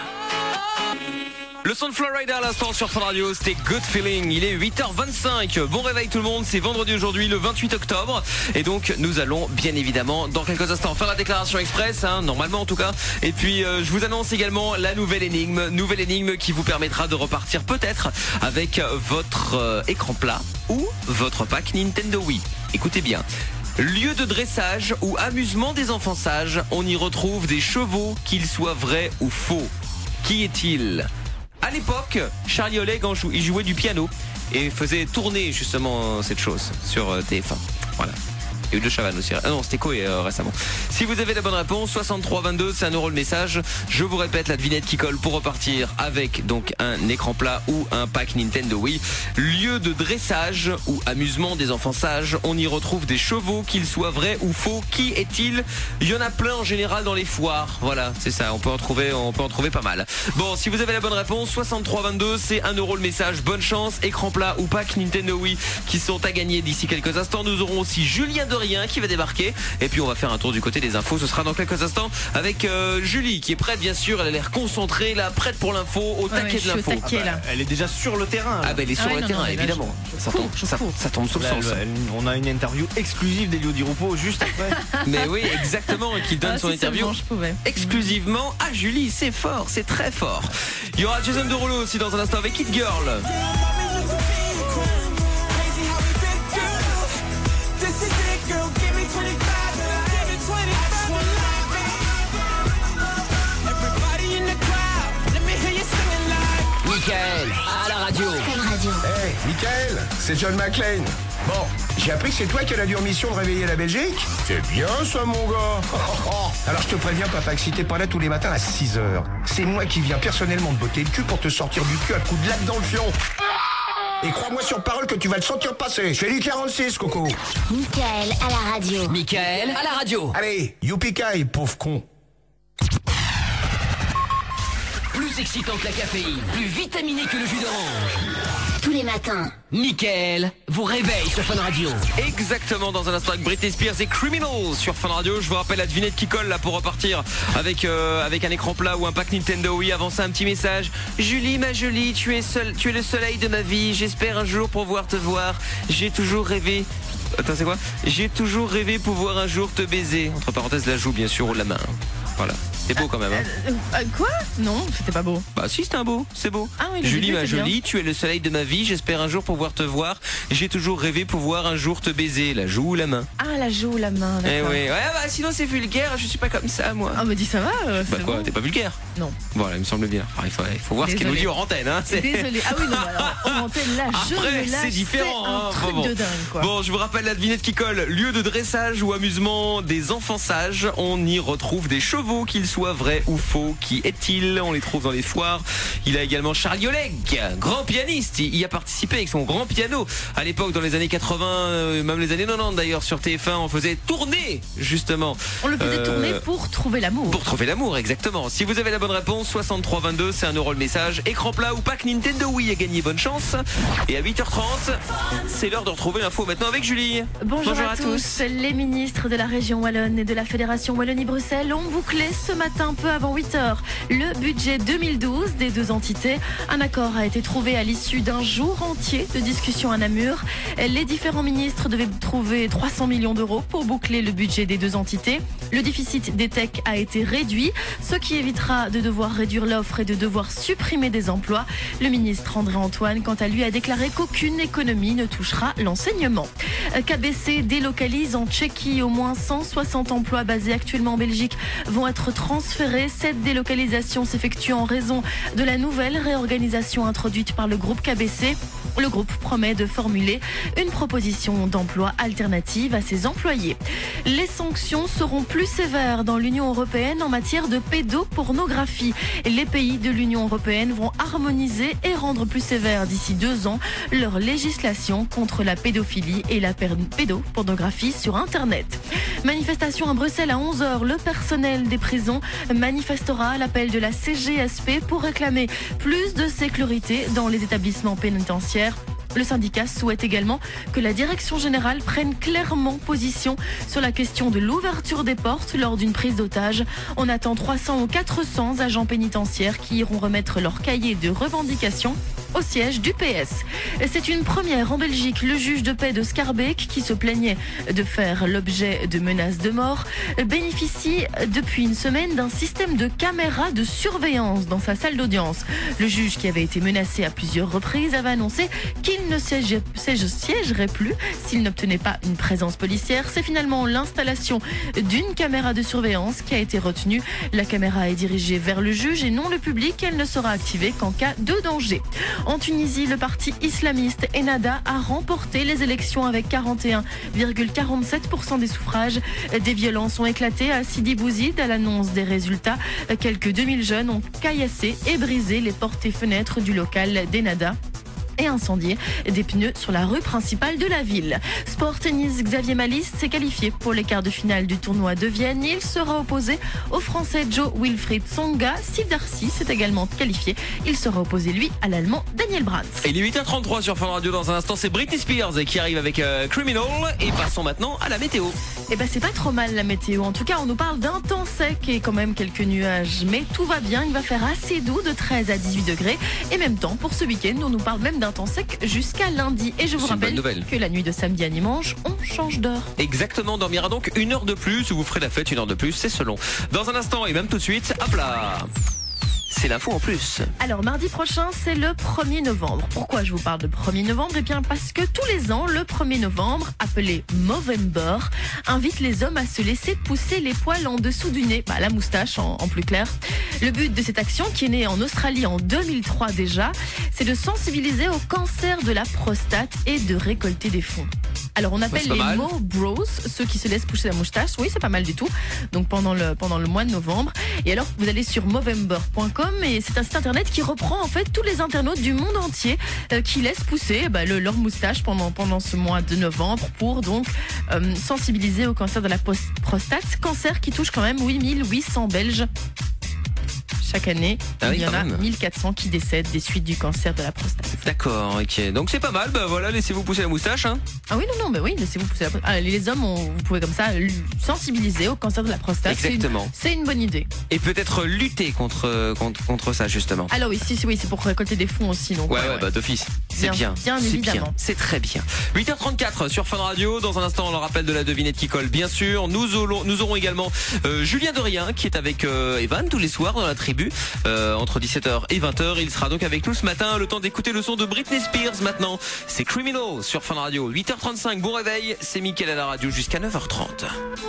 Le son de Florida à l'instant sur Fun Radio, c'était Good Feeling. Il est huit heures vingt-cinq. Bon réveil tout le monde, c'est vendredi aujourd'hui, le vingt-huit octobre. Et donc nous allons bien évidemment dans quelques instants faire la déclaration express, hein, normalement en tout cas. Et puis euh, je vous annonce également la nouvelle énigme. Nouvelle énigme qui vous permettra de repartir peut-être avec votre euh, écran plat ou votre pack Nintendo Wii. Écoutez bien. Lieu de dressage ou amusement des enfants sages, on y retrouve des chevaux, qu'ils soient vrais ou faux. Qui est-il ? À l'époque, Charlie Oleg en jou- il jouait du piano et faisait tourner justement cette chose sur euh, T F un. Voilà. Il y a eu de Chavannes aussi. Ah non, c'était Coé euh, récemment. Si vous avez la bonne réponse, soixante-trois vingt-deux, c'est un euro le message. Je vous répète la devinette qui colle pour repartir avec donc un écran plat ou un pack Nintendo Wii. Lieu de dressage ou amusement des enfants sages, on y retrouve des chevaux, qu'ils soient vrais ou faux. Qui est-il ? Il y en a plein en général dans les foires. Voilà, c'est ça. On peut en trouver, on peut en trouver pas mal. Bon, si vous avez la bonne réponse, soixante-trois vingt-deux, c'est un euro le message. Bonne chance. Écran plat ou pack Nintendo Wii qui sont à gagner d'ici quelques instants. Nous aurons aussi Julien de Rien qui va débarquer et puis on va faire un tour du côté des infos. Ce sera dans quelques instants avec euh, Julie qui est prête, bien sûr. Elle a l'air concentrée là, prête pour l'info, au Ouais, taquet ouais, de l'info. Taquet, Ah bah, là. elle est déjà sur le terrain. Ah bah elle est sur Ah oui, le non, terrain non, mais là, évidemment. je- Ça je tombe, cours, je ça, cours. ça tombe sous le Là, sens. elle- elle- on a une interview exclusive d'Elio Di Rupo juste après. Mais oui, exactement, qui donne Ah, son si interview seulement je pouvais. exclusivement à Julie. C'est fort, c'est très fort. Il y aura Jason Derulo aussi dans un instant avec Hit Girl. Michael, à la radio. Fun Radio. Hey, Michael, c'est John McClane. Bon, j'ai appris que c'est toi qui as la dure mission de réveiller la Belgique. C'est bien ça, mon gars. Alors je te préviens, papa, que si t'es pas là tous les matins à six heures, c'est moi qui viens personnellement te botter le cul pour te sortir du cul à coups de latte dans le fion. Et crois-moi sur parole que tu vas le sentir passer. Je fais du quarante-six, Coco. Michael à la radio. Michael, à la radio. Allez, youpi-kai, pauvre con. Plus excitant que la caféine, plus vitaminé que le jus d'orange. Tous les matins. Michael vous réveille sur Fun Radio. Exactement, dans un instant avec Britney Spears et Criminals sur Fun Radio. Je vous rappelle la devinette qui colle là pour repartir avec euh, avec un écran plat ou un pack Nintendo Wii. Avant ça, un petit message. Julie, ma Julie, tu es seul, tu es le soleil de ma vie. J'espère un jour pouvoir te voir. J'ai toujours rêvé. Attends, c'est quoi ? J'ai toujours rêvé pouvoir un jour te baiser. Entre parenthèses, la joue bien sûr ou la main. Voilà. C'est beau quand même. Hein. Euh, euh, quoi ? Non, c'était pas beau. Bah si, c'est un beau, c'est beau. Ah oui, le Julie, début ma était bien. jolie, tu es le soleil de ma vie. J'espère un jour pouvoir te voir. J'ai toujours rêvé pouvoir un jour te baiser. La joue ou la main ? Ah, la joue, la main, Eh d'accord. oui, ouais, bah sinon c'est vulgaire. Je suis pas comme ça, moi. Ah, me dis ça va euh, Bah c'est quoi, bon. t'es pas vulgaire ? Non. Voilà, il me semble bien. Alors, il faut, il faut voir ce qu'il nous Désolée. dit hors antenne. Hein. C'est- Désolée. Ah oui, non, mais alors, en antenne, là, je Après, me lâche, c'est différent. c'est un hein. truc Bon, bon. de dingue, quoi. Bon, je vous rappelle la devinette qui colle. Lieu de dressage ou amusement des enfants sages. On y retrouve des chevaux, qu'ils soient vrais ou faux. Qui est-il ? On les trouve dans les foires. Il a également Charlie Oleg, grand pianiste. Il y a participé avec son grand piano. À l'époque, dans les années quatre-vingts, euh, même les années quatre-vingt-dix d'ailleurs, sur T F un, on faisait tourner, justement. On le faisait Euh, tourner pour trouver l'amour. Pour trouver l'amour, exactement. Si vous avez la bonne réponse, soixante-trois vingt-deux, c'est un euro le message. Écran plat ou pack Nintendo Wii à gagner, bonne chance. Et à huit heures trente, c'est l'heure de retrouver l'info maintenant avec Julie. Bonjour, à, tous. Les ministres de la région Wallonne et de la Fédération Wallonie-Bruxelles ont bouclé ce matin, peu avant huit heures, le budget deux mille douze des deux entités. Un accord a été trouvé à l'issue d'un jour entier de discussions à Namur. Les différents ministres devaient trouver trois cents millions d'euros pour boucler le budget des deux entités. Le déficit des techs a été réduit, ce qui évitera de devoir réduire l'offre et de devoir supprimer des emplois. Le ministre André Antoine, quant à lui, a déclaré qu'aucune économie ne touchera l'enseignement. K B C délocalise en Tchéquie. Au moins cent soixante emplois basés actuellement en Belgique vont être transférés. Cette délocalisation s'effectue en raison de la nouvelle réorganisation introduite par le groupe K B C. Le groupe promet de formuler une proposition d'emploi alternative à ses employés. Les sanctions seront plus sévères dans l'Union européenne en matière de pédopornographie. Les pays de l'Union européenne vont harmoniser et rendre plus sévère d'ici deux ans leur législation contre la pédophilie et la pédopornographie sur Internet. Manifestation à Bruxelles à onze heures. Le personnel des prisons manifestera à l'appel de la C G S P pour réclamer plus de sécurité dans les établissements pénitentiaires. Le syndicat souhaite également que la direction générale prenne clairement position sur la question de l'ouverture des portes lors d'une prise d'otage. On attend trois cents ou quatre cents agents pénitentiaires qui iront remettre leur cahier de revendications au au siège du P S. C'est une première en Belgique. Le juge de paix de Schaerbeek, qui se plaignait de faire l'objet de menaces de mort, bénéficie depuis une semaine d'un système de caméras de surveillance dans sa salle d'audience. Le juge, qui avait été menacé à plusieurs reprises, avait annoncé qu'il ne siégeait, siégerait plus s'il n'obtenait pas une présence policière. C'est finalement l'installation d'une caméra de surveillance qui a été retenue. La caméra est dirigée vers le juge et non le public. Elle ne sera activée qu'en cas de danger. En Tunisie, le parti islamiste Ennahda a remporté les élections avec quarante et un virgule quarante-sept pour cent des suffrages. Des violences ont éclaté à Sidi Bouzid à l'annonce des résultats. Quelques deux mille jeunes ont caillassé et brisé les portes et fenêtres du local d'Ennahda et incendié des pneus sur la rue principale de la ville. Sport tennis, Xavier Malisse s'est qualifié pour les quarts de finale du tournoi de Vienne. Il sera opposé au Français Joe Wilfried Tsonga. Steve Darcy s'est également qualifié. Il sera opposé, lui, à l'Allemand Daniel Brandt. Et il est huit heures trente-trois sur Fun Radio. Dans un instant, c'est Britney Spears qui arrive avec euh, Criminal. Et passons maintenant à la météo. Eh ben, c'est pas trop mal la météo. En tout cas, on nous parle d'un temps sec et quand même quelques nuages. Mais tout va bien. Il va faire assez doux de treize à dix-huit degrés. Et même temps, pour ce week-end, on nous parle même d'un temps sec jusqu'à lundi. Et je vous rappelle que la nuit de samedi à dimanche, on change d'heure. Exactement, on dormira donc une heure de plus, ou vous ferez la fête une heure de plus, c'est selon. Dans un instant, et même tout de suite, hop là, c'est l'info en plus. Alors, mardi prochain, c'est le premier novembre. Pourquoi je vous parle de premier novembre ? Eh bien, parce que tous les ans, le premier novembre, appelé Movember, invite les hommes à se laisser pousser les poils en dessous du nez, bah, la moustache en, en plus clair. Le but de cette action, qui est née en Australie en deux mille trois déjà, c'est de sensibiliser au cancer de la prostate et de récolter des fonds. Alors on appelle les Mo Bros, ceux qui se laissent pousser la moustache. Oui, c'est pas mal du tout. Donc pendant le, pendant le mois de novembre. Et alors vous allez sur movember point com et c'est un site internet qui reprend en fait tous les internautes du monde entier euh, qui laissent pousser bah, le, leur moustache pendant, pendant ce mois de novembre pour donc euh, sensibiliser au cancer de la prostate. Cancer qui touche quand même huit mille huit cents Belges. Chaque année, ah oui, il y en a mille quatre cents qui décèdent des suites du cancer de la prostate. D'accord, ok. Donc c'est pas mal, bah voilà, laissez-vous pousser la moustache. Hein. Ah oui, non, non, bah oui, laissez-vous pousser la prostate. Ah, les hommes, on, vous pouvez comme ça sensibiliser au cancer de la prostate. Exactement. C'est une, une bonne idée. Et peut-être lutter contre, contre, contre ça, justement. Alors oui, si, si, oui, c'est pour récolter des fonds aussi. Donc, ouais, ouais, ouais, ouais. bah d'office. C'est bien. Bien, c'est évidemment. Bien. C'est très bien. huit heures trente-quatre sur Fun Radio. Dans un instant, on le rappelle de la devinette qui colle, bien sûr. Nous aurons, nous aurons également euh, Julien Dorien qui est avec euh, Evan tous les soirs dans la tribu. Euh, entre dix-sept heures et vingt heures. Il sera donc avec nous ce matin. Le temps d'écouter le son de Britney Spears maintenant. C'est Criminal sur Fun Radio. huit heures trente-cinq, bon réveil. C'est Mickaël à la radio jusqu'à neuf heures trente.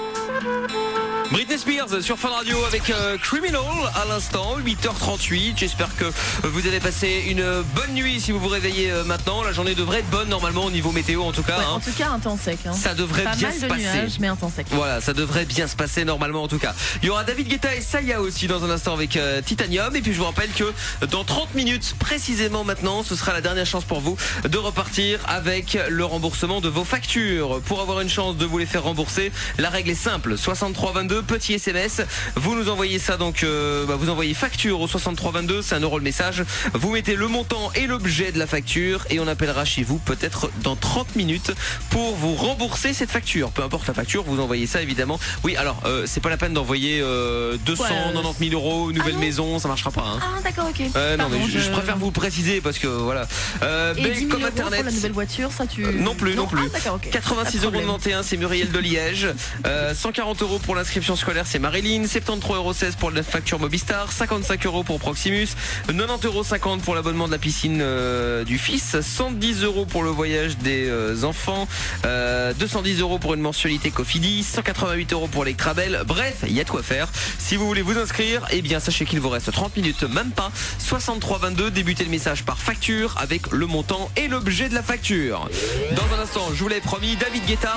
Britney Spears sur Fun Radio avec euh, Criminal à l'instant, huit heures trente-huit. J'espère que vous avez passé une bonne nuit si vous vous réveillez euh, maintenant. La journée devrait être bonne normalement au niveau météo en tout cas. Ouais, hein. En tout cas, un temps sec. Hein. Ça devrait Pas bien mal se de passer. Nuages, mais un temps sec. Voilà, ça devrait bien se passer normalement en tout cas. Il y aura David Guetta et Saya aussi dans un instant avec euh, Titanium. Et puis je vous rappelle que dans trente minutes précisément maintenant, ce sera la dernière chance pour vous de repartir avec le remboursement de vos factures. Pour avoir une chance de vous les faire rembourser, la règle est simple, soixante-trois vingt-deux, petit S M S. Vous nous envoyez ça donc, euh, bah vous envoyez facture au soixante-trois vingt-deux, c'est un euro le message. Vous mettez le montant et l'objet de la facture et on appellera chez vous peut-être dans trente minutes pour vous rembourser cette facture. Peu importe la facture, vous envoyez ça évidemment. Oui, alors euh, c'est pas la peine d'envoyer euh, deux cent quatre-vingt-dix mille euros, nouvelle ah maison, ça marchera pas. Hein. Ah d'accord, ok. Euh, non, Pardon, mais je, je... je préfère vous préciser parce que voilà. Euh, et dix mille comme euros Internet. pour la nouvelle voiture, ça tu. Euh, non plus, non, non plus. Ah, d'accord, okay. quatre-vingt-six euros quatre-vingt-onze, c'est Muriel de Liège. Euh, cent quarante euros pour l'inscription scolaire, c'est Marilyn. soixante-treize euros seize pour la facture Mobistar. cinquante-cinq euros pour Proximus. quatre-vingt-dix euros cinquante pour l'abonnement de la piscine euh, du fils. cent dix euros pour le voyage des euh, enfants. Euh, deux cent dix euros pour une mensualité Cofidis. cent quatre-vingt-huit euros pour l'Ectrabel. Bref, il y a de quoi faire. Si vous voulez vous inscrire, eh bien sachez qu'il vous reste trente minutes, même pas. soixante-trois vingt-deux, débutez le message par facture avec le montant et l'objet de la facture. Dans un instant, je vous l'avais promis, David Guetta.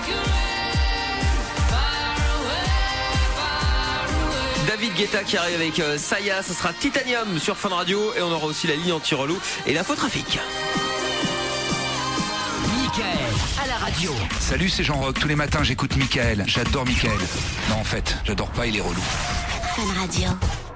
David Guetta qui arrive avec euh, Saya, ça sera Titanium sur Fun Radio et on aura aussi la ligne anti-relou et l'infotrafic. Mickaël à la radio. Salut, c'est Jean-Roch. Tous les matins, j'écoute Mickaël. J'adore Mickaël. Non, en fait, j'adore pas, il est relou. Fun Radio.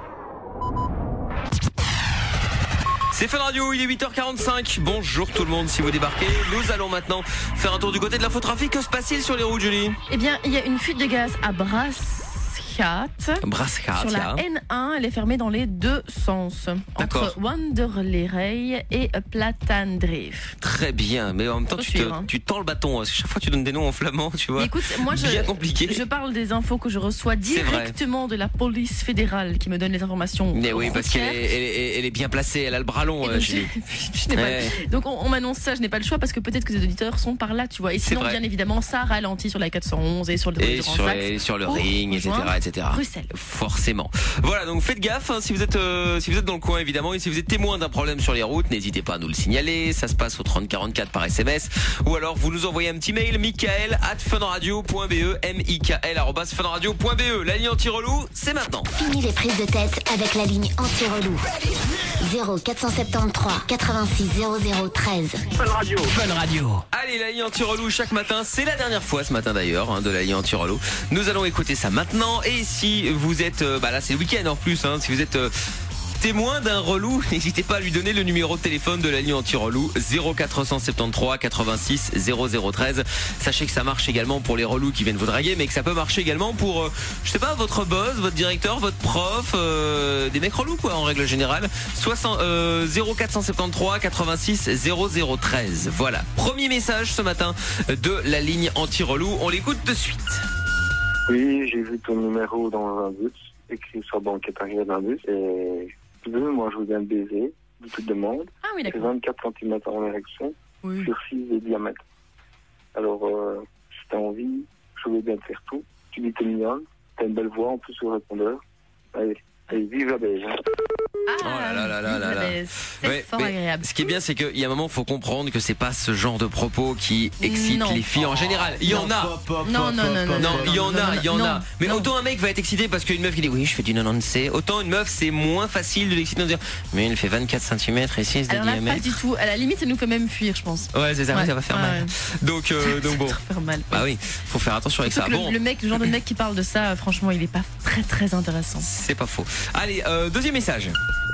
C'est Fun Radio, il est huit heures quarante-cinq. Bonjour tout le monde, si vous débarquez. Nous allons maintenant faire un tour du côté de l'infotrafic. Que se passe-t-il sur les routes, Julie ? Eh bien, il y a une fuite de gaz à Brasse. Brascat. Brascat, Sur la N un, elle est fermée dans les deux sens. Entre Wanderleray et Platandreef. Très bien, mais en même temps, tu, te, hein. tu tends le bâton. Parce que chaque fois, tu donnes des noms en flamand, tu vois. Écoute, moi, je, bien compliqué. je parle des infos que je reçois directement de la police fédérale qui me donne les informations. Mais oui, parce qu'elle est, elle est, elle est bien placée, elle a le bras long. Donc, euh, je, je n'ai ouais. pas, donc, on, on m'annonce ça, je n'ai pas le choix parce que peut-être que les auditeurs sont par là, tu vois. Et sinon, bien évidemment, ça ralentit sur la quatre cent onze et sur le, et sur, les, sur le ring, et cetera, et cetera. Bruxelles. Forcément. Voilà, donc faites gaffe hein, si vous êtes euh, si vous êtes dans le coin évidemment, et si vous êtes témoin d'un problème sur les routes, n'hésitez pas à nous le signaler. Ça se passe au trente quarante-quatre par S M S, ou alors vous nous envoyez un petit mail michael arobase funradio point b e, m i k l arobase funradio point b e. La ligne anti-relou, c'est maintenant. Fini les prises de tête avec la ligne anti-relou. zéro quatre cent soixante-treize quatre-vingt-six zéro zéro treize. Fun Radio. Fun Radio. Allez, la ligne anti-relou chaque matin, c'est la dernière fois ce matin d'ailleurs hein, de la ligne anti-relou. Nous allons écouter ça maintenant, et si vous êtes euh, bah là c'est le week-end en plus hein, si vous êtes euh, témoin d'un relou, n'hésitez pas à lui donner le numéro de téléphone de la ligne anti-relou zéro quatre cent soixante-treize quatre-vingt-six zéro zéro treize. Sachez que ça marche également pour les relous qui viennent vous draguer, mais que ça peut marcher également pour euh, je sais pas, votre boss, votre directeur, votre prof, euh, des mecs relous quoi en règle générale. soixante, euh, zéro quatre cent soixante-treize quatre-vingt-six zéro zéro treize. Voilà, premier message ce matin de la ligne anti-relou, on l'écoute de suite. Oui, j'ai vu ton numéro dans un bus, écrit sur banquette arrière d'un bus, et deux, moi je vous viens de baiser, de toute demande. Ah oui, d'accord. C'est vingt-quatre centimètres en érection, oui. Sur six de diamètre. Alors, euh, si t'as envie, je voulais bien te faire tout. Tu dis que t'es mignonne, t'as une belle voix en plus sur le répondeur. Allez, allez, vive la beige. Hein. Ah, oh là là là là là là. C'est ouais, fort agréable. Ce qui est bien, c'est qu'il y a un moment, il faut comprendre que c'est pas ce genre de propos qui excite non. les filles en général. Il y non. en a. Non, non, non, non. Non, il y en a, il y en a. Mais non. autant un mec va être excité parce qu'une meuf qui dit oui, je fais du quatre-vingt-dix C. Autant une meuf, c'est moins facile de l'exciter de dire mais il fait vingt-quatre centimètres et six de Alors là, diamètre. pas du tout. À la limite, ça nous fait même fuir, je pense. Ouais, c'est ça, ouais. ça va faire ouais. mal. Donc, euh, donc bon. Ça va faire mal. Bah oui, faut faire attention avec Surtout ça. Que Bon. le, le mec, le genre de mec qui parle de ça, franchement, il est pas très très intéressant. C'est pas faux. Allez, euh, deuxième message.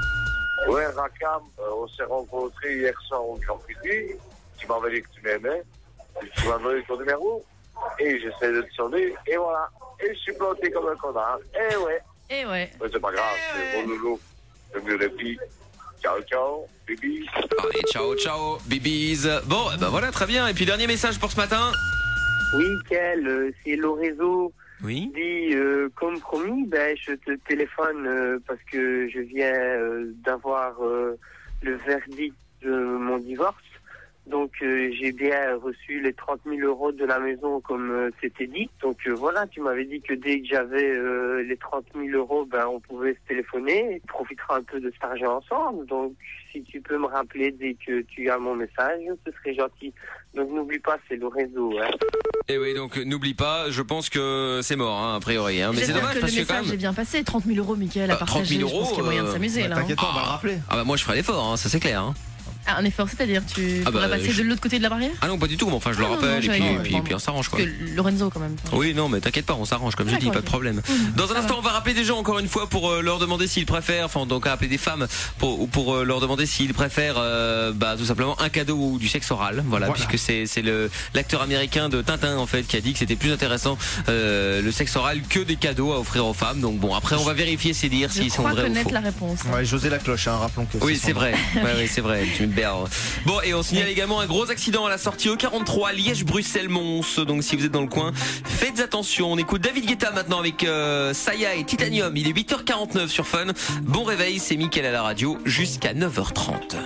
Ouais, Rakam, euh, on s'est rencontrés hier soir au Grand Prix. Tu m'avais dit que tu m'aimais. Tu m'as donné ton numéro. Et j'essaie de te sonner. Et voilà. Et je suis planté comme un connard. Et ouais. Et ouais. Mais c'est pas grave. C'est bon loulou. C'est mieux les filles. Ciao, ciao. Bibis. Allez, ciao, ciao. Bibis. Bon, ben voilà, très bien. Et puis, dernier message pour ce matin. Oui, Kel, euh, c'est Lorenzo. Oui. Dis, euh, comme promis, ben, je te téléphone euh, parce que je viens euh, d'avoir euh, le verdict de mon divorce. Donc, euh, j'ai bien reçu les trente mille euros de la maison comme euh, c'était dit. Donc, euh, voilà, tu m'avais dit que dès que j'avais euh, les trente mille euros, ben, on pouvait se téléphoner et profitera un peu de cet argent ensemble. Donc, si tu peux me rappeler dès que tu as mon message, ce serait gentil. Donc, n'oublie pas, c'est le réseau. Hein. Et oui, donc n'oublie pas, je pense que c'est mort, hein, a priori. Hein. Mais c'est dommage que parce le que quand message même. est bien passé. trente mille euros, Mickaël, à Bah, partager. trente mille Je pense qu'il y a moyen de euh, s'amuser, bah, là. T'inquiète pas, on va le Ah. rappeler. Ah bah moi je ferai l'effort, hein, ça c'est clair. Hein. Ah, un effort, c'est-à-dire tu Ah bah, pourrais passer je- de l'autre côté de la barrière. Ah non, pas du tout, mais enfin je le Ah non, rappelle non, et j'avais puis, dit, et puis, pardon. puis on s'arrange quoi. Parce que Lorenzo, quand même. Oui, non, mais t'inquiète pas, on s'arrange, comme je dis, D'accord, pas de ok. problème. Mmh, Dans un ça instant, va. on va rappeler des gens encore une fois pour euh, leur demander s'ils préfèrent, enfin donc appeler des femmes pour ou pour euh, leur demander s'ils préfèrent, euh, bah tout simplement un cadeau ou du sexe oral. Voilà, Voilà. puisque c'est c'est le l'acteur américain de Tintin en fait qui a dit que c'était plus intéressant euh, le sexe oral que des cadeaux à offrir aux femmes. Donc bon, après on va vérifier ces dires Je s'ils sont crois vrais ou connaître faux. la réponse. Ouais, José Lacloche, hein, rappelons que Oui, son c'est nom. vrai. Ouais, oui, c'est vrai. Tu me berres. Bon, et on signale également un gros accident à la sortie E quarante-trois Liège-Bruxelles-Mons. Donc si vous êtes dans le coin, faites attention. On écoute David Guetta maintenant avec euh, Saya et Titanium. Il est huit heures quarante-neuf sur Fun. Bon réveil, c'est Mickaël à la radio jusqu'à neuf heures trente.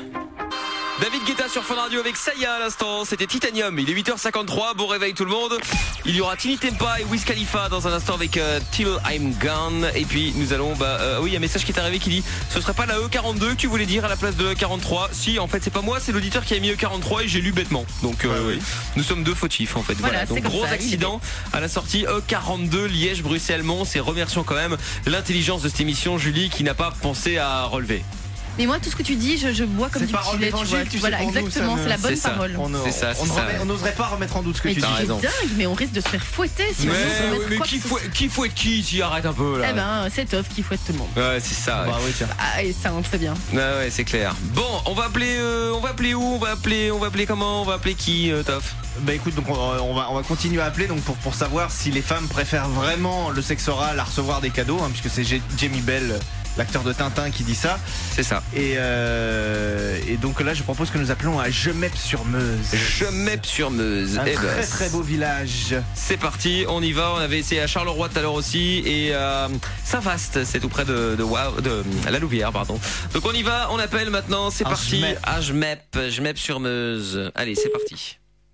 David Guetta sur Fun Radio avec Saya à l'instant, c'était Titanium, il est huit heures cinquante-trois, bon réveil tout le monde. Il y aura Tini Tempa et Wiz Khalifa dans un instant avec euh, Till I'm Gone. Et puis nous allons, bah euh, oui, il y a un message qui est arrivé qui dit ce serait pas la E quarante-deux que tu voulais dire à la place de E quarante-trois. Si, en fait c'est pas moi, c'est l'auditeur qui a mis E quarante-trois et j'ai lu bêtement. Donc euh, Ouais, oui. nous sommes deux fautifs en fait. Voilà, Donc c'est comme gros ça, il est accident à la sortie E quarante-deux Liège-Bruxelles-Mons. Et remercions quand même l'intelligence de cette émission, Julie, qui n'a pas pensé à relever. Mais moi, tout ce que tu dis, je, je bois comme C'est du parole petit lait, tu d'évangile, vois. tu sais, Voilà, pour nous, ça exactement, ne- c'est la bonne C'est ça. parole. On C'est ça, c'est on ça. n'aurait- on n'oserait pas remettre en doute ce que Mais tu tu dis. T'as es raison. dingue, mais on risque de se faire fouetter si Mais, on ose oui, remettre mais quoi qui que ce fouette, qui fouette qui si arrête un peu là. Eh ben, c'est Toff qui fouette tout le monde. Ouais, c'est ça. Ouais. Bah oui, tiens. Ah, et ça, on le sait bien. Ouais, ouais, c'est clair. Bon, on va appeler, euh, on va appeler où On va appeler, on va appeler comment On va appeler qui, euh, Toff Bah écoute, donc on, on va on va continuer à appeler donc pour pour savoir si les femmes préfèrent vraiment le sexe oral à recevoir des cadeaux, hein, puisque c'est J- Jamie Bell, l'acteur de Tintin, qui dit ça. C'est ça. Et euh, et donc là, je propose que nous appelons à Jemep-sur-Meuse. Jemep-sur-Meuse. Un Eh très ben, très beau village. C'est parti, on y va. On avait essayé à Charleroi tout à l'heure aussi et euh, Saint-Vaast, c'est tout près de de, Wa- de la Louvière, pardon. Donc on y va, on appelle maintenant. C'est Un parti. Jemep. À Jemep, Jemep-sur-Meuse. Allez, c'est parti.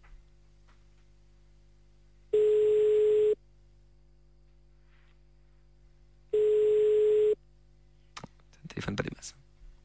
Téléphone pas des masses.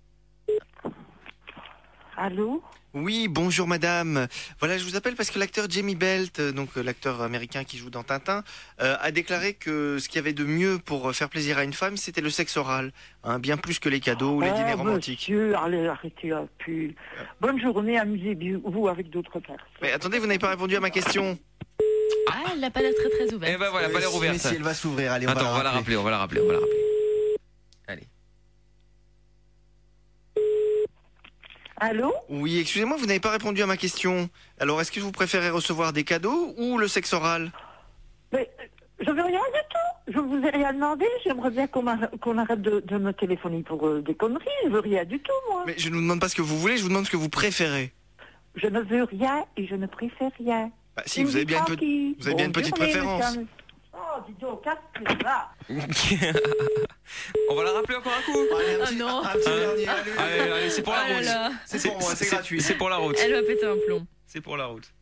Allô? Oui, bonjour madame. Voilà, je vous appelle parce que l'acteur Jamie Belt, euh, donc euh, l'acteur américain qui joue dans Tintin, euh, a déclaré que ce qu'il y avait de mieux pour faire plaisir à une femme, c'était le sexe oral, hein, bien plus que les cadeaux ou les Oh, dîners romantiques. monsieur, allez, arrêtez un peu. Bonne journée, amusez-vous avec d'autres personnes. Mais attendez, vous n'avez pas répondu à ma question. Ah, elle n'a pas l'air très très ouverte. Eh ben voilà, pas l'air Mais ouverte. si elle va s'ouvrir, allez, on Attends, va on va la rappeler. rappeler, on va la rappeler, on va la rappeler. Allez. Allô? Oui, excusez-moi, vous n'avez pas répondu à ma question. Alors, est-ce que vous préférez recevoir des cadeaux ou le sexe oral? Mais euh, je veux rien du tout. Je vous ai rien demandé. J'aimerais bien qu'on arrête, qu'on arrête de, de me téléphoner pour euh, des conneries. Je veux rien du tout, moi. Mais je ne vous demande pas ce que vous voulez, je vous demande ce que vous préférez. Je ne veux rien et je ne préfère rien. Bah, si, vous avez bien une, pe- Tranquille. vous avez bien une Bonne petite journée, préférence. monsieur. Oh, dis donc, casse là. On va la rappeler encore un coup. Allez, un Oh petit, non. un petit dernier, allez. Allez, allez, c'est pour la Oh là route. là. C'est pour moi, c'est gratuit. C'est pour la route. Elle va péter un plomb. C'est pour la route.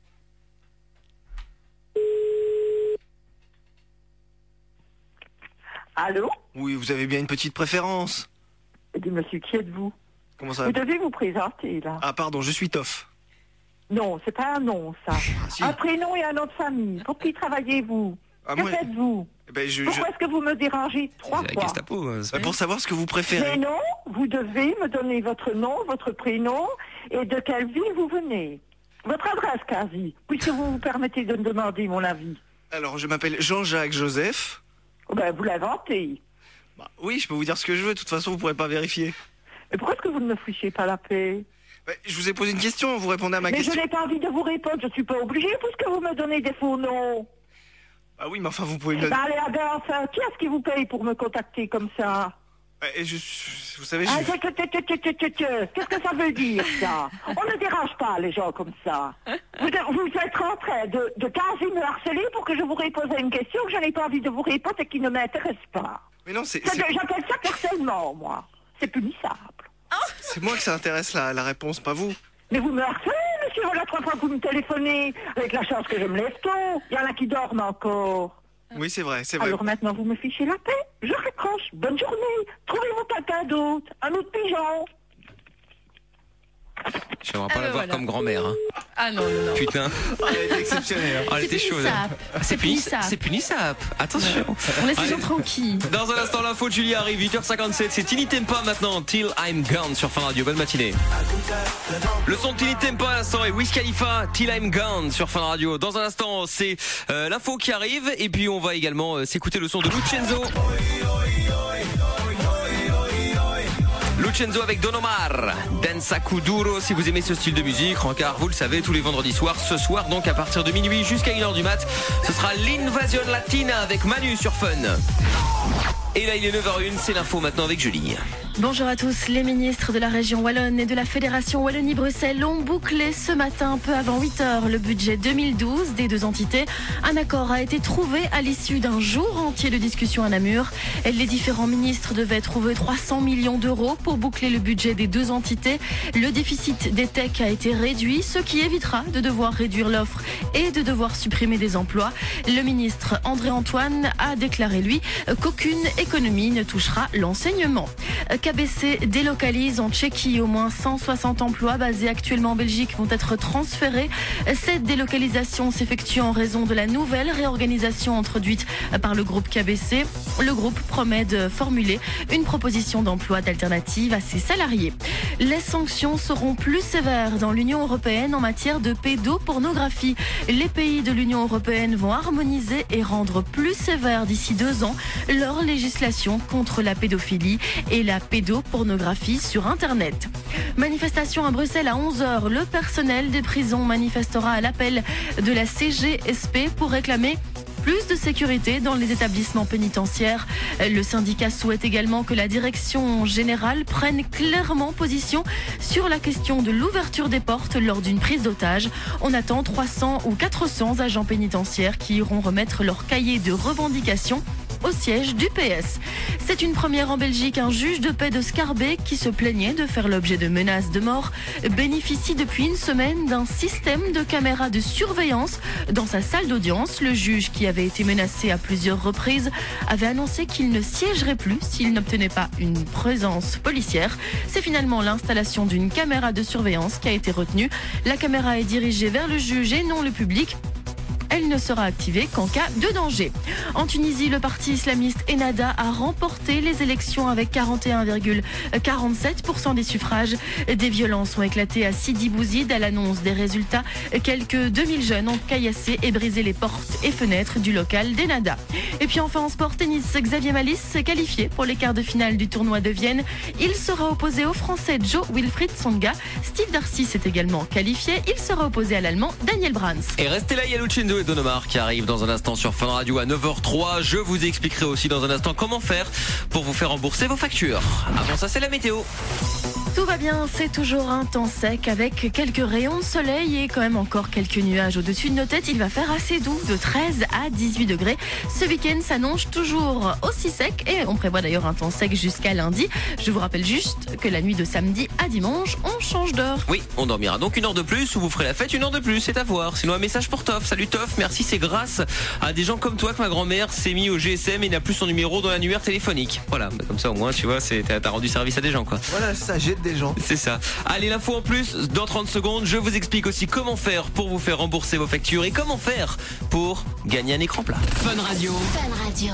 Allô? Oui, vous avez bien une petite préférence. Dis, monsieur, qui êtes-vous? Comment ça? Vous devez vous présenter, là. Ah, pardon, je suis Toff. Non, c'est pas un nom, ça. si. Un prénom et un nom de famille. Pour qui travaillez-vous? Ah, Que moi- faites-vous? Eh ben, je, je- Pourquoi est-ce que vous me dérangez trois C'est la fois? Gestapo. hein, c'est bah, pas- pour savoir ce que vous Mais préférez. non, vous devez me donner votre nom, votre prénom et de quelle ville vous venez. Votre adresse, quasi, puisque vous vous permettez de me demander mon avis. Alors, je m'appelle Jean-Jacques Joseph. Ben, vous l'inventez. Bah, oui, je peux vous dire ce que je veux. De toute façon, vous pourrez pas vérifier. Mais pourquoi est-ce que vous ne me fichez pas la paix? Bah, je vous ai posé une question. Vous répondez à ma Mais je question. n'ai pas envie de vous répondre, je suis pas obligée, puisque vous me donnez des faux noms. Ah oui, mais enfin, vous pouvez me. Ben, allez, allez, enfin, qui est-ce qui vous paye pour me contacter comme ça? Bah, et je, je- vous savez, je... Ah, que- que- que- que- que- que- que- Qu'est-ce que ça veut dire, ça? On ne dérange pas les gens comme ça. Vous, vous êtes en train de, de quasi me harceler pour que je vous réponde à une question que je n'ai pas envie de vous répondre et qui ne m'intéresse pas. Mais non, c'est Ça, c'est- J'appelle ça harcèlement, moi. C'est punissable. c'est moi que ça intéresse la, la réponse, pas vous. Mais vous me harcelez, monsieur, voilà trois fois que vous me téléphonez, avec la chance que je me lève tôt. Il y en a qui dorment encore. Oui, c'est vrai, c'est vrai. Alors maintenant, vous me fichez la paix. Je raccroche. Bonne journée. Trouvez-vous quelqu'un d'autre. Un autre pigeon. J'aimerais pas Ah, la ben voir voilà. comme grand-mère. Hein. Ah non, non, non. Putain. Ah, elle était exceptionnelle. Oh, elle C'est était chaude. punissable. Ah, C'est C'est puni- punissable. c'est punissable. Attention. On laisse les Allez. gens tranquilles. Dans un instant, l'info de Julie arrive, huit heures cinquante-sept. C'est Tini Tempa maintenant, Till I'm Gone sur Fun Radio. Bonne matinée. Le son de Tini Tempa à l'instant est Wiz Khalifa, Till I'm Gone sur Fun Radio. Dans un instant, c'est euh, l'info qui arrive. Et puis, on va également euh, s'écouter le son de Lucenzo. Lucenzo avec Don Omar, Danza Kuduro, si vous aimez ce style de musique, rencard, vous le savez, tous les vendredis soirs, ce soir donc à partir de minuit jusqu'à une heure du mat, ce sera l'Invasion Latina avec Manu sur Fun. Et là il est neuf heures zéro un, c'est l'info maintenant avec Julie. Bonjour à tous. Les ministres de la région Wallonne et de la Fédération Wallonie-Bruxelles ont bouclé ce matin, peu avant huit heures, le budget deux mille douze des deux entités. Un accord a été trouvé à l'issue d'un jour entier de discussion à Namur. Les différents ministres devaient trouver trois cents millions d'euros pour boucler le budget des deux entités. Le déficit des T E C a été réduit, ce qui évitera de devoir réduire l'offre et de devoir supprimer des emplois. Le ministre André Antoine a déclaré, lui, qu'aucune économie ne touchera l'enseignement. K B C délocalise en Tchéquie. Au moins cent soixante emplois basés actuellement en Belgique vont être transférés. Cette délocalisation s'effectue en raison de la nouvelle réorganisation introduite par le groupe K B C. Le groupe promet de formuler une proposition d'emploi d'alternative à ses salariés. Les sanctions seront plus sévères dans l'Union européenne en matière de pédopornographie. Les pays de l'Union européenne vont harmoniser et rendre plus sévère d'ici deux ans leur législation contre la pédophilie et la pédopornographie sur Internet. Manifestation à Bruxelles à onze heures. Le personnel des prisons manifestera à l'appel de la C G S P pour réclamer plus de sécurité dans les établissements pénitentiaires. Le syndicat souhaite également que la direction générale prenne clairement position sur la question de l'ouverture des portes lors d'une prise d'otage. On attend trois cents ou quatre cents agents pénitentiaires qui iront remettre leur cahier de revendications au siège du P S. C'est une première en Belgique. Un juge de paix de Scarbeck qui se plaignait de faire l'objet de menaces de mort bénéficie depuis une semaine d'un système de caméras de surveillance dans sa salle d'audience. Le juge, qui avait été menacé à plusieurs reprises, avait annoncé qu'il ne siégerait plus s'il n'obtenait pas une présence policière. C'est finalement l'installation d'une caméra de surveillance qui a été retenue. La caméra est dirigée vers le juge et non le public. Elle ne sera activée qu'en cas de danger. En Tunisie, le parti islamiste Ennahda a remporté les élections avec quarante et un virgule quarante-sept pour cent des suffrages. Des violences ont éclaté à Sidi Bouzid à l'annonce des résultats. Quelques deux mille jeunes ont caillassé et brisé les portes et fenêtres du local d'Ennahda. Et puis enfin en sport tennis, Xavier Malisse s'est qualifié pour les quarts de finale du tournoi de Vienne. Il sera opposé au Français Joe Wilfried Tsonga. Steve Darcy s'est également qualifié. Il sera opposé à l'Allemand Daniel Brans. Et restez là, il y a Lucindo et Don Omar qui arrive dans un instant sur Fun Radio à neuf heures trois. Je vous expliquerai aussi dans un instant comment faire pour vous faire rembourser vos factures. Avant ça, c'est la météo. Tout va bien, c'est toujours un temps sec avec quelques rayons de soleil et quand même encore quelques nuages au-dessus de nos têtes. Il va faire assez doux, de treize à dix-huit degrés. Ce week-end s'annonce toujours aussi sec et on prévoit d'ailleurs un temps sec jusqu'à lundi. Je vous rappelle juste que la nuit de samedi à dimanche, on change d'heure. Oui, on dormira donc une heure de plus ou vous ferez la fête une heure de plus, c'est à voir. Sinon un message pour Toff. Salut Toff, merci, c'est grâce à des gens comme toi que ma grand-mère s'est mis au G S M et n'a plus son numéro dans l'annuaire téléphonique. Voilà, comme ça au moins tu vois, c'est, t'as rendu service à des gens quoi. Voilà, ça jette des gens. C'est ça. Allez, l'info en plus, dans trente secondes, je vous explique aussi comment faire pour vous faire rembourser vos factures et comment faire pour gagner un écran plat. Fun Radio. Fun Radio.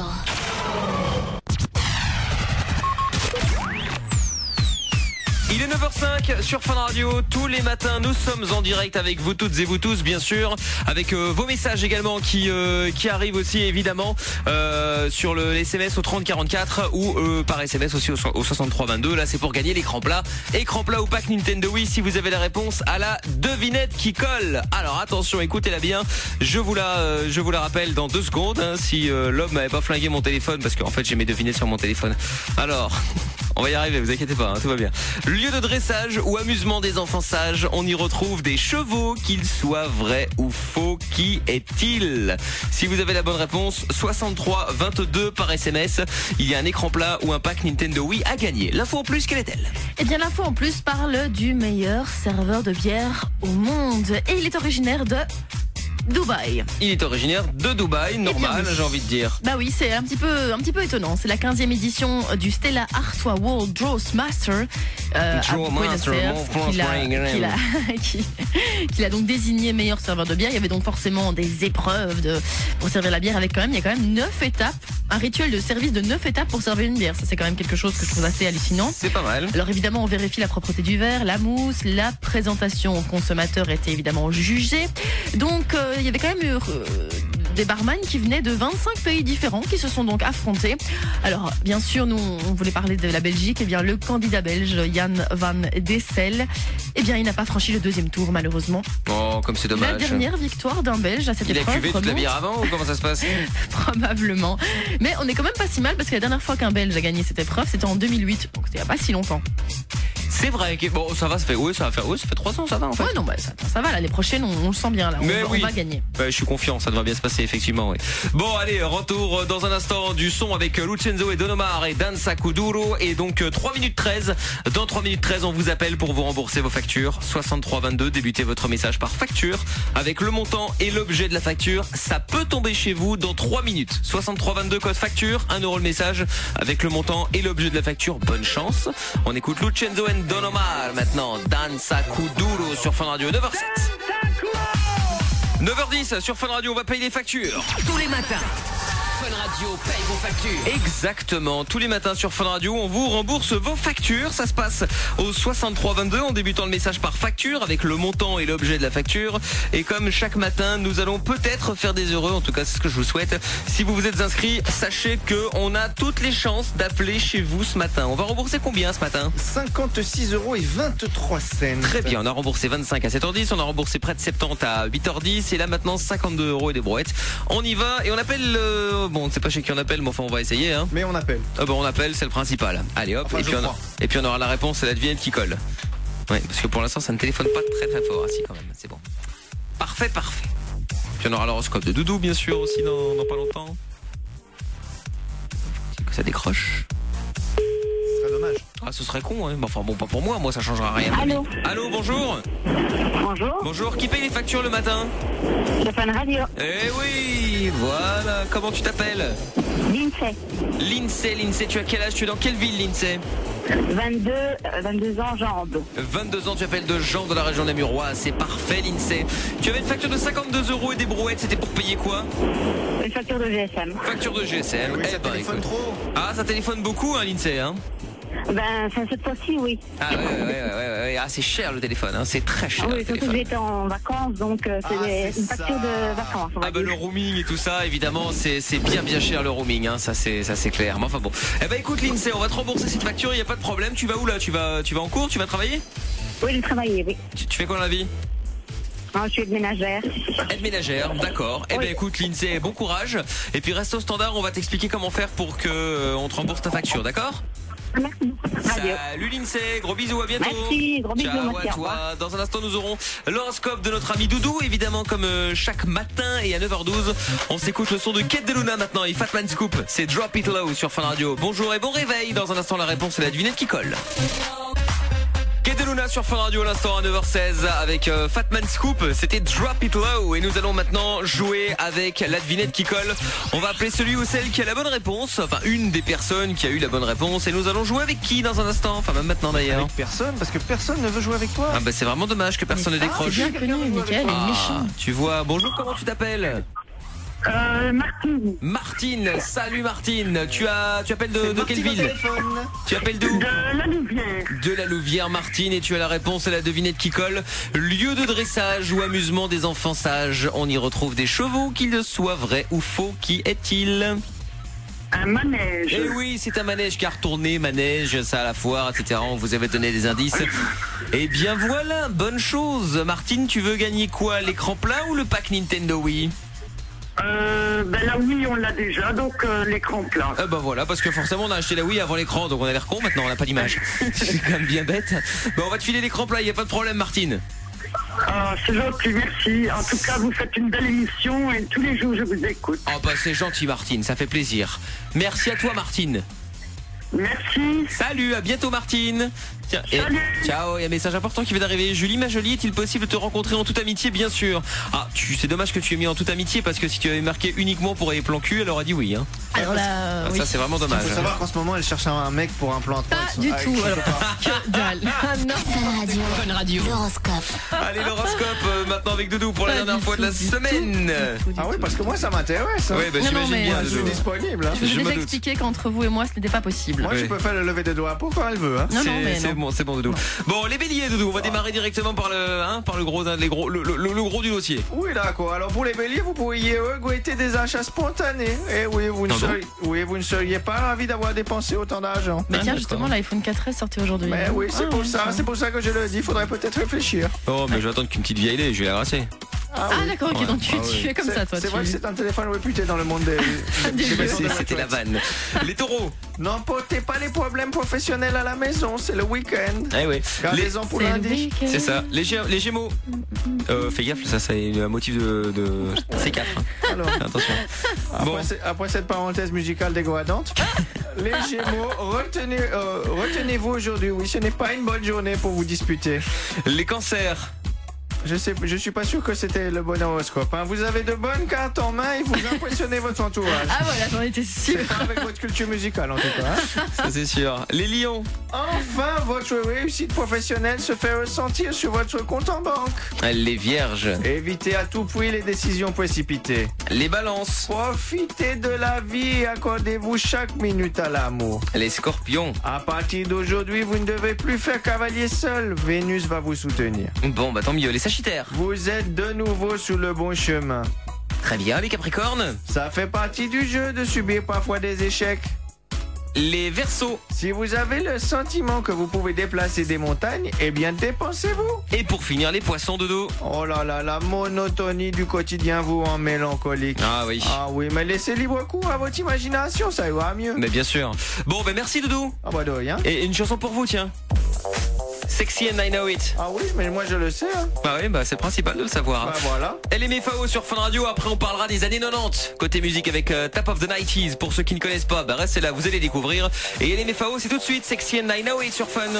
Il est neuf heures cinq sur Fun Radio. Tous les matins, nous sommes en direct avec vous toutes et vous tous, bien sûr, avec euh, vos messages également qui euh, qui arrivent aussi évidemment euh, sur le S M S au trente quarante-quatre ou euh, par S M S aussi au, au soixante-trois vingt-deux. Là, c'est pour gagner l'écran plat. Écran plat ou pack Nintendo Wii si vous avez la réponse à la devinette qui colle. Alors attention, écoutez-la bien. Je vous la euh, je vous la rappelle dans deux secondes. Hein, si euh, l'homme m'avait pas flingué mon téléphone, parce qu'en fait j'ai mes devinettes sur mon téléphone. Alors. On va y arriver, vous inquiétez pas, hein, tout va bien. Lieu de dressage ou amusement des enfants sages, on y retrouve des chevaux, qu'ils soient vrais ou faux. Qui est-il? Si vous avez la bonne réponse, soixante-trois vingt-deux par S M S, il y a un écran plat ou un pack Nintendo Wii à gagner. L'info en plus, quelle est-elle? Eh bien, l'info en plus parle du meilleur serveur de bière au monde. Et il est originaire de Dubaï. Il est originaire de Dubaï, normal, eh j'ai envie de dire. Bah oui, c'est un petit peu, un petit peu étonnant. C'est la quinzième édition du Stella Artois World Draws Master euh, Draw à Buenos Aires, qu'il a, qu'il a, qui, qu'il a donc désigné meilleur serveur de bière. Il y avait donc forcément des épreuves de, pour servir la bière avec quand même, il y a quand même neuf étapes. Un rituel de service de neuf étapes pour servir une bière. Ça, c'est quand même quelque chose que je trouve assez hallucinant. C'est pas mal. Alors évidemment, on vérifie la propreté du verre, la mousse, la présentation au consommateur était évidemment jugée. Donc, euh, il y avait quand même eu euh, des barman qui venaient de vingt-cinq pays différents qui se sont donc affrontés. Alors, bien sûr, nous, on voulait parler de la Belgique. Eh bien, le candidat belge, Jan van Dessel, eh bien, il n'a pas franchi le deuxième tour, malheureusement. Oh, comme c'est dommage. La dernière victoire d'un Belge à cette il épreuve. Il a cuvé toute la bière avant ou comment ça se passe? Probablement. Mais on est quand même pas si mal parce que la dernière fois qu'un Belge a gagné cette épreuve, c'était en deux mille huit. Donc, c'était il n'y a pas si longtemps. C'est vrai que bon, ça va, ça fait, oui, ça va faire, oui, ça fait trois ans, ça va en fait. Ouais, non, bah ça, ça va. L'année prochaine, on, on le sent bien là. On, Mais va, oui. on va gagner. Ouais, je suis confiant, ça devrait bien se passer effectivement. Oui. Bon, allez, retour dans un instant du son avec Lucenzo et Don Omar et Danza Kuduro et donc trois minutes treize. Dans trois minutes treize, on vous appelle pour vous rembourser vos factures. soixante-trois vingt-deux, débutez votre message par facture avec le montant et l'objet de la facture. Ça peut tomber chez vous dans trois minutes. soixante-trois vingt-deux code facture, un euro le message avec le montant et l'objet de la facture. Bonne chance. On écoute Lucenzo et Don Omar maintenant. Danza Kuduro sur Fun Radio, neuf heures sept. neuf heures dix sur Fun Radio, on va payer les factures. Tous les matins, Fun Radio paye vos factures. Exactement, tous les matins sur Fun Radio, on vous rembourse vos factures. Ça se passe au soixante-trois vingt-deux en débutant le message par facture avec le montant et l'objet de la facture. Et comme chaque matin, nous allons peut-être faire des heureux, en tout cas c'est ce que je vous souhaite. Si vous vous êtes inscrits, sachez qu'on a toutes les chances d'appeler chez vous ce matin. On va rembourser combien ce matin ? cinquante-six euros et vingt-trois cents. Très bien, on a remboursé vingt-cinq à sept heures dix, on a remboursé près de soixante-dix à huit heures dix et là maintenant cinquante-deux euros et des brouettes. On y va et on appelle... Euh, bon, on ne sait pas chez qui on appelle, mais enfin on va essayer. Hein. Mais on appelle. Ah bah on appelle, c'est le principal. Allez hop, Enfin, et, puis on a, et puis on aura la réponse, c'est la devinette qui colle. Ouais, parce que pour l'instant ça ne téléphone pas très très fort. Ah si quand même, c'est bon. Parfait, parfait. Puis on aura l'horoscope de Doudou bien sûr aussi dans, dans pas longtemps. Que ça décroche. Ce serait dommage. Ah ce serait con hein. Enfin bon pas pour moi, moi ça changera rien. Allô. Allô, bonjour. Bonjour. Bonjour, qui paye les factures le matin ? C'est Fun Radio. Eh oui, voilà, comment tu t'appelles ? Lindsay. Lindsay, Lindsay, tu as quel âge ? Tu es dans quelle ville Lindsay ? vingt-deux, euh, vingt-deux ans, Jambes. vingt-deux ans, tu appelles de Jean de la région namuroise, c'est parfait Lindsay. Tu avais une facture de cinquante-deux euros et des brouettes, c'était pour payer quoi ? Une facture de G S M. Facture de G S M, Oui, eh ça ben, téléphone écoute. trop. Ah, ça téléphone beaucoup hein Lindsay hein ? Ben, ça, cette fois-ci, oui. Ah ouais, ouais, ouais, ouais, ouais, ouais. Ah, c'est cher le téléphone, hein. C'est très cher. Ah oui, le surtout que téléphone. j'étais en vacances, donc euh, c'est Ah, des- c'est une facture ça. de vacances. On va Ah bah dire. le roaming et tout ça, évidemment, c'est c'est bien bien cher le roaming, hein. Ça c'est ça c'est clair. Mais enfin bon. Eh ben écoute Lindsay, on va te rembourser cette facture, il y a pas de problème. Tu vas où là ? Tu vas tu vas en cours ? Tu vas travailler ? Oui, j'ai travaillé, oui. tu, tu fais quoi dans la vie ? Non, je suis aide ménagère. Aide ménagère, d'accord. Eh Oui. ben écoute Lindsay, bon courage. Et puis reste au standard, on va t'expliquer comment faire pour que euh, on te rembourse ta facture, d'accord ? Merci beaucoup. Radio. Salut Lindsay, gros bisous, à bientôt. Merci, gros bisous, Ciao merci, à au toi. revoir. Dans un instant, nous aurons l'horoscope de notre ami Doudou, évidemment, comme euh, chaque matin. Et à neuf heures douze, on s'écoute le son de Kate Deluna maintenant et Fatman Scoop. C'est Drop It Low sur Fun Radio. Bonjour et bon réveil. Dans un instant, la réponse est la devinette qui colle. Kate Deluna sur Fun Radio à l'instant à neuf heures seize avec euh, Fatman Scoop, c'était Drop It Low et nous allons maintenant jouer avec la devinette qui colle. On va appeler celui ou celle qui a la bonne réponse, enfin une des personnes qui a eu la bonne réponse et nous allons jouer avec qui dans un instant, enfin même maintenant d'ailleurs. Avec personne, parce que personne ne veut jouer avec toi. Ah bah c'est vraiment dommage que personne ne C'est décroche. bien connu, Mickaël, il est Ah, méchant. tu vois, bonjour, comment tu t'appelles ? Euh, Martine. Martine, salut Martine, tu as tu appelles de, C'est de quelle Martine au ville ? téléphone. Tu appelles d'où ? De la Louvière. De la Louvière, Martine, et tu as la réponse à la devinette qui colle. Lieu de dressage ou amusement des enfants sages. On y retrouve des chevaux, qu'ils soient vrais ou faux. Qui est-il ? Un manège. Eh oui, c'est un manège car tourné, manège, ça à la foire, et cetera. On vous avait donné des indices. Eh bien voilà, bonne chose. Martine, tu veux gagner quoi ? L'écran plat ou le pack Nintendo Wii ? Euh, ben la Wii, on l'a déjà, donc euh, l'écran plat. Ah bah voilà, parce que forcément on a acheté la Wii avant l'écran, donc on a l'air con, maintenant on n'a pas d'image. C'est quand même bien bête. Bon, on va te filer l'écran plat, il n'y a pas de problème Martine. Ah, c'est gentil, merci. En tout cas, vous faites une belle émission et tous les jours, je vous écoute. Oh bah c'est gentil Martine, ça fait plaisir. Merci à toi Martine. Merci. Salut, à bientôt Martine. Tiens, et- Salut. ciao, il y a un message important qui vient d'arriver. Julie, ma jolie, est-il possible de te rencontrer en toute amitié ? Bien sûr. Ah, tu, c'est dommage que tu aies mis en toute amitié parce que si tu avais marqué uniquement pour les plans cul, elle aurait dit oui. Hein. Alors là, Ah, oui. Ça c'est vraiment Il dommage. faut savoir qu'en ce moment, elle cherche un mec pour un plan à trois. Pas Ils sont- du Ah, tout. je sais Alors, pas. que dalle. Ah non. Fun Radio. Fun Radio. L'horoscope. Allez, l'horoscope euh, maintenant avec Doudou pour la Pas dernière du fois de la tout, du semaine. tout, du Ah tout. oui, parce que moi, ça m'intéresse. hein. Oui, bah Non, non, j'imagine mais- bien. Moi, je suis Doudou. disponible. hein. Je vous ai Je me déjà doute. expliqué qu'entre vous et moi, ce n'était pas possible. Moi, je Oui. peux faire le lever des doigts pour quand elle veut. Hein. Non, C'est- non, mais c'est non. bon, c'est bon Doudou. Bon, les béliers Doudou, on va démarrer directement par le, hein, par le gros, hein, les gros, le, le- le gros du dossier. Oui, d'accord. Alors, pour les béliers, vous pourriez regretter des achats spontanés. Et oui, vous ne, Ah bon seriez, oui, vous ne seriez pas ravi d'avoir dépensé autant d'argent. Mais Ah, tiens, d'accord. justement, l'iPhone quatre S sorti aujourd'hui. Mais oui, c'est Ah, pour ouais, ça, c'est pour ça que je le dis. Faudrait peut-être réfléchir. Oh, mais je vais attendre qu'une petite vieille l'ait, je vais la raser. Ah, ah oui. D'accord, ok, ouais. donc tu, ah, tu oui. fais comme ça, toi. C'est tu... vrai que c'est un téléphone réputé dans le monde des. des C'était la vanne. Les taureaux. N'emportez pas les problèmes professionnels à la maison, c'est le week-end. Eh oui. Car les, les ampoules indiquent. C'est ça. Les, gé les Gémeaux. Euh, fais gaffe, ça c'est un motif de, de... C quatre. Alors, attention. Après, bon. après cette parenthèse musicale dégradante, les Gémeaux, retenez, euh, retenez-vous aujourd'hui. Oui, ce n'est pas une bonne journée pour vous disputer. Les Cancers. Je sais, je suis pas sûr que c'était le bon horoscope. Hein. Vous avez de bonnes cartes en main et vous impressionnez votre entourage. Ah voilà, j'en étais sûr. C'est pas avec votre culture musicale en tout cas. Hein. Ça c'est sûr. Les Lions. Enfin, votre réussite professionnelle se fait ressentir sur votre compte en banque. Les Vierges. Évitez à tout prix les décisions précipitées. Les Balances. Profitez de la vie et accordez-vous chaque minute à l'amour. Les Scorpions. À partir d'aujourd'hui, vous ne devez plus faire cavalier seul. Vénus va vous soutenir. Bon, bah tant mieux. Les Sagittaires. Vous êtes de nouveau sur le bon chemin. Très bien, les Capricornes. Ça fait partie du jeu de subir parfois des échecs. Les Verseaux. Si vous avez le sentiment que vous pouvez déplacer des montagnes, eh bien dépensez-vous. Et pour finir, les Poissons de dos. Oh là là, la monotonie du quotidien vous rend mélancolique. Ah oui. Ah oui, mais laissez libre cours à votre imagination, ça ira mieux. Mais bien sûr. Bon, ben merci Doudou. Ah bah de rien. Et une chanson pour vous, tiens. Sexy and I Know It. Ah oui, mais moi je le sais. Hein. Bah oui, bah c'est le principal de le savoir. Bah voilà. L M F A O sur Fun Radio. Après, on parlera des années quatre-vingt-dix. Côté musique avec euh, Top of the nineties. Pour ceux qui ne connaissent pas, bah restez là, vous allez découvrir. Et L M F A O, c'est tout de suite Sexy and I Know It sur Fun.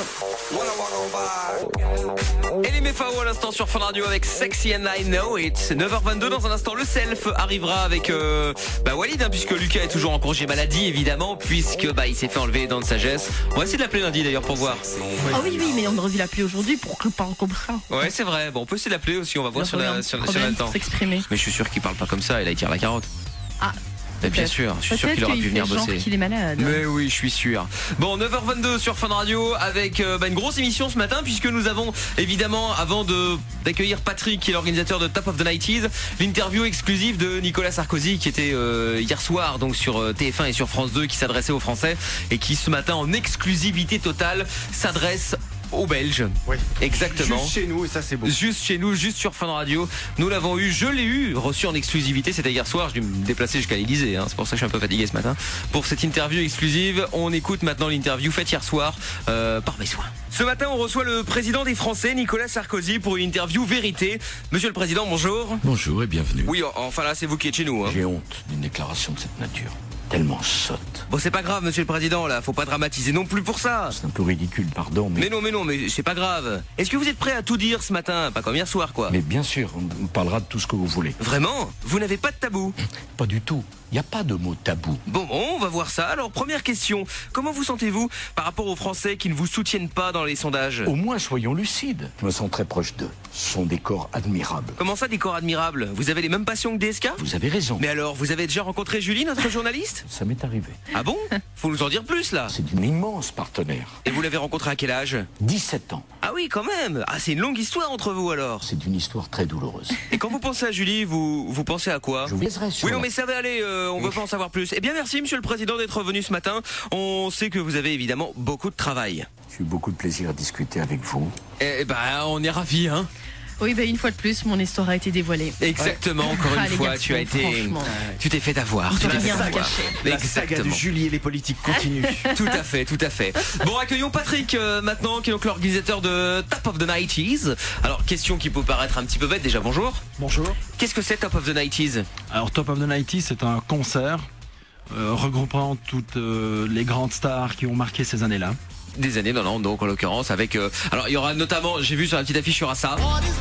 L M F A O à l'instant sur Fun Radio avec Sexy and I Know It. neuf heures vingt-deux, dans un instant, le self arrivera avec euh, bah Walid, hein, puisque Lucas est toujours en congé maladie, évidemment, puisque bah il s'est fait enlever les dents de sagesse. On va essayer de l'appeler lundi d'ailleurs pour voir. Ah oui, oui, mais on aurait dû l'appeler aujourd'hui pour qu'il parle comme ça. Ouais, c'est vrai. Bon, on peut essayer de l'appeler aussi, on va voir sur la, sur, sur le temps. S'exprimer. Mais je suis sûr qu'il parle pas comme ça, et là il tire la carotte. Ah. Mais bien sûr, je suis sûr qu'il aura pu venir bosser. Qu'il est malade. Mais oui, je suis sûr. Bon, neuf heures vingt-deux sur Fun Radio avec euh, bah, une grosse émission ce matin, puisque nous avons évidemment, avant de d'accueillir Patrick, qui est l'organisateur de Top of the nineties, l'interview exclusive de Nicolas Sarkozy, qui était euh, hier soir donc sur euh, T F un et sur France deux, qui s'adressait aux Français et qui ce matin en exclusivité totale s'adresse aux Belges. Oui. Exactement. Juste chez nous, et ça c'est beau. Juste chez nous, juste sur Fun Radio. Nous l'avons eu, je l'ai eu, reçu en exclusivité. C'était hier soir, je dû me déplacer jusqu'à l'Elysée. Hein. C'est pour ça que je suis un peu fatigué ce matin. Pour cette interview exclusive, on écoute maintenant l'interview faite hier soir euh, par mes soins. Ce matin, on reçoit le président des Français, Nicolas Sarkozy, pour une interview vérité. Monsieur le Président, bonjour. Bonjour et bienvenue. Oui, enfin là, c'est vous qui êtes chez nous. Hein. J'ai honte d'une déclaration de cette nature. Tellement sotte. Bon, c'est pas grave, monsieur le président, là, faut pas dramatiser non plus pour ça. C'est un peu ridicule, pardon, mais... Mais non, mais non, mais c'est pas grave. Est-ce que vous êtes prêt à tout dire ce matin? Pas comme hier soir, quoi. Mais bien sûr, on parlera de tout ce que vous voulez. Vraiment? Vous n'avez pas de tabou? Pas du tout. Il n'y a pas de mot tabou. Bon, bon, on va voir ça. Alors, première question. Comment vous sentez-vous par rapport aux Français qui ne vous soutiennent pas dans les sondages? Au moins, soyons lucides. Je me sens très proche d'eux. Ce sont des corps admirables. Comment ça, des corps admirables? Vous avez les mêmes passions que D S K? Vous avez raison. Mais alors, vous avez déjà rencontré Julie, notre journaliste? Ça m'est arrivé. Ah bon? Faut nous en dire plus, là. C'est une immense partenaire. Et vous l'avez rencontrée à quel âge? dix-sept ans. Ah oui, quand même. Ah, c'est une longue histoire entre vous, alors. C'est une histoire très douloureuse. Et quand vous pensez à Julie, vous, vous pensez à quoi? Je vous laisserai sur Oui, non, la... mais ça va aller, euh, on veut pas en savoir plus. Eh bien, merci, monsieur le président, d'être venu ce matin. On sait que vous avez évidemment beaucoup de travail. J'ai eu beaucoup de plaisir à discuter avec vous. Eh ben, on est ravis, hein. Oui, bah une fois de plus, mon histoire a été dévoilée. Exactement, encore ah, une fois, garçons, tu as été, tu t'es fait avoir. Tu t'es fait avoir. La saga de Julie et les politiques continue. Tout à fait, tout à fait. Bon, accueillons Patrick euh, maintenant, qui est donc l'organisateur de Top of the nineties. Alors, question qui peut paraître un petit peu bête. Déjà, bonjour. Bonjour. Qu'est-ce que c'est Top of the nineties? Alors, Top of the nineties, c'est un concert euh, regroupant toutes euh, les grandes stars qui ont marqué ces années-là. Des années quatre-vingt-dix, donc en l'occurrence avec euh, alors il y aura notamment, j'ai vu sur la petite affiche, il y aura ça.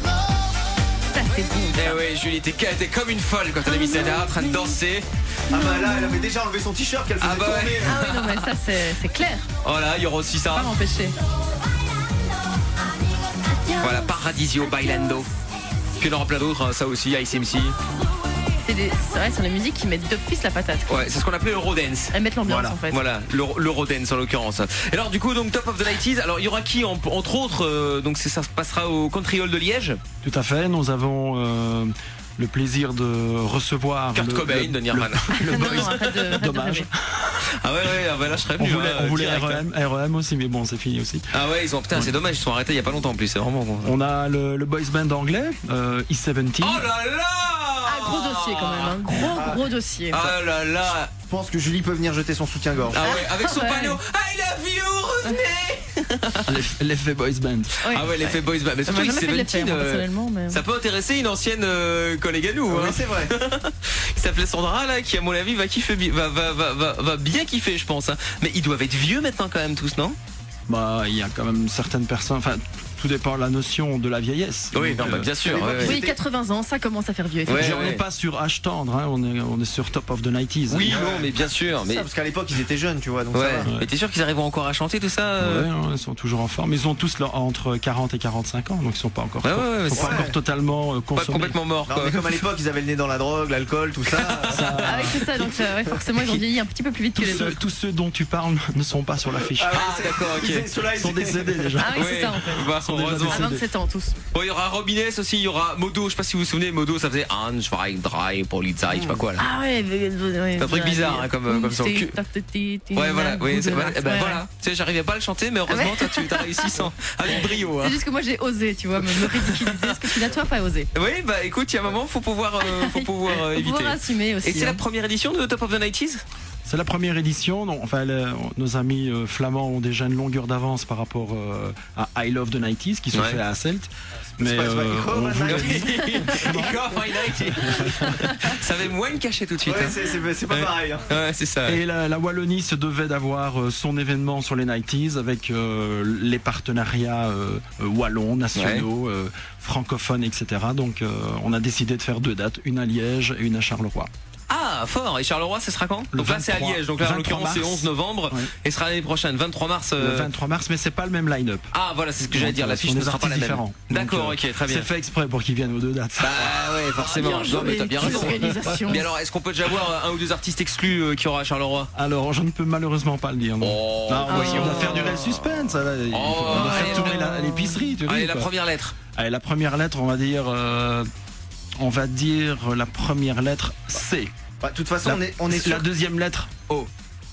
Ça c'est bon. Eh oui, Julie était, était comme une folle quand elle a mis ça là, en train de danser. Ah bah là, elle avait déjà enlevé son t-shirt qu'elle faisait ah bah tourner. ouais. Ah oui, non mais ça c'est clair. Voilà, il y aura aussi ça. Pas m'empêcher. Voilà, Paradisio Bailando. Puis il y en aura plein d'autres, hein, ça aussi, Ice M C. C'est des, ouais, c'est des musiques qui mettent d'office la patate. Ouais, c'est ce qu'on appelait l'Eurodance. Elles mettent l'ambiance voilà. en fait. Voilà, l'Eurodance en l'occurrence. Et alors du coup, donc Top of the nineties, alors il y aura qui en, entre autres, euh, donc ça se passera au Country Hall de Liège. Tout à fait, nous avons euh, le plaisir de recevoir Kurt le, Cobain le, de Nirvana. Le, le non, non, arrête de, arrête Dommage. Ah ouais, ouais, ah bah là je serais On venu. voulait, hein, on voulait direct, R E hein. M, R E M aussi, mais bon, c'est fini aussi. Ah ouais, ils ont putain, c'est dommage, ils sont arrêtés il y a pas longtemps en plus, c'est vraiment bon. On a le, le boys band anglais, euh, E dix-sept. Oh là là. Ah, gros dossier quand même, un gros gros dossier. Ah là là. Je pense que Julie peut venir jeter son soutien-gorge. Ah ouais, avec son Ouais. panneau I love you, revenez. L'eff- L'effet boys band. Oui. Ah ouais, l'effet boys band. Mais Ça surtout m'a jamais fait de l'effet, Seventeen, moi, euh, personnellement, mais... ça peut intéresser une ancienne euh, collègue à nous. Oui, hein. c'est vrai. Il s'appelait Sandra là, qui à mon avis va kiffer, bi- va, va, va, va, va bien kiffer, je pense. hein. Mais ils doivent être vieux maintenant quand même tous, non? Bah, il y a quand même certaines personnes. Enfin, tout dépend de la notion de la vieillesse. Oui, Donc, non, bah, euh, bien sûr. à ouais, l'époque, ouais. Oui, quatre-vingts ans, ça commence à faire vieux. Ouais, effectivement. on n'est pas sur H tendre, hein, on, est, on est sur Top of the nineties. Oui, hein. non, mais bien sûr. C'est Mais ça, parce qu'à l'époque, ils étaient jeunes, tu vois. Donc ouais. ça va. Mais t'es sûr qu'ils arriveront encore à chanter tout ça euh Ouais, hein, ils sont toujours en forme. Ils ont tous leur- entre quarante et quarante-cinq ans, donc ils sont pas encore, Ouais, ouais, ouais, sont c'est pas vrai. encore totalement euh, Pas consommés. complètement mort. Non, quoi. mais comme à l'époque, ils avaient le nez dans la drogue, l'alcool, tout ça. Ça- Ah oui, c'est ça, donc euh, ouais, forcément ils ont vieilli un petit peu plus vite que tous, les ceux, autres. tous ceux dont tu parles ne sont pas sur l'affiche. ouais, Ah, c'est- d'accord, ok. ils- ceux-là, Ils sont ils- décédés déjà. Ah oui, c'est Ouais. ça en fait. Bah, sont déjà heureusement. À vingt-sept ans tous. Bon, il y aura Robinès aussi, il y aura Modo, je sais pas si vous vous souvenez, Modo ça faisait Hans, Schweig, Drei, Polizei, je sais pas quoi là. Ah ouais, ouais, ouais, C'est un truc bizarre, hein, comme- comme son cul. Ouais, voilà, oui, c'est voilà, eh ben, voilà. Tu sais, j'arrivais pas à le chanter, mais heureusement, toi, tu as réussi sans, avec brio. Hein. C'est juste que moi j'ai osé, tu vois, me, me ridiculiser, ce que tu n'as toi pas osé. Oui, bah écoute, il y a un moment, faut pouvoir, euh, faut pouvoir euh, Faut éviter. pouvoir assumer aussi. Et c'est hein. la première édition de Top of the nineties? C'est la première édition. Donc, enfin, le- nos amis euh, flamands ont déjà une longueur d'avance par rapport euh, à I Love the nineties qui sont Ouais. faits à Asselt. Mais pas- c'est pas euh, Echo, on man, voulait- Ça avait moins caché tout de suite. Ouais, hein. c'est- c'est c'est pas Ouais. pareil. hein. Ouais, c'est ça. Et la, la Wallonie se devait d'avoir euh, son événement sur les nineties avec euh, les partenariats euh, euh, wallons, nationaux, euh, francophones, et cetera. Donc euh, on a décidé de faire deux dates, une à Liège et une à Charleroi. Ah, fort. Et Charleroi, ce sera quand? Le Donc là, c'est à vingt-trois Liège. Donc là, en vingt-trois l'occurrence, c'est mars. onze novembre. Ouais. Et ce sera l'année prochaine, vingt-trois mars. euh, Le vingt-trois mars, mais c'est pas le même line-up. Ah, voilà, c'est ce que j'allais Donc, dire. euh, L'affiche ce sont ne des sera pas la artistes même. différents. D'accord, Donc, ok, très bien. C'est fait exprès pour qu'ils viennent aux deux dates. Bah ouais, forcément. bien Non, mais joué, t'as bien quelle raison. organisation. Mais alors, est-ce qu'on peut déjà voir un ou deux artistes exclus euh, qui aura à Charleroi? Alors, je ne peux malheureusement pas le dire. Non. Oh, Non, on, va, voyons. on va faire durer le suspense. Là. Il faut- Oh, on va faire allez, tourner non. la- l'épicerie. tu Allez, ris, la quoi. première lettre. Allez, la première lettre, on va dire. euh, on va dire la première lettre C. Bah, de toute façon, La- on est, on est la sûr. deuxième lettre O.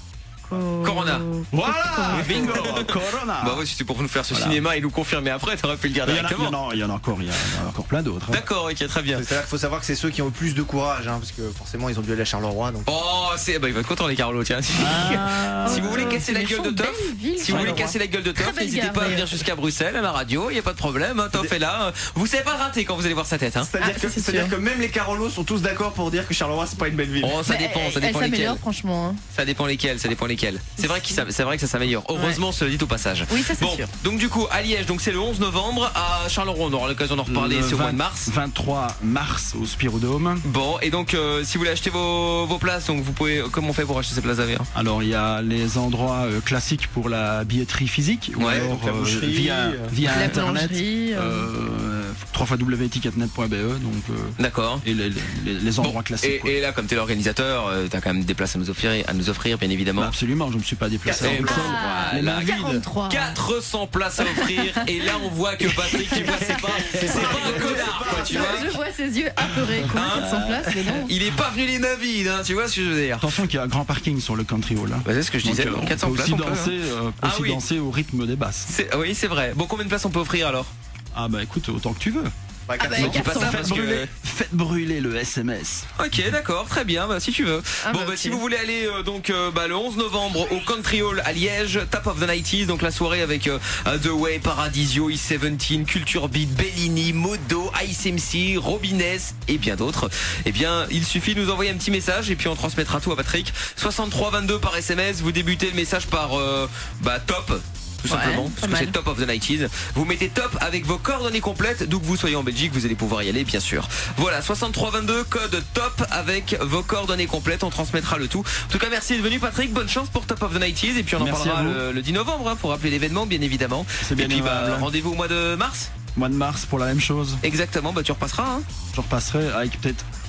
Co- Corona. Voilà, bingo, Corona. Bah ouais, si c'était pour nous faire ce Voilà. cinéma et nous confirmer après, t'aurais pu le dire Il y, en a, il, y directement. en a, il y en a encore, il y en a encore plein d'autres. hein. D'accord, ok, très bien. C'est-à-dire qu'il faut savoir que c'est ceux qui ont le plus de courage, hein, parce que forcément, ils ont dû aller à Charleroi. Donc... Oh, c'est. Bah, il va être content, les Carlo, tiens. Ah, Si vous voulez Euh, casser la c'est gueule de méchant, Toff, belle ville, si vous voulez Charleroi. casser la gueule de Très Toff, belle n'hésitez gare, pas à venir d'ailleurs. jusqu'à Bruxelles, à la radio, il n'y a pas de problème. hein, Toff est là. Vous savez pas le rater quand vous allez voir sa tête. Hein. C'est-à-dire Ah, que, ça, c'est c'est-à-dire sûr. que même les Carolos sont tous d'accord pour dire que Charleroi, c'est pas une belle ville. Oh, ça Mais dépend, elle- ça dépend Elle lesquels. s'améliore franchement. hein. Ça dépend lesquels, ça dépend lesquels. C'est vrai que ça, c'est vrai que ça s'améliore. Heureusement, se le dit au passage. Oui, ça c'est Bon, sûr. donc du coup, à Liège, donc c'est le onze novembre. À Charleroi, on aura l'occasion d'en reparler, Le c'est au mois de vingt- mars. vingt-trois mars au Spirodome. Bon, et donc euh, si vous voulez acheter vos, vos places, donc vous pouvez. Comment on fait pour acheter ces places d'ailleurs? Alors il y a les endroits euh, classiques pour la billetterie physique ou Ouais, alors donc la euh, boucherie, via, euh, via La internet boulangerie, euh. euh, w w w point ticketnet point b e donc euh, D'accord. et les, les- les endroits Bon, classiques. et, quoi. et là, comme t'es l'organisateur, euh, t'as quand même des places à nous offrir, à nous offrir, bien évidemment. Bah, absolument, je ne me suis pas déplacé Eh en ben, Bruxelles. voilà. Les mains vides. quarante-trois. quatre cents places à offrir et là on voit que Patrick, tu vois, c'est pas, c'est pas un connard, quoi, tu vois. Je vois ses yeux apeurés. Combien Hein quatre cents places, mais non. Il est pas venu les mains vides, hein, tu vois ce que je veux dire. Attention qu'il y a un grand parking sur le country hall. hein. Bah, c'est ce que je disais, Donc, euh, donc, quatre cents on peut places, aussi on peut, danser, hein. euh, on peut Ah aussi oui. danser au rythme des basses. C'est- oui, c'est vrai. Bon, combien de places on peut offrir alors? Ah bah écoute, autant que tu veux. Bah, Ah bah, Non, dis pas ça quatre cents. parce Faites que. brûler, faites brûler le S M S. Ok, d'accord, très bien, bah, si tu veux. Ah bon, bah, bah, ok. si vous voulez aller euh, donc euh, bah, le onze novembre au Country Hall à Liège, Top of the nineties, donc la soirée avec euh, The Way, Paradisio, E dix-sept, Culture Beat, Bellini, Modo, Ice M C, Robinès et bien d'autres. Eh bien, il suffit de nous envoyer un petit message et puis on transmettra tout à Patrick. soixante-trois vingt-deux par S M S, vous débutez le message par euh, bah, top. Tout Ouais, simplement, pas parce que mal. c'est Top of the nineties. Vous mettez top avec vos coordonnées complètes, d'où que vous soyez en Belgique, vous allez pouvoir y aller, bien sûr. Voilà, soixante-trois vingt-deux, code top avec vos coordonnées complètes, on transmettra le tout. En tout cas, merci d'être venu, Patrick. Bonne chance pour Top of the nineties. Et puis on en Merci parlera à vous. le, le dix novembre hein, pour rappeler l'événement, bien évidemment. C'est bien et puis bah, aimable. rendez-vous au mois de mars. Mois de mars pour la même chose. Exactement, bah tu repasseras. Hein. Je repasserai avec peut-être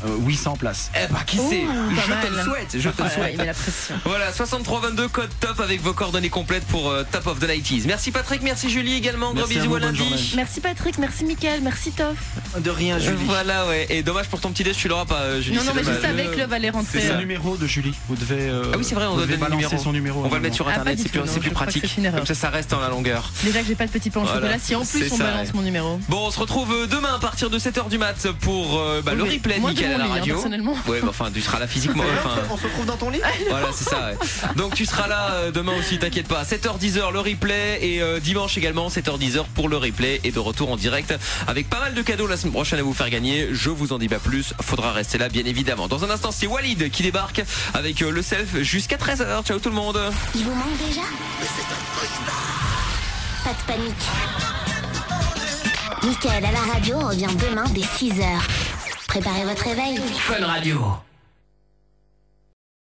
euh, huit cents places. Eh bah qui sait, Ouh, pas je te mal. le souhaite, je te le Ouais, souhaite. il met la pression. Voilà, soixante-trois vingt-deux code top avec vos coordonnées complètes pour euh, Top of the nineties. Merci Patrick, merci Julie également, gros Merci à bisous vous, à bonne journée. lundi. Merci Patrick, merci Mickaël, merci Toff. De rien, Julie. Voilà, ouais, et dommage pour ton petit déj, tu l'auras pas, euh, Julie. Non, non, c'est mais je dommage. savais que Love allait rentrer. C'est euh, le numéro de Julie. Vous devez. euh, Ah oui, c'est vrai, on vous doit devez donner le balancer numéro. son numéro. On va le mettre sur Ah, internet, pas du c'est plus, tout, non, c'est plus je crois que pratique. c'est une erreur. Comme ça, ça reste dans la longueur. Déjà que j'ai pas de petit pain au Voilà, chocolat, si en plus c'est on ça, balance ouais. mon numéro. Bon, on se retrouve demain à partir de sept heures du mat pour euh, bah, Oui, le mais replay de moi de Mickaël à mon la lit, hein, radio. personnellement. Ouais, bah, enfin, tu seras là physiquement. Enfin, On se retrouve dans ton lit. voilà, c'est ça. Ouais. Donc tu seras là euh, demain aussi, t'inquiète pas. sept heures dix heures le replay et euh, dimanche également sept heures dix heures pour le replay et de retour en direct avec pas mal de cadeaux la semaine prochaine à vous faire gagner. Je vous en dis pas plus, faudra rester là bien évidemment. Dans un instant, c'est Walid qui débarque avec euh, le self jusqu'à treize heures. Ciao tout le monde. Il vous manque déjà? Pas de panique. Mickaël à la radio revient demain dès six heures. Préparez votre réveil. Fun Radio.